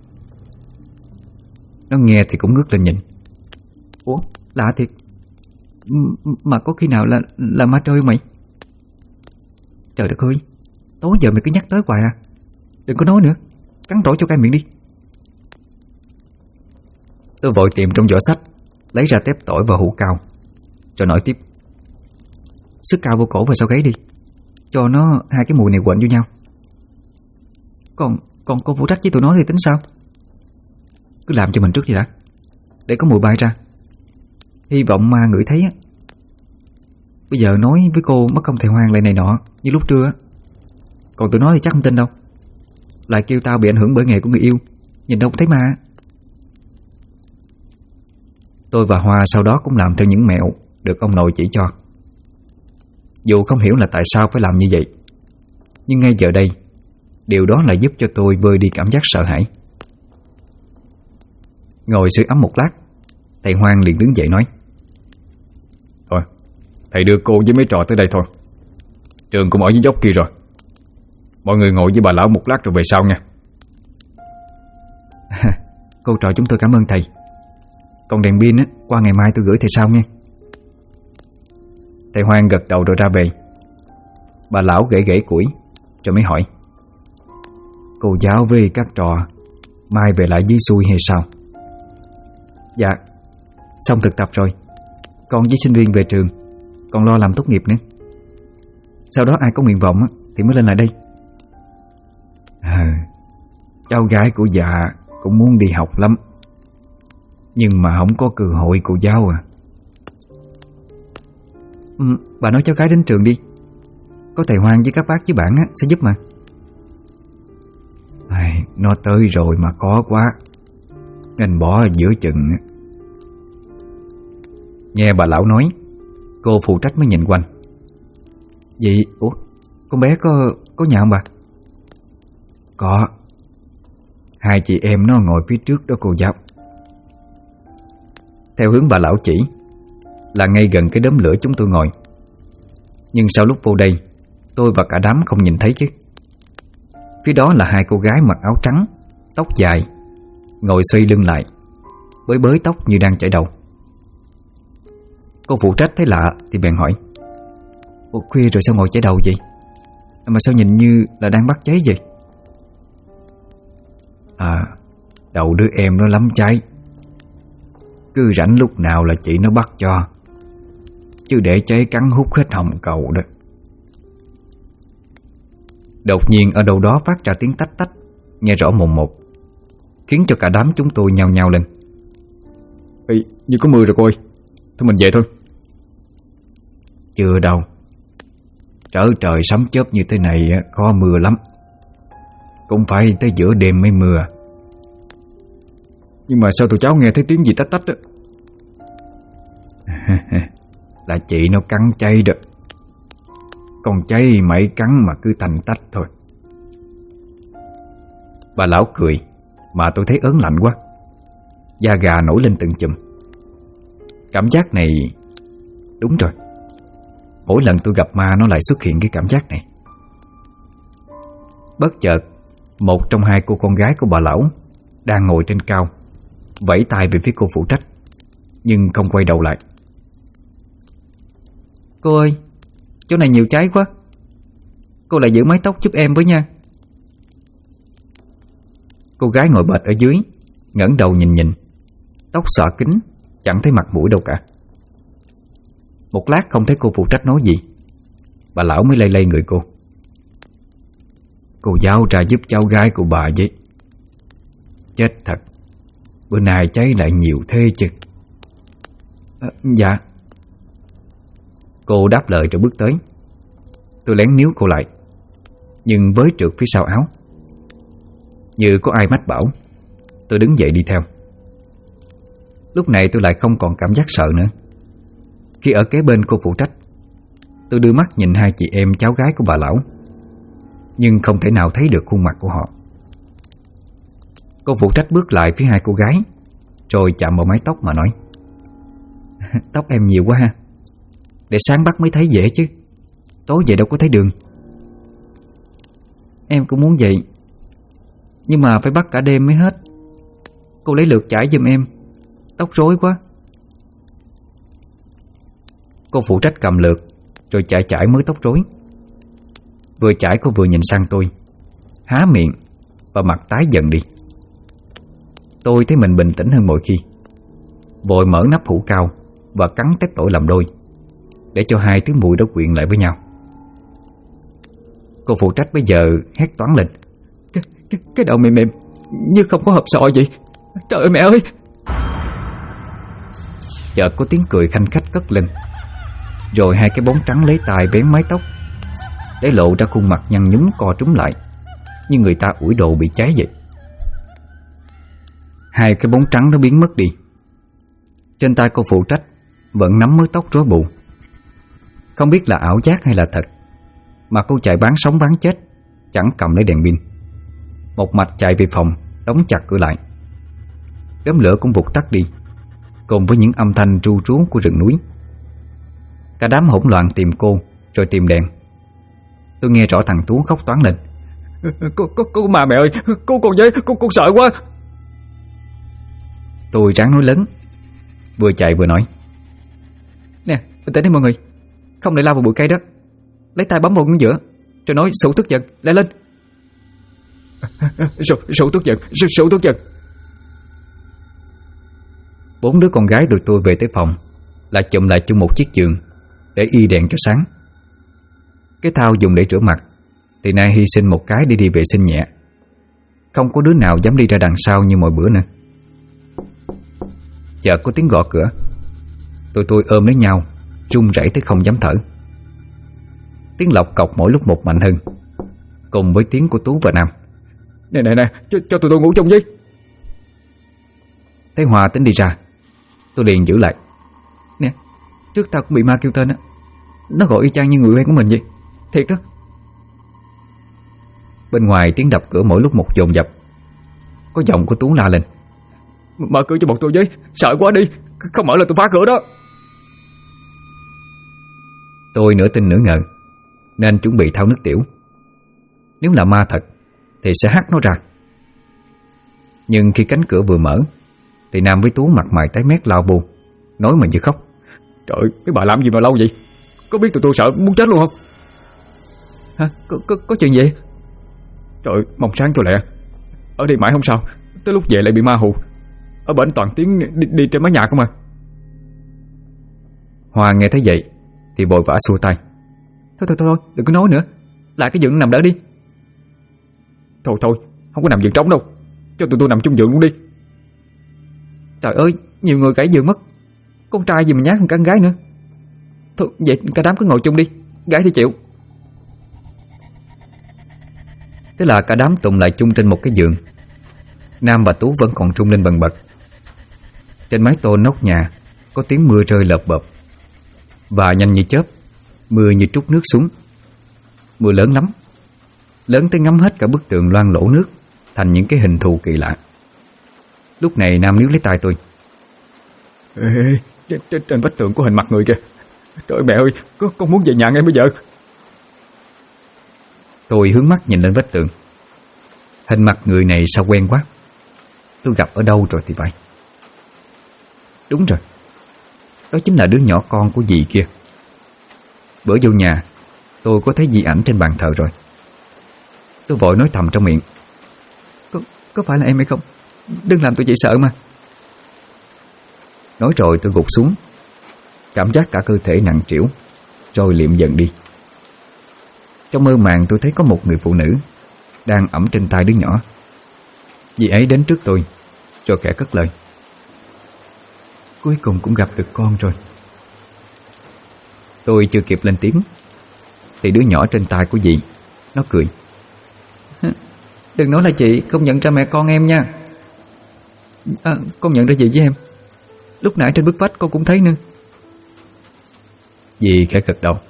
Speaker 1: Nó nghe thì cũng ngước lên nhìn. Ủa, lạ thiệt. Mà có khi nào là ma trời mày? Trời đất ơi, tối giờ mày cứ nhắc tới hoài à. Đừng có nói nữa, cắn tỏi cho cái miệng đi. Tôi vội tìm trong giỏ sách, lấy ra tép tỏi và hũ cao, rồi nói tiếp: Sức cao vô cổ và sau gáy đi, cho nó hai cái mùi này quện vô nhau. Còn cô phụ trách với tụi nó thì tính sao? Cứ làm cho mình trước đi đã, để có mùi bay ra. Hy vọng ma ngửi thấy á. Bây giờ nói với cô mất công thầy Hoan lại này nọ như lúc trưa á. Còn tụi nó thì chắc không tin đâu. Lại kêu tao bị ảnh hưởng bởi nghề của người yêu, nhìn đâu thấy ma. Tôi và Hoa sau đó cũng làm theo những mẹo được ông nội chỉ cho. Dù không hiểu là tại sao phải làm như vậy, nhưng ngay giờ đây, điều đó là giúp cho tôi vơi đi cảm giác sợ hãi. Ngồi sưởi ấm một lát, thầy Hoan liền đứng dậy nói: Thôi, thầy đưa cô với mấy trò tới đây thôi. Trường cũng ở dưới dốc kia rồi. Mọi người ngồi với bà lão một lát rồi về sau nha. Cô trò chúng tôi cảm ơn thầy. Còn đèn pin á, qua ngày mai tôi gửi thầy sau nha. Thầy Hoan gật đầu rồi ra về. Bà lão gãy gãy củi rồi mới hỏi: Cô giáo với các trò mai về lại dưới xuôi hay sao? Dạ, xong thực tập rồi. Con với sinh viên về trường, còn lo làm tốt nghiệp nữa. Sau đó ai có nguyện vọng thì mới lên lại đây. Cháu gái của dạ cũng muốn đi học lắm, nhưng mà không có cơ hội cô giáo à. Bà nói cháu gái đến trường đi. Có thầy Hoan với các bác với bạn sẽ giúp mà. Nó tới rồi mà khó quá, nên bỏ giữa chừng. Nghe bà lão nói, cô phụ trách mới nhìn quanh. Vậy, con bé có nhà không bà? Có. Hai chị em nó ngồi phía trước đó cô giáo. Theo hướng bà lão chỉ là ngay gần cái đốm lửa chúng tôi ngồi. Nhưng sau lúc vô đây, tôi và cả đám không nhìn thấy chứ. Phía đó là hai cô gái mặc áo trắng, tóc dài, ngồi xoay lưng lại, bới bới tóc như đang chải đầu. Cô phụ trách thấy lạ thì bèn hỏi: Khuya rồi sao ngồi chải đầu vậy? Mà sao nhìn như là đang bắt cháy vậy? Đầu đứa em nó lắm cháy, cứ rảnh lúc nào là chị nó bắt cho, chứ để cháy cắn hút hết họng cầu đó. Đột nhiên ở đâu đó phát ra tiếng tách tách, nghe rõ mồn một, khiến cho cả đám chúng tôi nhao nhao lên. Như có mưa rồi cô ơi, thôi mình về thôi. Chưa đâu, trở trời sấm chớp như thế này khó mưa lắm. Cũng phải tới giữa đêm mới mưa. Nhưng mà sao tụi cháu nghe thấy tiếng gì tách tách đó? Là chị nó cắn cháy đó. Con cháy mẩy cắn mà cứ thành tách thôi. Bà lão cười mà tôi thấy ớn lạnh quá. Da gà nổi lên từng chùm. Cảm giác này đúng rồi, mỗi lần tôi gặp ma nó lại xuất hiện cái cảm giác này. Bất chợt, một trong hai cô con gái của bà lão đang ngồi trên cao vẫy tay về phía cô phụ trách, nhưng không quay đầu lại. Cô ơi, chỗ này nhiều cháy quá.
Speaker 2: Cô lại giữ mái tóc giúp em với nha.
Speaker 1: Cô gái ngồi bệt ở dưới ngẩng đầu nhìn, tóc xõa kín, chẳng thấy mặt mũi đâu cả. Một lát không thấy cô phụ trách nói gì, bà lão mới lay lay người cô. Cô giáo ra giúp cháu gái của bà với. Chết thật, bữa nay cháy lại nhiều thế chứ?
Speaker 2: Dạ.
Speaker 1: Cô đáp lời rồi bước tới. Tôi lén níu cô lại, nhưng với trượt phía sau áo. Như có ai mách bảo, tôi đứng dậy đi theo. Lúc này tôi lại không còn cảm giác sợ nữa. Khi ở kế bên cô phụ trách, tôi đưa mắt nhìn hai chị em cháu gái của bà lão, nhưng không thể nào thấy được khuôn mặt của họ. Cô phụ trách bước lại phía hai cô gái, rồi chạm vào mái tóc mà nói:
Speaker 2: Tóc em nhiều quá ha, để sáng bắt mới thấy dễ chứ, tối vậy đâu có thấy đường. Em cũng muốn vậy, nhưng mà phải bắt cả đêm mới hết. Cô lấy lượt chải giùm em, tóc rối quá.
Speaker 1: Cô phụ trách cầm lượt rồi chải mớ tóc rối. Vừa chải cô vừa nhìn sang tôi, há miệng và mặt tái dần đi. Tôi thấy mình bình tĩnh hơn mọi khi, vội mở nắp hũ cao và cắn tép tỏi làm đôi, để cho hai thứ mùi đó quyện lại với nhau. Cô phụ trách bây giờ hét toáng lên:
Speaker 2: Cái đầu mềm như không có hộp sọ vậy. Trời ơi mẹ ơi!
Speaker 1: Chợt có tiếng cười khanh khách cất lên, rồi hai cái bóng trắng lấy tay bén mái tóc, để lộ ra khuôn mặt nhăn nhúm co trúm lại, như người ta ủi đồ bị cháy vậy. Hai cái bóng trắng nó biến mất đi. Trên tay cô phụ trách vẫn nắm mớ tóc rối bù. Không biết là ảo giác hay là thật, mà cô chạy bán sống bán chết, chẳng cầm lấy đèn pin, một mạch chạy về phòng, đóng chặt cửa lại. Đốm lửa cũng vụt tắt đi, cùng với những âm thanh ru rú của rừng núi. Cả đám hỗn loạn tìm cô, rồi tìm đèn. Tôi nghe rõ thằng Tú khóc toáng lên:
Speaker 2: Cô mà mẹ ơi, cô còn với, cô sợ quá.
Speaker 1: Tôi ráng nói lớn, vừa chạy vừa nói:
Speaker 2: Nè, bình tĩnh đi mọi người, không để lao vào bụi cây đó. Lấy tay bấm vào ngón giữa, rồi nói sụ tức giận, lại lên.
Speaker 3: Sụ tức giận.
Speaker 1: 4 đứa con gái tụi tôi về tới phòng là chụm lại chung một chiếc giường để y đèn cho sáng. Cái thau dùng để rửa mặt thì nay hy sinh một cái đi vệ sinh nhẹ. Không có đứa nào dám đi ra đằng sau như mọi bữa nữa. Chợt có tiếng gõ cửa. Tụi tôi ôm lấy nhau, run rẩy tới không dám thở. Tiếng lọc cọc mỗi lúc một mạnh hơn, cùng với tiếng của Tú và Nam:
Speaker 3: Nè, cho tụi tôi ngủ chung với.
Speaker 1: Thấy Hòa tính đi ra, tôi liền giữ lại:
Speaker 2: Nè, trước tao cũng bị ma kêu tên á. Nó gọi y chang như người quen của mình vậy, thiệt đó.
Speaker 1: Bên ngoài tiếng đập cửa mỗi lúc một dồn dập. Có giọng của Tú la lên:
Speaker 3: Mở cửa cho bọn tôi với, sợ quá đi, không mở là tôi phá cửa đó.
Speaker 1: Tôi nửa tin nửa ngờ, nên chuẩn bị thao nước tiểu. Nếu là ma thật thì sẽ hắt nó ra. Nhưng khi cánh cửa vừa mở thì Nam với Tú mặt mày tái mét lao vô, nói mà như khóc:
Speaker 3: Trời, mấy bà làm gì mà lâu vậy? Có biết tụi tôi sợ muốn chết luôn không?
Speaker 2: Hả? Có chuyện gì?
Speaker 3: Trời, mong sáng cho lẹ. Ở đây mãi không sao, tới lúc về lại bị ma hù. Ở bển toàn tiếng đi trên mái nhà không à.
Speaker 1: Hòa nghe thấy vậy thì vội vã xua tay:
Speaker 2: Thôi, đừng có nói nữa. Lại cái giường nằm đỡ đi.
Speaker 3: Thôi, không có nằm giường trống đâu. Cho tụi tôi nằm chung giường luôn đi.
Speaker 2: Trời ơi, nhiều người cãi giường mất. Con trai gì mà nhát hơn cả con gái nữa. Thôi, vậy cả đám cứ ngồi chung đi, gái thì chịu.
Speaker 1: Thế là cả đám tụng lại chung trên một cái giường. Nam và Tú vẫn còn rung lên bần bật. Trên mái tôn nóc nhà có tiếng mưa rơi lợp bợp, và nhanh như chớp, mưa như trút nước xuống. Mưa lớn lắm, lớn tới ngắm hết cả bức tường loang lỗ nước thành những cái hình thù kỳ lạ. Lúc này Nam níu lấy tay tôi:
Speaker 3: Trên vách tường có hình mặt người kìa. Trời mẹ ơi, con muốn về nhà ngay bây giờ.
Speaker 1: Tôi hướng mắt nhìn lên vách tường. Hình mặt người này sao quen quá. Tôi gặp ở đâu rồi thì phải. Đúng rồi, đó chính là đứa nhỏ con của dì kia. Bữa vô nhà, tôi có thấy di ảnh trên bàn thờ rồi. Tôi vội nói thầm trong miệng:
Speaker 2: Có phải là em hay không? Đừng làm tôi chị sợ mà.
Speaker 1: Nói rồi tôi gục xuống, cảm giác cả cơ thể nặng trĩu, rồi liệm dần đi. Trong mơ màng tôi thấy có một người phụ nữ đang ẵm trên tay đứa nhỏ. Dì ấy đến trước tôi, rồi khẽ cất lời:
Speaker 2: Cuối cùng cũng gặp được con rồi.
Speaker 1: Tôi chưa kịp lên tiếng thì đứa nhỏ trên tay của dì nó cười:
Speaker 2: Đừng nói là chị không nhận ra mẹ con em nha. Con nhận ra gì với em? Lúc nãy trên bức vách con cũng thấy nữa.
Speaker 1: Dì khẽ gật đầu: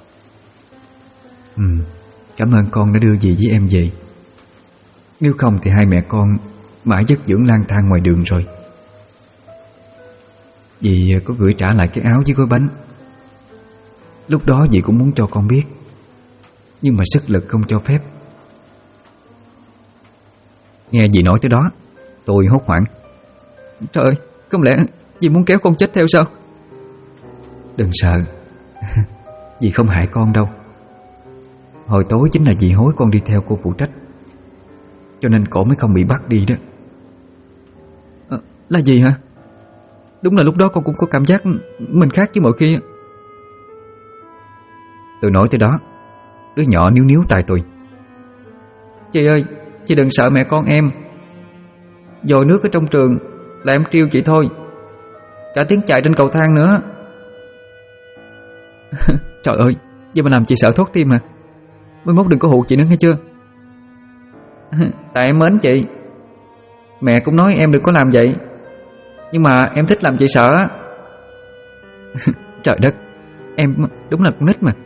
Speaker 2: Cảm ơn con đã đưa dì với em về. Nếu không thì hai mẹ con mãi giấc dưỡng lang thang ngoài đường rồi. Dì có gửi trả lại cái áo với gói bánh. Lúc đó dì cũng muốn cho con biết, nhưng mà sức lực không cho phép.
Speaker 1: Nghe dì nói tới đó, tôi hốt hoảng:
Speaker 2: Trời ơi, không lẽ dì muốn kéo con chết theo sao? Đừng sợ, dì không hại con đâu. Hồi tối chính là dì hối con đi theo cô phụ trách, cho nên cổ mới không bị bắt đi đó. Là gì hả? Đúng là lúc đó con cũng có cảm giác mình khác với mọi khi.
Speaker 1: Tôi nói tới đó, đứa nhỏ níu níu tay tôi:
Speaker 2: Chị ơi, chị đừng sợ mẹ con em. Dội nước ở trong trường là em trêu chị thôi. Cả tiếng chạy trên cầu thang nữa. Trời ơi, vậy mà làm chị sợ thót tim à? Mai mốt đừng có hụ chị nữa nghe chưa? Tại em mến chị. Mẹ cũng nói em đừng có làm vậy, nhưng mà em thích làm chị sợ á. Trời đất, em đúng là con nít mà.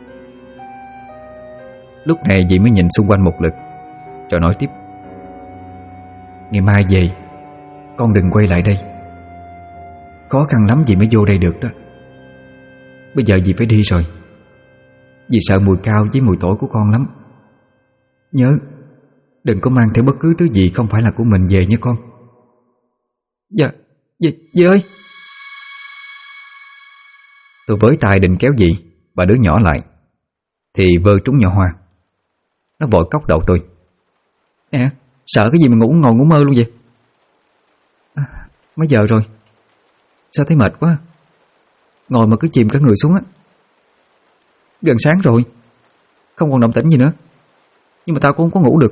Speaker 1: Lúc này dì mới nhìn xung quanh một lượt, rồi nói tiếp:
Speaker 2: Ngày mai về con đừng quay lại đây. Khó khăn lắm dì mới vô đây được đó. Bây giờ dì phải đi rồi. Dì sợ mùi cao với mùi tỏi của con lắm. Nhớ đừng có mang theo bất cứ thứ gì không phải là của mình về nha con. Dạ, dì ơi.
Speaker 1: Tôi với tay định kéo dì và đứa nhỏ lại thì vơ trúng nhỏ Hoa. Nó vội cốc đầu tôi:
Speaker 2: Nè, sợ cái gì mà ngồi ngủ mơ luôn vậy? Mấy giờ rồi? Sao thấy mệt quá? Ngồi mà cứ chìm cả người xuống á. Gần sáng rồi, không còn động tĩnh gì nữa, nhưng mà tao cũng không có ngủ được.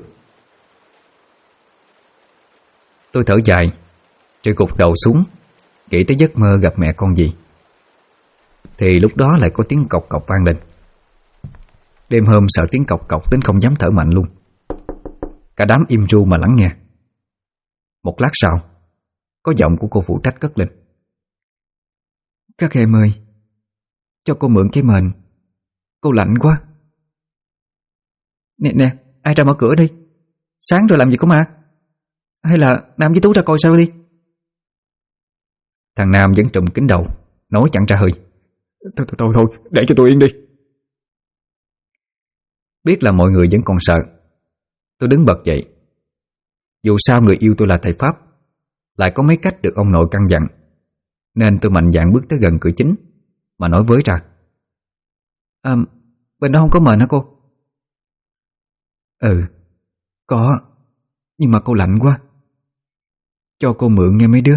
Speaker 1: Tôi thở dài, rồi gục đầu xuống, nghĩ tới giấc mơ gặp mẹ con dì. Thì lúc đó lại có tiếng cộc cộc vang lên. Đêm hôm sợ tiếng cộc cộc đến không dám thở mạnh luôn. Cả đám im ru mà lắng nghe. Một lát sau, có giọng của cô phụ trách cất lên:
Speaker 2: Các em ơi, cho cô mượn cái mền. Cô lạnh quá. Nè, ai ra mở cửa đi. Sáng rồi làm gì có ma. Hay là Nam với Tú ra coi sao đi.
Speaker 1: Thằng Nam vẫn trùm kín đầu, nói chẳng ra hơi:
Speaker 3: Thôi, để cho tôi yên đi.
Speaker 1: Biết là mọi người vẫn còn sợ, tôi đứng bật dậy. Dù sao người yêu tôi là thầy Pháp, lại có mấy cách được ông nội căn dặn, nên tôi mạnh dạn bước tới gần cửa chính mà nói với ra:
Speaker 2: Bên đó không có mền hả cô? Có, nhưng mà cô lạnh quá. Cho cô mượn nghe mấy đứa.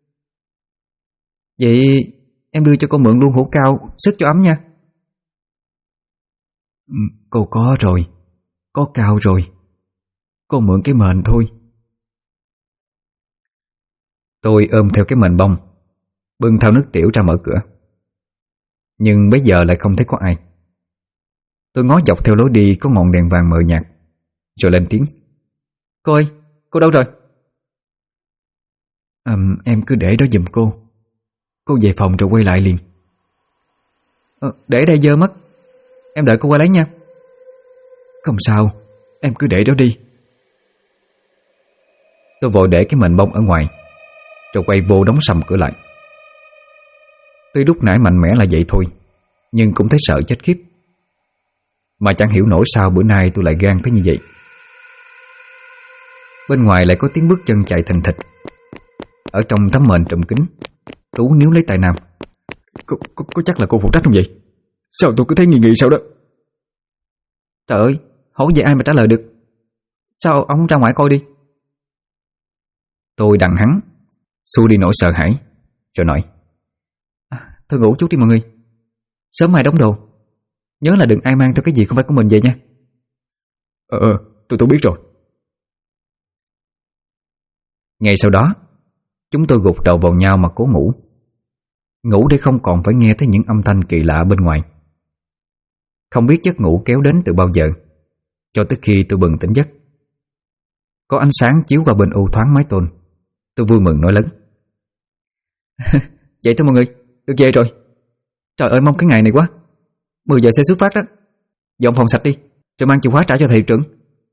Speaker 2: Vậy em đưa cho cô mượn luôn hũ cao, sức cho ấm nha. Cô có rồi, có cao rồi. Cô mượn cái mền thôi.
Speaker 1: Tôi ôm theo cái mền bông, bưng thao nước tiểu ra mở cửa. Nhưng bây giờ lại không thấy có ai. Tôi ngó dọc theo lối đi có ngọn đèn vàng mờ nhạt, rồi lên tiếng:
Speaker 2: Cô ơi, cô đâu rồi? Em cứ để đó giùm cô. Cô về phòng rồi quay lại liền. Để đây dơ mất. Em đợi cô qua lấy nha. Không sao, em cứ để đó đi.
Speaker 1: Tôi vội để cái mền bông ở ngoài, rồi quay vô đóng sầm cửa lại. Tuy lúc nãy mạnh mẽ là vậy thôi, nhưng cũng thấy sợ chết khiếp. Mà chẳng hiểu nổi sao bữa nay tôi lại gan tới như vậy. Bên ngoài lại có tiếng bước chân chạy thình thịch. Ở trong tấm mền trùm kín, Tú níu lấy tay Nam:
Speaker 3: Có chắc là cô phụ trách không vậy? Sao tôi cứ thấy nghi nghi sao đó?
Speaker 2: Trời ơi, hỏi về ai mà trả lời được. Sao ông không ra ngoài coi đi?
Speaker 1: Tôi đằng hắn, xua đi nỗi sợ hãi, rồi nói:
Speaker 2: Thôi ngủ chút đi mọi người, sớm mai đóng đồ. Nhớ là đừng ai mang theo cái gì không phải của mình về nha.
Speaker 3: Tôi biết rồi.
Speaker 1: Ngay sau đó, chúng tôi gục đầu vào nhau mà cố ngủ. Ngủ để không còn phải nghe thấy những âm thanh kỳ lạ bên ngoài. Không biết giấc ngủ kéo đến từ bao giờ, cho tới khi tôi bừng tỉnh giấc. Có ánh sáng chiếu qua bên u thoáng mái tôn. Tôi vui mừng nói lớn:
Speaker 2: Vậy thôi mọi người, được về rồi. Trời ơi, mong cái ngày này quá. 10 giờ sẽ xuất phát đó. Dọn phòng sạch đi, rồi mang chìa khóa trả cho thầy trưởng.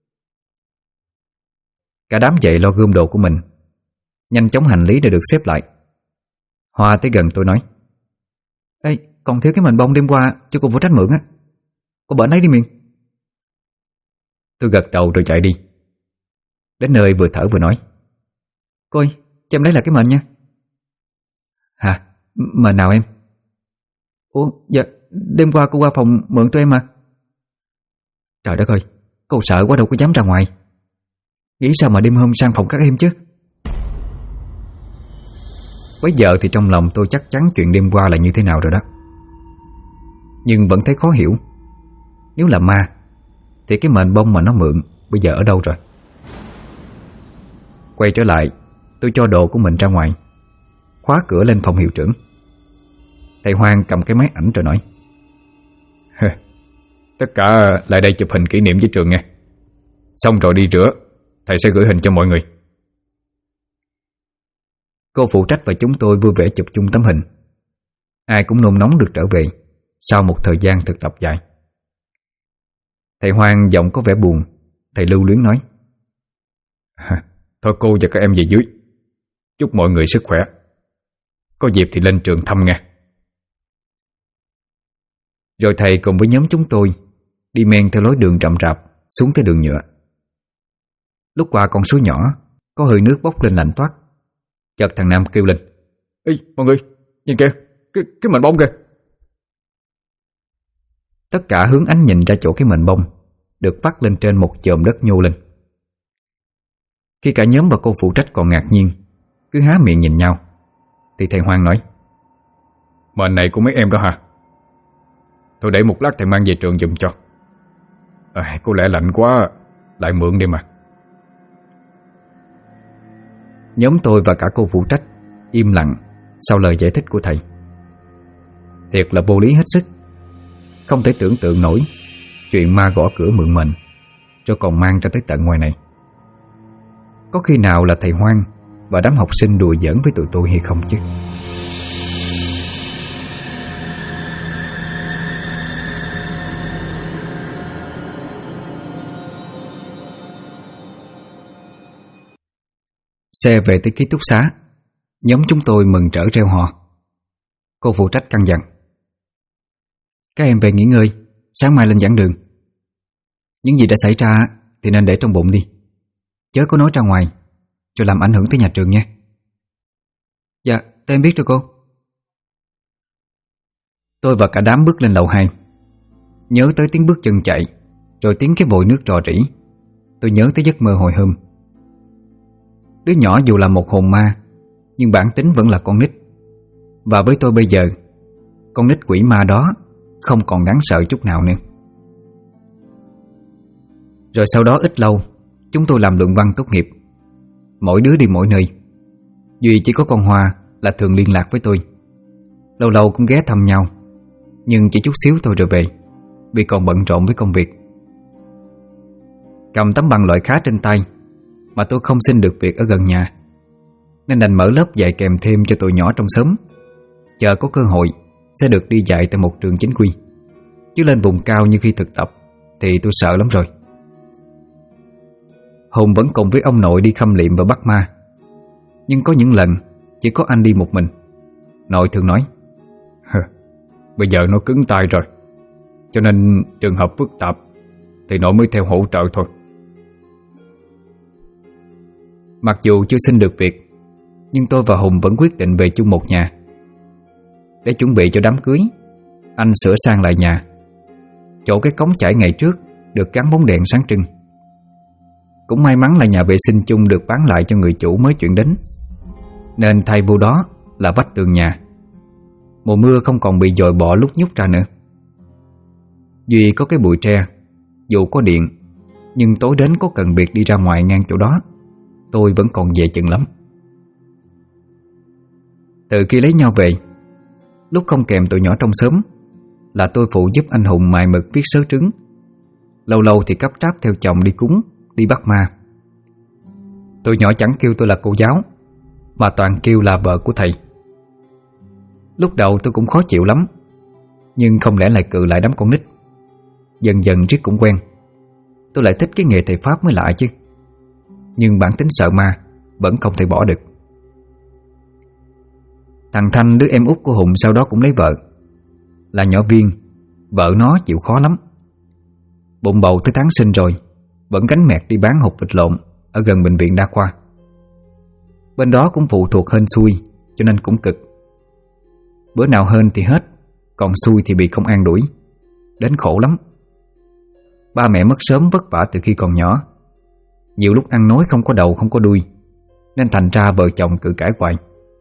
Speaker 1: Cả đám dậy lo gom đồ của mình, nhanh chóng hành lý để được xếp lại. Hoa tới gần tôi nói:
Speaker 2: Ê, còn thiếu cái mền bông đêm qua cho cô phụ trách mượn á. Cô bển lấy đi miền.
Speaker 1: Tôi gật đầu rồi chạy đi. Đến nơi vừa thở vừa nói:
Speaker 2: Cô ơi, cho em lấy lại cái mền nha.
Speaker 1: Hả?
Speaker 2: Mền nào em? Ủa, dạ, đêm qua cô qua phòng mượn tụi em mà. Trời đất ơi, cô sợ quá đâu có dám ra ngoài. Nghĩ sao mà đêm hôm sang phòng các em chứ.
Speaker 1: Bây giờ thì trong lòng tôi chắc chắn chuyện đêm qua là như thế nào rồi đó. Nhưng vẫn thấy khó hiểu. Nếu là ma thì cái mền bông mà nó mượn bây giờ ở đâu rồi? Quay trở lại, tôi cho đồ của mình ra ngoài, khóa cửa lên phòng hiệu trưởng. Thầy Hoang cầm cái máy ảnh rồi nói:
Speaker 3: Tất cả lại đây chụp hình kỷ niệm với trường nha. Xong rồi đi rửa, thầy sẽ gửi hình cho mọi người.
Speaker 1: Cô phụ trách và chúng tôi vui vẻ chụp chung tấm hình. Ai cũng nôn nóng được trở về sau một thời gian thực tập dài. Thầy Hoang giọng có vẻ buồn. Thầy lưu luyến nói:
Speaker 3: Thôi cô và các em về dưới. Chúc mọi người sức khỏe. Có dịp thì lên trường thăm nha.
Speaker 1: Rồi thầy cùng với nhóm chúng tôi đi men theo lối đường rậm rạp xuống tới đường nhựa. Lúc qua con suối nhỏ, có hơi nước bốc lên lạnh toát. Chợt thằng Nam kêu lên:
Speaker 3: Ê mọi người, nhìn kìa, cái mền bông kìa.
Speaker 1: Tất cả hướng ánh nhìn ra chỗ cái mền bông được vắt lên trên một chòm đất nhô lên. Khi cả nhóm và cô phụ trách còn ngạc nhiên, cứ há miệng nhìn nhau, thì thầy Hoang nói:
Speaker 3: Mền này của mấy em đó hả? Thôi để một lát thầy mang về trường giùm cho. Có lẽ lạnh quá, lại mượn đi mà.
Speaker 1: Nhóm tôi và cả cô phụ trách im lặng sau lời giải thích của thầy. Thiệt là vô lý hết sức. Không thể tưởng tượng nổi chuyện ma gõ cửa mượn mền rồi còn mang ra tới tận ngoài này. Có khi nào là thầy Hoang và đám học sinh đùa giỡn với tụi tôi hay không chứ? Xe về tới ký túc xá, nhóm chúng tôi mừng rỡ reo hò. Cô phụ trách căn dặn:
Speaker 2: Các em về nghỉ ngơi, sáng mai lên giảng đường. Những gì đã xảy ra thì nên để trong bụng đi, chớ có nói ra ngoài rồi làm ảnh hưởng tới nhà trường nha. Dạ, tụi em biết rồi cô.
Speaker 1: Tôi và cả đám bước lên lầu 2. Nhớ tới tiếng bước chân chạy, rồi tiếng cái vòi nước rò rỉ. Tôi nhớ tới giấc mơ hồi hôm. Đứa nhỏ dù là một hồn ma, nhưng bản tính vẫn là con nít. Và với tôi bây giờ, con nít quỷ ma đó không còn đáng sợ chút nào nữa. Rồi sau đó ít lâu, chúng tôi làm luận văn tốt nghiệp. Mỗi đứa đi mỗi nơi. Duy chỉ có con Hoa là thường liên lạc với tôi. Lâu lâu cũng ghé thăm nhau, nhưng chỉ chút xíu thôi rồi về, vì còn bận rộn với công việc. Cầm tấm bằng loại khá trên tay, mà tôi không xin được việc ở gần nhà, nên đành mở lớp dạy kèm thêm cho tụi nhỏ trong xóm. Chờ có cơ hội sẽ được đi dạy tại một trường chính quy. Chứ lên vùng cao như khi thực tập thì tôi sợ lắm rồi. Hùng vẫn cùng với ông nội đi khâm liệm và bắt ma. Nhưng có những lần chỉ có anh đi một mình. Nội thường nói:
Speaker 3: Bây giờ nó cứng tay rồi, cho nên trường hợp phức tạp thì nội mới theo hỗ trợ thôi.
Speaker 1: Mặc dù chưa xin được việc, nhưng tôi và Hùng vẫn quyết định về chung một nhà. Để chuẩn bị cho đám cưới, anh sửa sang lại nhà. Chỗ cái cống chảy ngày trước được gắn bóng đèn sáng trưng. Cũng may mắn là nhà vệ sinh chung được bán lại cho người chủ mới chuyển đến, nên thay vô đó là vách tường nhà. Mùa mưa không còn bị dội bọ lúc nhúc ra nữa. Duy có cái bụi tre, dù có điện, nhưng tối đến có cần việc đi ra ngoài ngang chỗ đó, tôi vẫn còn dè chừng lắm. Từ khi lấy nhau về, lúc không kèm tụi nhỏ trong xóm, là tôi phụ giúp anh Hùng mài mực viết sớ trứng. Lâu lâu thì cắp tráp theo chồng đi cúng, đi bắt ma. Tụi nhỏ chẳng kêu tôi là cô giáo, mà toàn kêu là vợ của thầy. Lúc đầu tôi cũng khó chịu lắm, nhưng không lẽ lại cự lại đám con nít. Dần dần riết cũng quen. Tôi lại thích cái nghề thầy Pháp mới lạ chứ. Nhưng bản tính sợ ma vẫn không thể bỏ được. Thằng Thanh, đứa em út của Hùng, sau đó cũng lấy vợ. Là nhỏ Viên. Vợ nó chịu khó lắm. Bụng bầu tới tháng sinh rồi, vẫn gánh mẹt đi bán hột vịt lộn ở gần bệnh viện đa khoa. Bên đó cũng phụ thuộc hên xui, cho nên cũng cực. Bữa nào hên thì hết, còn xui thì bị công an đuổi. Đến khổ lắm. Ba mẹ mất sớm vất vả từ khi còn nhỏ. Nhiều lúc ăn nói không có đầu không có đuôi, nên thành ra vợ chồng cự cãi hoài.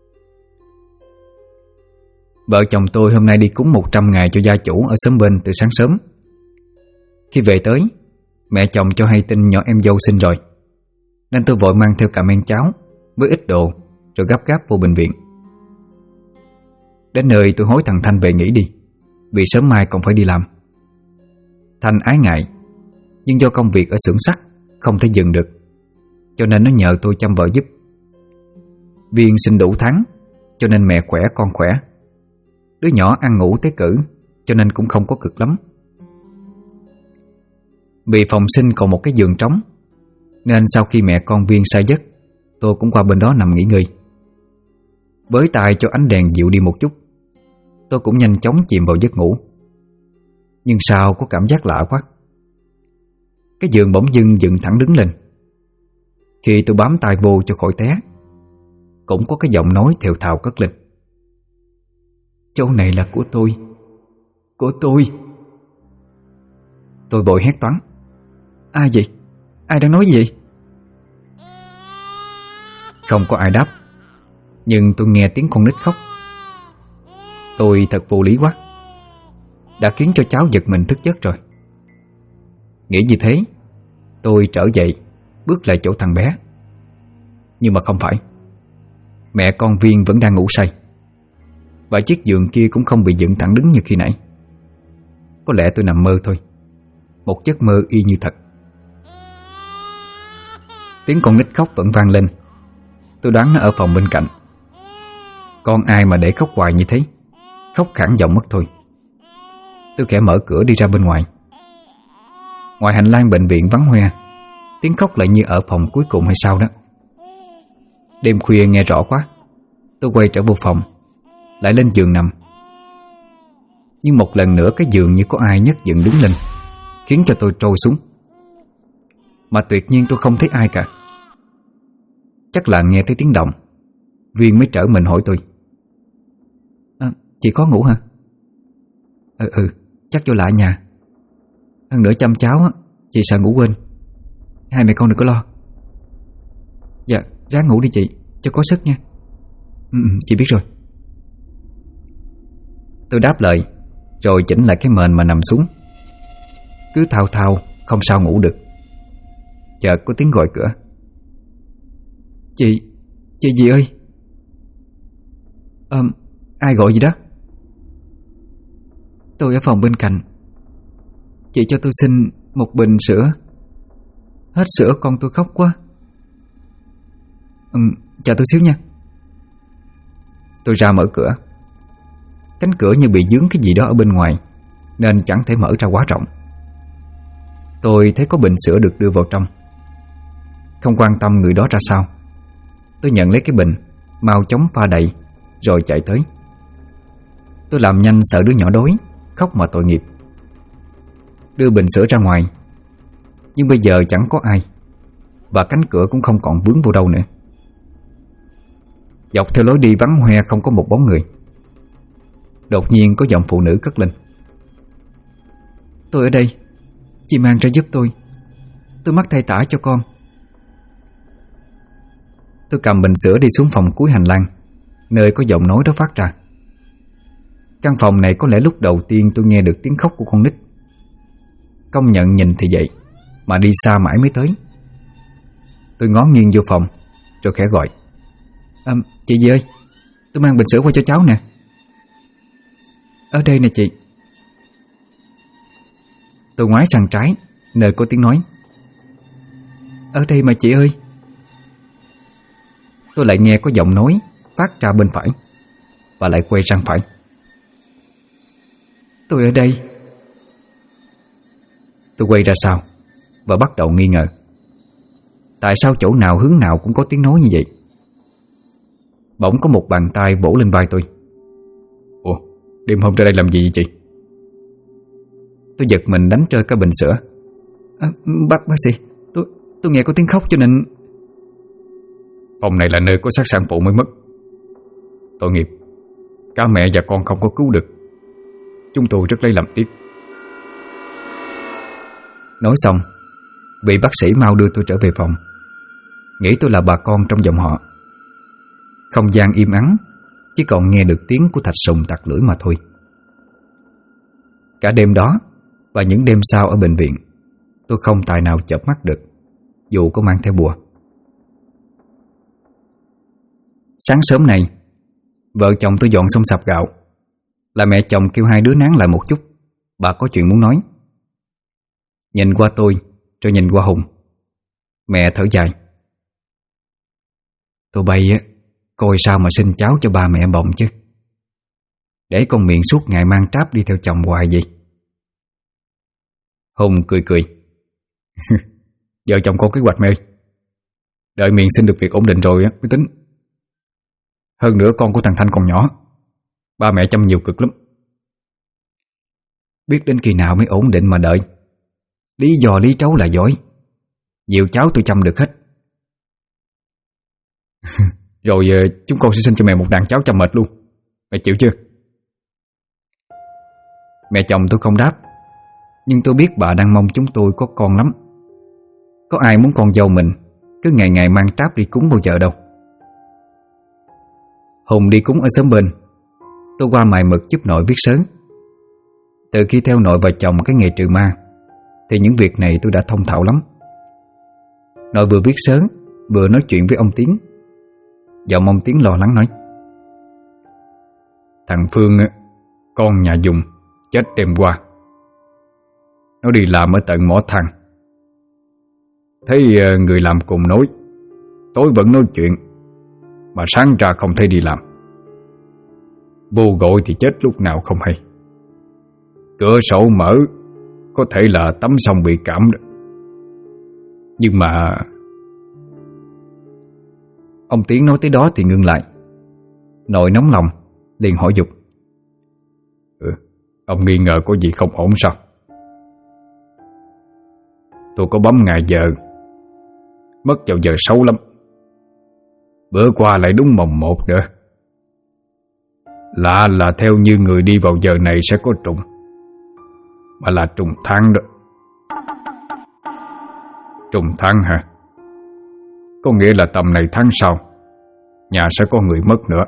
Speaker 1: Vợ chồng tôi hôm nay đi cúng 100 ngày cho gia chủ ở xóm bên từ sáng sớm. Khi về tới, mẹ chồng cho hay tin nhỏ em dâu sinh rồi, nên tôi vội mang theo cả men cháo với ít đồ, rồi gấp gáp vô bệnh viện. Đến nơi tôi hối thằng Thanh về nghỉ đi, vì sớm mai còn phải đi làm. Thanh ái ngại, nhưng do công việc ở xưởng sắt không thể dừng được, cho nên nó nhờ tôi chăm vợ giúp. Viên sinh đủ tháng, cho nên mẹ khỏe con khỏe. Đứa nhỏ ăn ngủ tế cử, cho nên cũng không có cực lắm. Vì phòng sinh còn một cái giường trống, nên sau khi mẹ con Viên say giấc, tôi cũng qua bên đó nằm nghỉ ngơi. Với tay cho ánh đèn dịu đi một chút, tôi cũng nhanh chóng chìm vào giấc ngủ. Nhưng sao có cảm giác lạ quá. Cái giường bỗng dưng dựng thẳng đứng lên. Khi tôi bám tay vô cho khỏi té, cũng có cái giọng nói thều thào cất lên: "Chỗ này là của tôi. Của tôi." Tôi vội hét toáng: "Ai vậy? Ai đang nói gì vậy?" Không có ai đáp, nhưng tôi nghe tiếng con nít khóc. Tôi thật vô lý quá, đã khiến cho cháu giật mình thức giấc rồi. Nghĩ như thế, tôi trở dậy, bước lại chỗ thằng bé. Nhưng mà không phải. Mẹ con Viên vẫn đang ngủ say, và chiếc giường kia cũng không bị dựng thẳng đứng như khi nãy. Có lẽ tôi nằm mơ thôi, một giấc mơ y như thật. Tiếng con nít khóc vẫn vang lên. Tôi đoán nó ở phòng bên cạnh. Con ai mà để khóc hoài như thế, khóc khản giọng mất thôi. Tôi khẽ mở cửa đi ra bên ngoài. Ngoài hành lang bệnh viện vắng hoe, tiếng khóc lại như ở phòng cuối cùng hay sao đó. Đêm khuya nghe rõ quá, tôi quay trở vô phòng, lại lên giường nằm. Nhưng một lần nữa cái giường như có ai nhấc dựng đứng lên, khiến cho tôi trôi xuống. Mà tuyệt nhiên tôi không thấy ai cả. Chắc là nghe thấy tiếng động, Viên mới trở mình hỏi tôi: "Chị có ngủ hả?" Chắc vô lại nhà. Hơn nữa chăm cháu á, chị sợ ngủ quên. Hai mẹ con đừng có lo." "Dạ, ráng ngủ đi chị, cho có sức nha." Chị biết rồi." Tôi đáp lời, rồi chỉnh lại cái mền mà nằm xuống. Cứ thao thao, không sao ngủ được. Chợt có tiếng gọi cửa. Chị gì ơi?" Ai gọi gì đó?" "Tôi ở phòng bên cạnh. Chị cho tôi xin một bình sữa. Hết sữa con tôi khóc quá." Chờ tôi xíu nha." Tôi ra mở cửa. Cánh cửa như bị dướng cái gì đó ở bên ngoài, nên chẳng thể mở ra quá rộng. Tôi thấy có bình sữa được đưa vào trong. Không quan tâm người đó ra sao, tôi nhận lấy cái bình, mau chóng pha đầy, rồi chạy tới. Tôi làm nhanh sợ đứa nhỏ đói, khóc mà tội nghiệp. Đưa bình sữa ra ngoài, nhưng bây giờ chẳng có ai, và cánh cửa cũng không còn vướng vô đâu nữa. Dọc theo lối đi vắng hoe không có một bóng người. Đột nhiên có giọng phụ nữ cất lên: "Tôi ở đây,
Speaker 2: Chị mang ra giúp tôi mắc thay tả cho con.
Speaker 1: Tôi cầm bình sữa đi xuống phòng cuối hành lang, nơi có giọng nói đó phát ra. Căn phòng này có lẽ lúc đầu tiên tôi nghe được tiếng khóc của con nít. Công nhận nhìn thì vậy, mà đi xa mãi mới tới. Tôi ngó nghiêng vô phòng rồi khẽ gọi:
Speaker 2: Chị gì ơi, tôi mang bình sữa qua cho cháu nè. Ở đây nè chị.
Speaker 1: Tôi ngoái sang trái, nơi có tiếng nói:
Speaker 2: Ở đây mà chị ơi.
Speaker 1: Tôi lại nghe có giọng nói phát ra bên phải, và lại quay sang phải:
Speaker 2: Tôi ở đây.
Speaker 1: Tôi quay ra sau và bắt đầu nghi ngờ. Tại sao chỗ nào hướng nào cũng có tiếng nói như vậy? Bỗng có một bàn tay vỗ lên vai tôi. Ủa, đêm hôm ra đây làm gì vậy chị? Tôi giật mình đánh rơi cái bình sữa.
Speaker 2: Bác sĩ, tôi nghe có tiếng khóc cho nên...
Speaker 3: Phòng này là nơi có xác sản phụ mới mất. Tội nghiệp, cả mẹ và con không có cứu được. Chúng tôi rất lấy làm tiếc.
Speaker 1: Nói xong, vị bác sĩ mau đưa tôi trở về phòng. Nghĩ tôi là bà con trong dòng họ. Không gian im ắng, chỉ còn nghe được tiếng của thạch sùng tặc lưỡi mà thôi. Cả đêm đó và những đêm sau ở bệnh viện, tôi không tài nào chợp mắt được, dù có mang theo bùa. Sáng sớm này, vợ chồng tôi dọn xong sạp gạo, là mẹ chồng kêu hai đứa nán lại một chút, bà có chuyện muốn nói. Nhìn qua tôi, rồi nhìn qua Hùng. Mẹ thở dài: Tụi bay á, coi sao mà sinh cháu cho ba mẹ bồng chứ. Để con miệng suốt ngày mang tráp đi theo chồng hoài vậy. Hùng cười cười:
Speaker 3: Vợ chồng con kế hoạch mẹ ơi. Đợi miệng xin được việc ổn định rồi mới tính. Hơn nữa con của thằng Thanh còn nhỏ, ba mẹ chăm nhiều cực lắm.
Speaker 1: Biết đến kỳ nào mới ổn định mà đợi. Lý do lý trấu là giỏi. Nhiều cháu tôi chăm được hết.
Speaker 3: Rồi chúng con sẽ sinh cho mẹ một đàn cháu chăm mệt luôn. Mẹ chịu chưa?
Speaker 1: Mẹ chồng tôi không đáp, nhưng tôi biết bà đang mong chúng tôi có con lắm. Có ai muốn con dâu mình cứ ngày ngày mang tráp đi cúng bao giờ đâu. Hùng đi cúng ở xóm bên, tôi qua mài mực giúp nội viết sớ. Từ khi theo nội và chồng cái nghề trừ ma, thì những việc này tôi đã thông thạo lắm. Nội vừa viết sớ vừa nói chuyện với ông Tiến. Giọng ông Tiến lo lắng nói:
Speaker 3: Thằng Phương, con nhà Dùng, chết đêm qua. Nó đi làm ở tận mỏ than. Thấy người làm cùng nói, tối vẫn nói chuyện, mà sáng ra không thấy đi làm. Vô gọi thì chết lúc nào không hay. Cửa sổ mở, có thể là tắm xong bị cảm đó. Nhưng mà...
Speaker 1: Ông Tiến nói tới đó thì ngưng lại. Nội nóng lòng liền hỏi giục:
Speaker 3: Ông nghi ngờ có gì không ổn sao? Tôi có bấm ngày giờ, mất vào giờ xấu lắm. Bữa qua lại đúng mồng 1 nữa. Lạ là theo như người đi vào giờ này sẽ có trùng, mà là trùng tháng đó. Trùng tháng hả? Có nghĩa là tầm này tháng sau nhà sẽ có người mất nữa.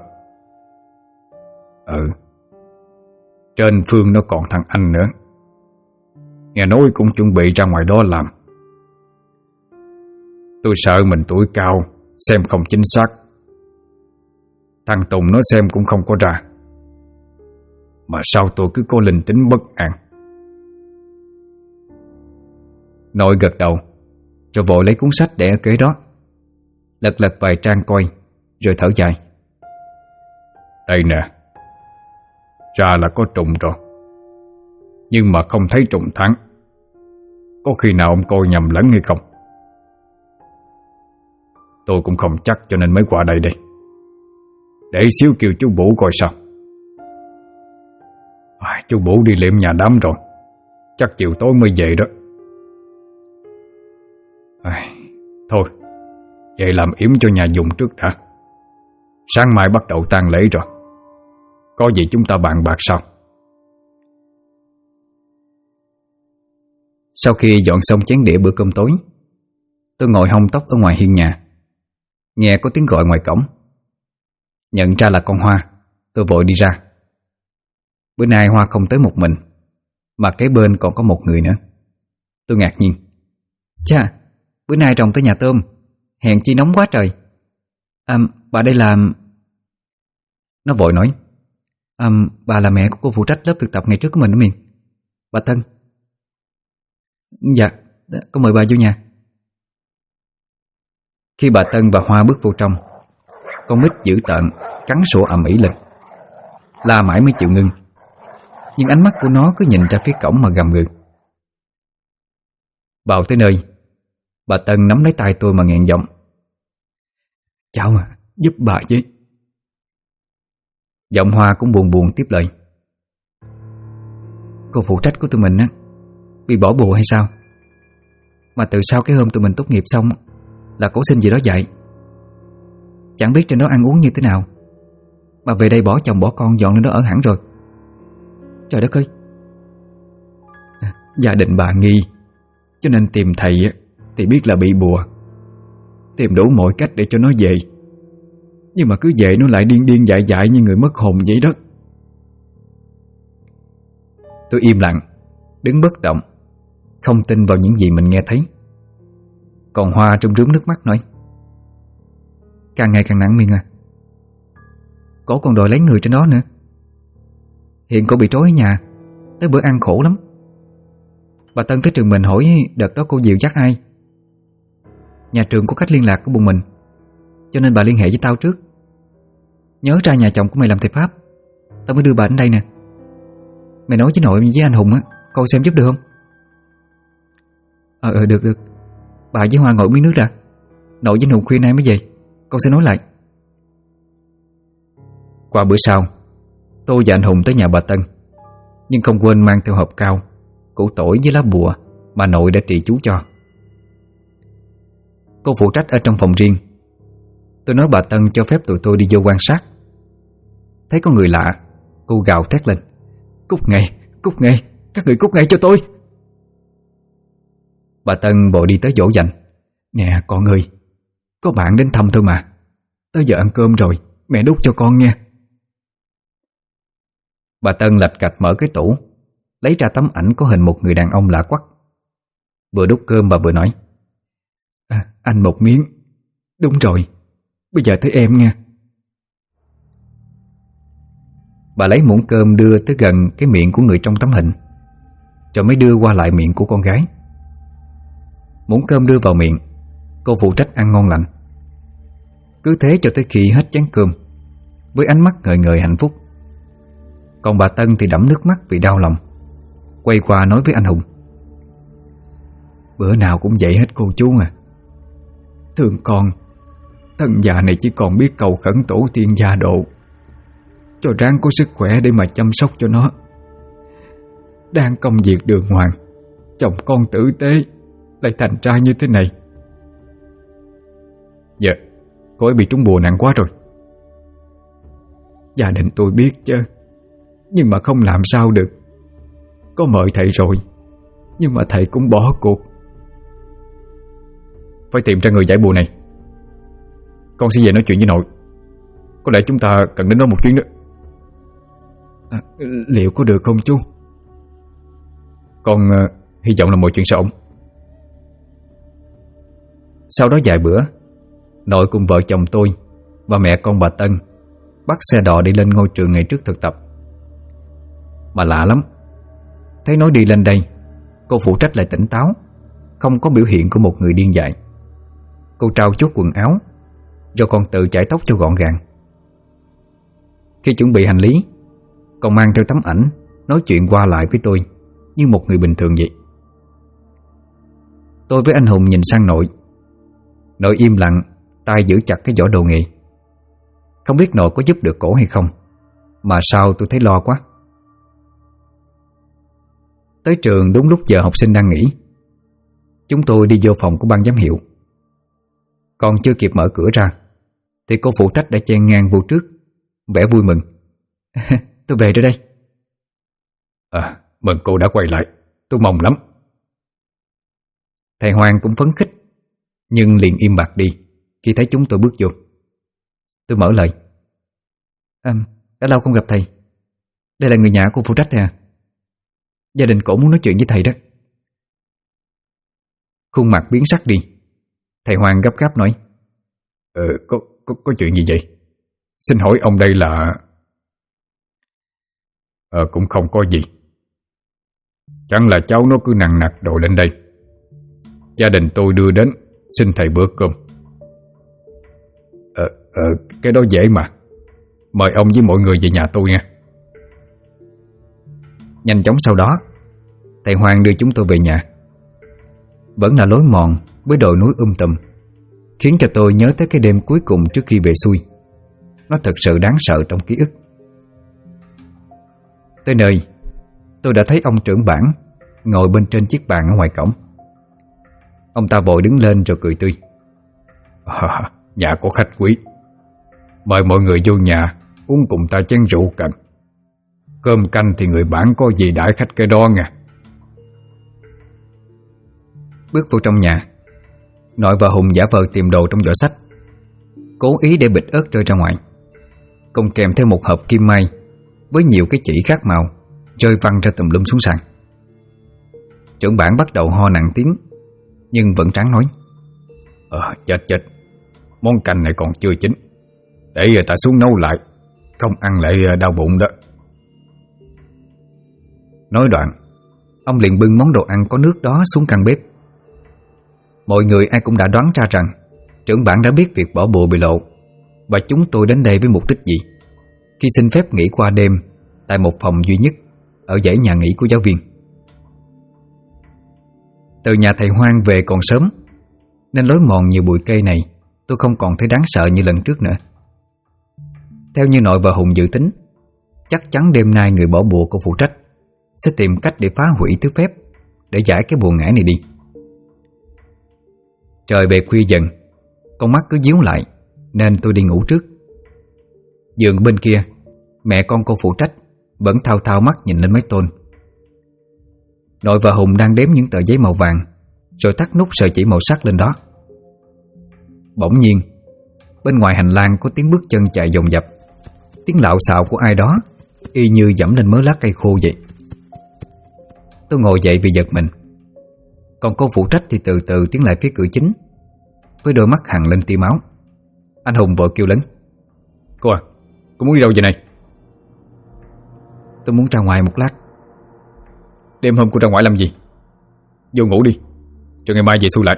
Speaker 3: Trên Phương nó còn thằng anh nữa, nghe nói cũng chuẩn bị ra ngoài đó làm. Tôi sợ mình tuổi cao xem không chính xác. Thằng Tùng nó xem cũng không có ra, mà sao tôi cứ có linh tính bất an.
Speaker 1: Nội gật đầu, rồi vội lấy cuốn sách để ở kế đó, lật lật vài trang coi, rồi thở dài:
Speaker 3: Đây nè, ra là có trùng rồi, nhưng mà không thấy trùng tháng. Có khi nào ông coi nhầm lẫn hay không? Tôi cũng không chắc cho nên mới qua đây. Để xíu kêu chú Bủ coi sao. Chú Bủ đi liệm nhà đám rồi, chắc chiều tối mới về đó. Thôi, vậy làm yểm cho nhà Dùng trước đã. Sáng mai bắt đầu tang lễ rồi, có gì chúng ta bàn bạc sau.
Speaker 1: Sau khi dọn xong chén đĩa bữa cơm tối, tôi ngồi hong tóc ở ngoài hiên nhà, nghe có tiếng gọi ngoài cổng. Nhận ra là con Hoa, tôi vội đi ra. Bữa nay Hoa không tới một mình, mà kế bên còn có một người nữa. Tôi ngạc nhiên. Chà, bữa nay trồng tới nhà tôm, hèn chi nóng quá trời. Bà đây là... Nó vội nói. Bà là mẹ của cô phụ trách lớp thực tập ngày trước của mình đó Miền, bà Tân. Dạ, con mời bà vô nhà. Khi bà Tân và Hoa bước vô trong, con Mít dữ tợn cắn sủa ầm ĩ lên, la mãi mới chịu ngưng. Nhưng ánh mắt của nó cứ nhìn ra phía cổng mà gầm gừ. Vào tới nơi, bà Tân nắm lấy tay tôi mà nghẹn giọng. Cháu giúp bà với. Giọng Hoa cũng buồn buồn tiếp lời. Cô phụ trách của tụi mình á bị bỏ bùa hay sao? Mà từ sau cái hôm tụi mình tốt nghiệp xong là cổ xin gì đó dạy. Chẳng biết trên đó ăn uống như thế nào, mà về đây bỏ chồng bỏ con dọn lên đó ở hẳn rồi. Trời đất ơi. Gia đình bà nghi, cho nên tìm thầy thì biết là bị bùa. Tìm đủ mọi cách để cho nó về, nhưng mà cứ về nó lại điên điên dại dại như người mất hồn vậy đó. Tôi im lặng, đứng bất động, không tin vào những gì mình nghe thấy. Còn Hoa rơm rớm nước mắt nói. Càng ngày càng nặng Miền à. Cổ còn đòi lấy người trên đó nữa. Hiện cô bị trói ở nhà, tới bữa ăn khổ lắm. Bà Tân tới trường mình hỏi đợt đó cô dìu dắt ai. Nhà trường có cách liên lạc của bọn mình, cho nên bà liên hệ với tao trước. Nhớ ra nhà chồng của mày làm thầy Pháp, tao mới đưa bà đến đây nè. Mày nói với nội với anh Hùng á, coi xem giúp được không? Được. Bà với Hoa ngồi miếng nước ra. Nội với anh Hùng khuya nay mới về, con sẽ nói lại. Qua bữa sau, tôi và anh Hùng tới nhà bà Tân, nhưng không quên mang theo hộp cao, củ tỏi với lá bùa mà nội đã trị chú cho. Cô phụ trách ở trong phòng riêng. Tôi nói bà Tân cho phép tụi tôi đi vô quan sát. Thấy có người lạ, cô gào thét lên. Cút ngay, các người cút ngay cho tôi. Bà Tân vội đi tới dỗ dành. Nè con ơi, có bạn đến thăm thôi mà, tới giờ ăn cơm rồi, mẹ đút cho con nha. Bà Tân lạch cạch mở cái tủ, lấy ra tấm ảnh có hình một người đàn ông lạ quắc. Vừa đút cơm bà vừa nói. Anh một miếng. Đúng rồi, bây giờ tới em nha. Bà lấy muỗng cơm đưa tới gần cái miệng của người trong tấm hình, rồi mới đưa qua lại miệng của con gái. Muỗng cơm đưa vào miệng, cô phụ trách ăn ngon lành. Cứ thế cho tới khi hết chén cơm, với ánh mắt ngời ngời hạnh phúc. Còn bà Tân thì đẫm nước mắt vì đau lòng, quay qua nói với anh Hùng. Bữa nào cũng vậy hết cô chú à. Thương con, thân già này chỉ còn biết cầu khẩn tổ tiên gia độ, cho ráng có sức khỏe để mà chăm sóc cho nó. Đang công việc đường hoàng, chồng con tử tế, lại thành ra như thế này. Dạ, cô ấy bị trúng bùa nặng quá rồi. Gia đình tôi biết chứ, nhưng mà không làm sao được. Có mời thầy rồi, nhưng mà thầy cũng bỏ cuộc. Phải tìm ra người giải bùa này. Con sẽ về nói chuyện với nội. Có lẽ chúng ta cần đến đó một chuyến nữa. Liệu có được không chú? Con hy vọng là mọi chuyện sẽ ổn. Sau đó vài bữa, nội cùng vợ chồng tôi và mẹ con bà Tân bắt xe đò đi lên ngôi trường ngày trước thực tập. Mà lạ lắm, thấy nói đi lên đây, cô phụ trách lại tỉnh táo, không có biểu hiện của một người điên dại. Cô trao chuốt quần áo, rồi còn tự chải tóc cho gọn gàng. Khi chuẩn bị hành lý, còn mang theo tấm ảnh, nói chuyện qua lại với tôi như một người bình thường vậy. Tôi với anh Hùng nhìn sang nội. Nội im lặng, tay giữ chặt cái giỏ đồ nghề. Không biết nội có giúp được cổ hay không, mà sao tôi thấy lo quá. Tới trường đúng lúc giờ học sinh đang nghỉ, chúng tôi đi vô phòng của ban giám hiệu. Còn chưa kịp mở cửa ra thì cô phụ trách đã chen ngang vô trước, vẻ vui mừng. Tôi về rồi đây. Mừng cô đã quay lại, tôi mong lắm. Thầy Hoàng cũng phấn khích, nhưng liền im bặt đi khi thấy chúng tôi bước vô. Tôi mở lời: Đã lâu không gặp thầy. Đây là người nhà của phụ trách nè. Gia đình cổ muốn nói chuyện với thầy đó. Khuôn mặt biến sắc đi. Thầy Hoàng gấp gáp nói:
Speaker 3: Có chuyện gì vậy? Xin hỏi ông đây là... Cũng không có gì. Chẳng là cháu nó cứ nằng nặc đòi lên đây. Gia đình tôi đưa đến xin thầy bữa cơm. Cái đó dễ mà. Mời ông với mọi người về nhà tôi nha.
Speaker 1: Nhanh chóng sau đó, thầy Hoàng đưa chúng tôi về nhà. Vẫn là lối mòn với đồi núi tùm, khiến cho tôi nhớ tới cái đêm cuối cùng trước khi về xuôi. Nó thật sự đáng sợ trong ký ức. Tới nơi, tôi đã thấy ông trưởng bản ngồi bên trên chiếc bàn ở ngoài cổng. Ông ta vội đứng lên rồi cười tươi:
Speaker 3: Nhà có khách quý, mời mọi người vô nhà uống cùng ta chén rượu cạn. Cơm canh thì người bản có gì đãi khách cái đó nha.
Speaker 1: Bước vào trong nhà, nội và Hùng giả vờ tìm đồ trong giỏ sách, cố ý để bịch ớt rơi ra ngoài, cùng kèm theo một hộp kim may với nhiều cái chỉ khác màu rơi văng ra tùm lum xuống sàn. Trưởng bản bắt đầu ho nặng tiếng, nhưng vẫn tráng nói:
Speaker 3: Chết, món canh này còn chưa chín, để người ta xuống nấu lại, không ăn lại đau bụng đó.
Speaker 1: Nói đoạn, ông liền bưng món đồ ăn có nước đó xuống căn bếp. Mọi người ai cũng đã đoán ra rằng trưởng bản đã biết việc bỏ bùa bị lộ, và chúng tôi đến đây với mục đích gì khi xin phép nghỉ qua đêm tại một phòng duy nhất ở dãy nhà nghỉ của giáo viên. Từ nhà thầy Hoang về còn sớm, nên lối mòn nhiều bụi cây này tôi không còn thấy đáng sợ như lần trước nữa. Theo như nội và Hùng dự tính, chắc chắn đêm nay người bỏ bùa của phụ trách sẽ tìm cách để phá hủy thứ phép để giải cái bùa ngải này đi. Trời về khuya dần, con mắt cứ díu lại nên tôi đi ngủ trước. Giường bên kia, mẹ con cô phụ trách vẫn thao thao mắt nhìn lên máy tôn. Nội và Hùng đang đếm những tờ giấy màu vàng rồi thắt nút sợi chỉ màu sắc lên đó. Bỗng nhiên, bên ngoài hành lang có tiếng bước chân chạy dồn dập, tiếng lạo xạo của ai đó y như dẫm lên mớ lá cây khô vậy. Tôi ngồi dậy vì giật mình. Còn cô phụ trách thì từ từ tiến lại phía cửa chính, với đôi mắt hằn lên tia máu. Anh Hùng vội kêu lớn:
Speaker 3: Cô muốn đi đâu vậy này?
Speaker 1: Tôi muốn ra ngoài một lát.
Speaker 3: Đêm hôm cô ra ngoài làm gì? Vô ngủ đi, rồi ngày mai về xui lại.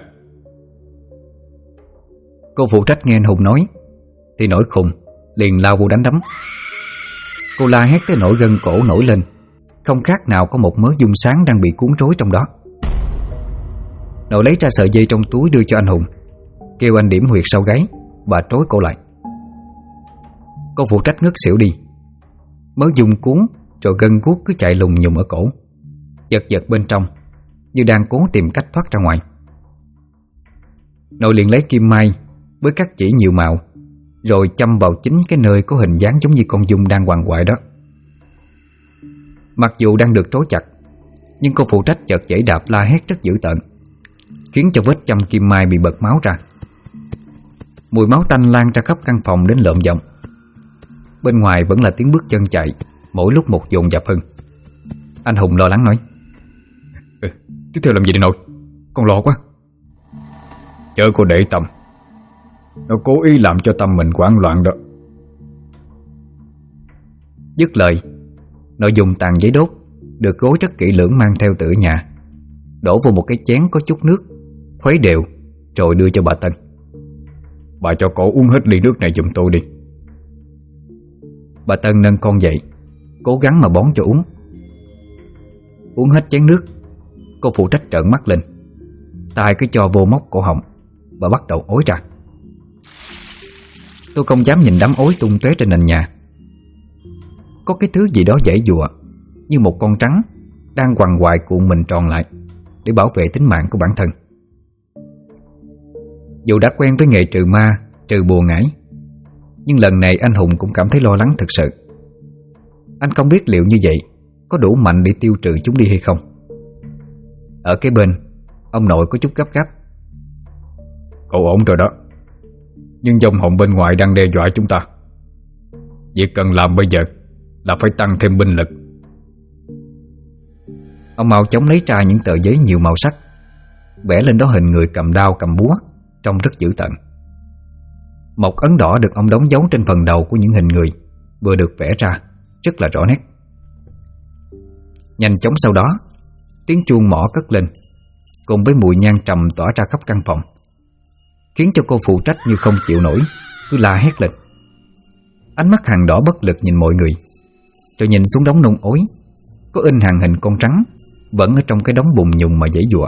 Speaker 1: Cô phụ trách nghe anh Hùng nói thì nổi khùng, liền lao vô đánh đấm. Cô la hét tới nỗi gân cổ nổi lên, không khác nào có một mớ dung sáng đang bị cuốn rối trong đó. Nội lấy ra sợi dây trong túi đưa cho anh Hùng, kêu anh điểm huyệt sau gáy và trói cô lại. Cô phụ trách ngất xỉu đi. Mớ dung cuốn rồi gân guốc cứ chạy lùng nhùng ở cổ, giật giật bên trong như đang cố tìm cách thoát ra ngoài. Nội liền lấy kim may với các chỉ nhiều màu rồi châm vào chính cái nơi có hình dáng giống như con dung đang quằn quại đó. Mặc dù đang được trói chặt, nhưng cô phụ trách chợt giãy đạp la hét rất dữ tợn, khiến cho vết châm kim may bị bật máu ra. Mùi máu tanh lan ra khắp căn phòng đến lợm giọng. Bên ngoài vẫn là tiếng bước chân chạy, mỗi lúc một dồn dập hơn. Anh Hùng lo lắng nói:
Speaker 3: Tiếp theo làm gì đây nội? Con lo quá. Chớ cô để tâm, nó cố ý làm cho tâm mình hoảng loạn đó.
Speaker 1: Dứt lời, nội dùng tàn giấy đốt được gối rất kỹ lưỡng mang theo từ nhà, đổ vào một cái chén có chút nước, khuấy đều rồi đưa cho bà Tân.
Speaker 3: Bà cho cổ uống hết ly nước này giùm tôi đi.
Speaker 1: Bà Tân nâng con dậy, cố gắng mà bón cho uống. Uống hết chén nước, cô phụ trách trợn mắt lên, tay cứ cho vô móc cổ họng và bắt đầu ối ra. Tôi không dám nhìn đám ối tung tóe trên nền nhà. Có cái thứ gì đó giãy giụa như một con trắng đang quằn quại cuộn mình tròn lại để bảo vệ tính mạng của bản thân. Dù đã quen với nghề trừ ma, trừ bùa ngải, nhưng lần này anh Hùng cũng cảm thấy lo lắng thực sự. Anh không biết liệu như vậy có đủ mạnh để tiêu trừ chúng đi hay không. Ở cái bên, Ông nội có chút gấp gáp.
Speaker 3: Cậu ổn rồi đó, nhưng dòng hồn bên ngoài đang đe dọa chúng ta. Việc cần làm bây giờ là phải tăng thêm binh lực.
Speaker 1: Ông mau chóng lấy ra những tờ giấy nhiều màu sắc, vẽ lên đó hình người cầm đao cầm búa, trông rất dữ tợn. Một ấn đỏ được ông đóng dấu trên phần đầu của những hình người vừa được vẽ ra, rất là rõ nét. Nhanh chóng sau đó, tiếng chuông mõ cất lên, cùng với mùi nhang trầm tỏa ra khắp căn phòng, khiến cho cô phụ trách như không chịu nổi, cứ la hét lên. Ánh mắt hàng đỏ bất lực nhìn mọi người, rồi nhìn xuống đống nung ối, có in hàng hình con rắn vẫn ở trong cái đống bùn nhùng mà giãy giụa.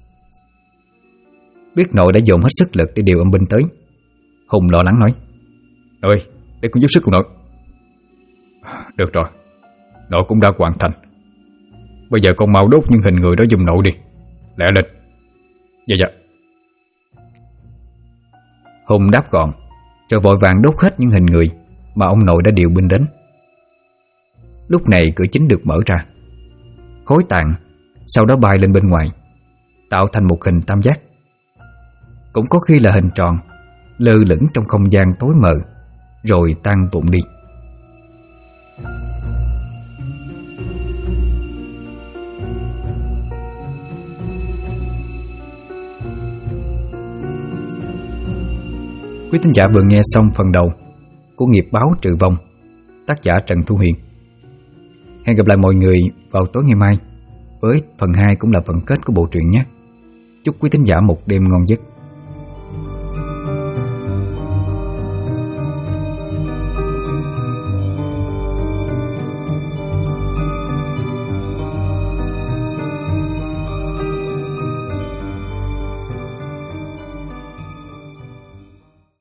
Speaker 1: Biết nội đã dồn hết sức lực để điều âm binh tới, Hùng lo lắng nói:
Speaker 3: "Nội ơi, để con giúp sức của nội." "Được rồi, nội cũng đã hoàn thành. Bây giờ con mau đốt những hình người đó giùm nội đi, lẹ lên." Dạ.
Speaker 1: Hùng đáp gọn, rồi vội vàng đốt hết những hình người mà ông nội đã điều binh đến. Lúc này cửa chính được mở ra, khói tàn sau đó bay lên bên ngoài, tạo thành một hình tam giác, cũng có khi là hình tròn, lơ lửng trong không gian tối mờ, rồi tan vụn đi. Quý thính giả vừa nghe xong phần đầu của Nghiệp báo trừ vong, tác giả Trần Thu Huyền. Hẹn gặp lại mọi người vào tối ngày mai với phần 2 cũng là phần kết của bộ truyện nhé. Chúc quý thính giả một đêm ngon giấc.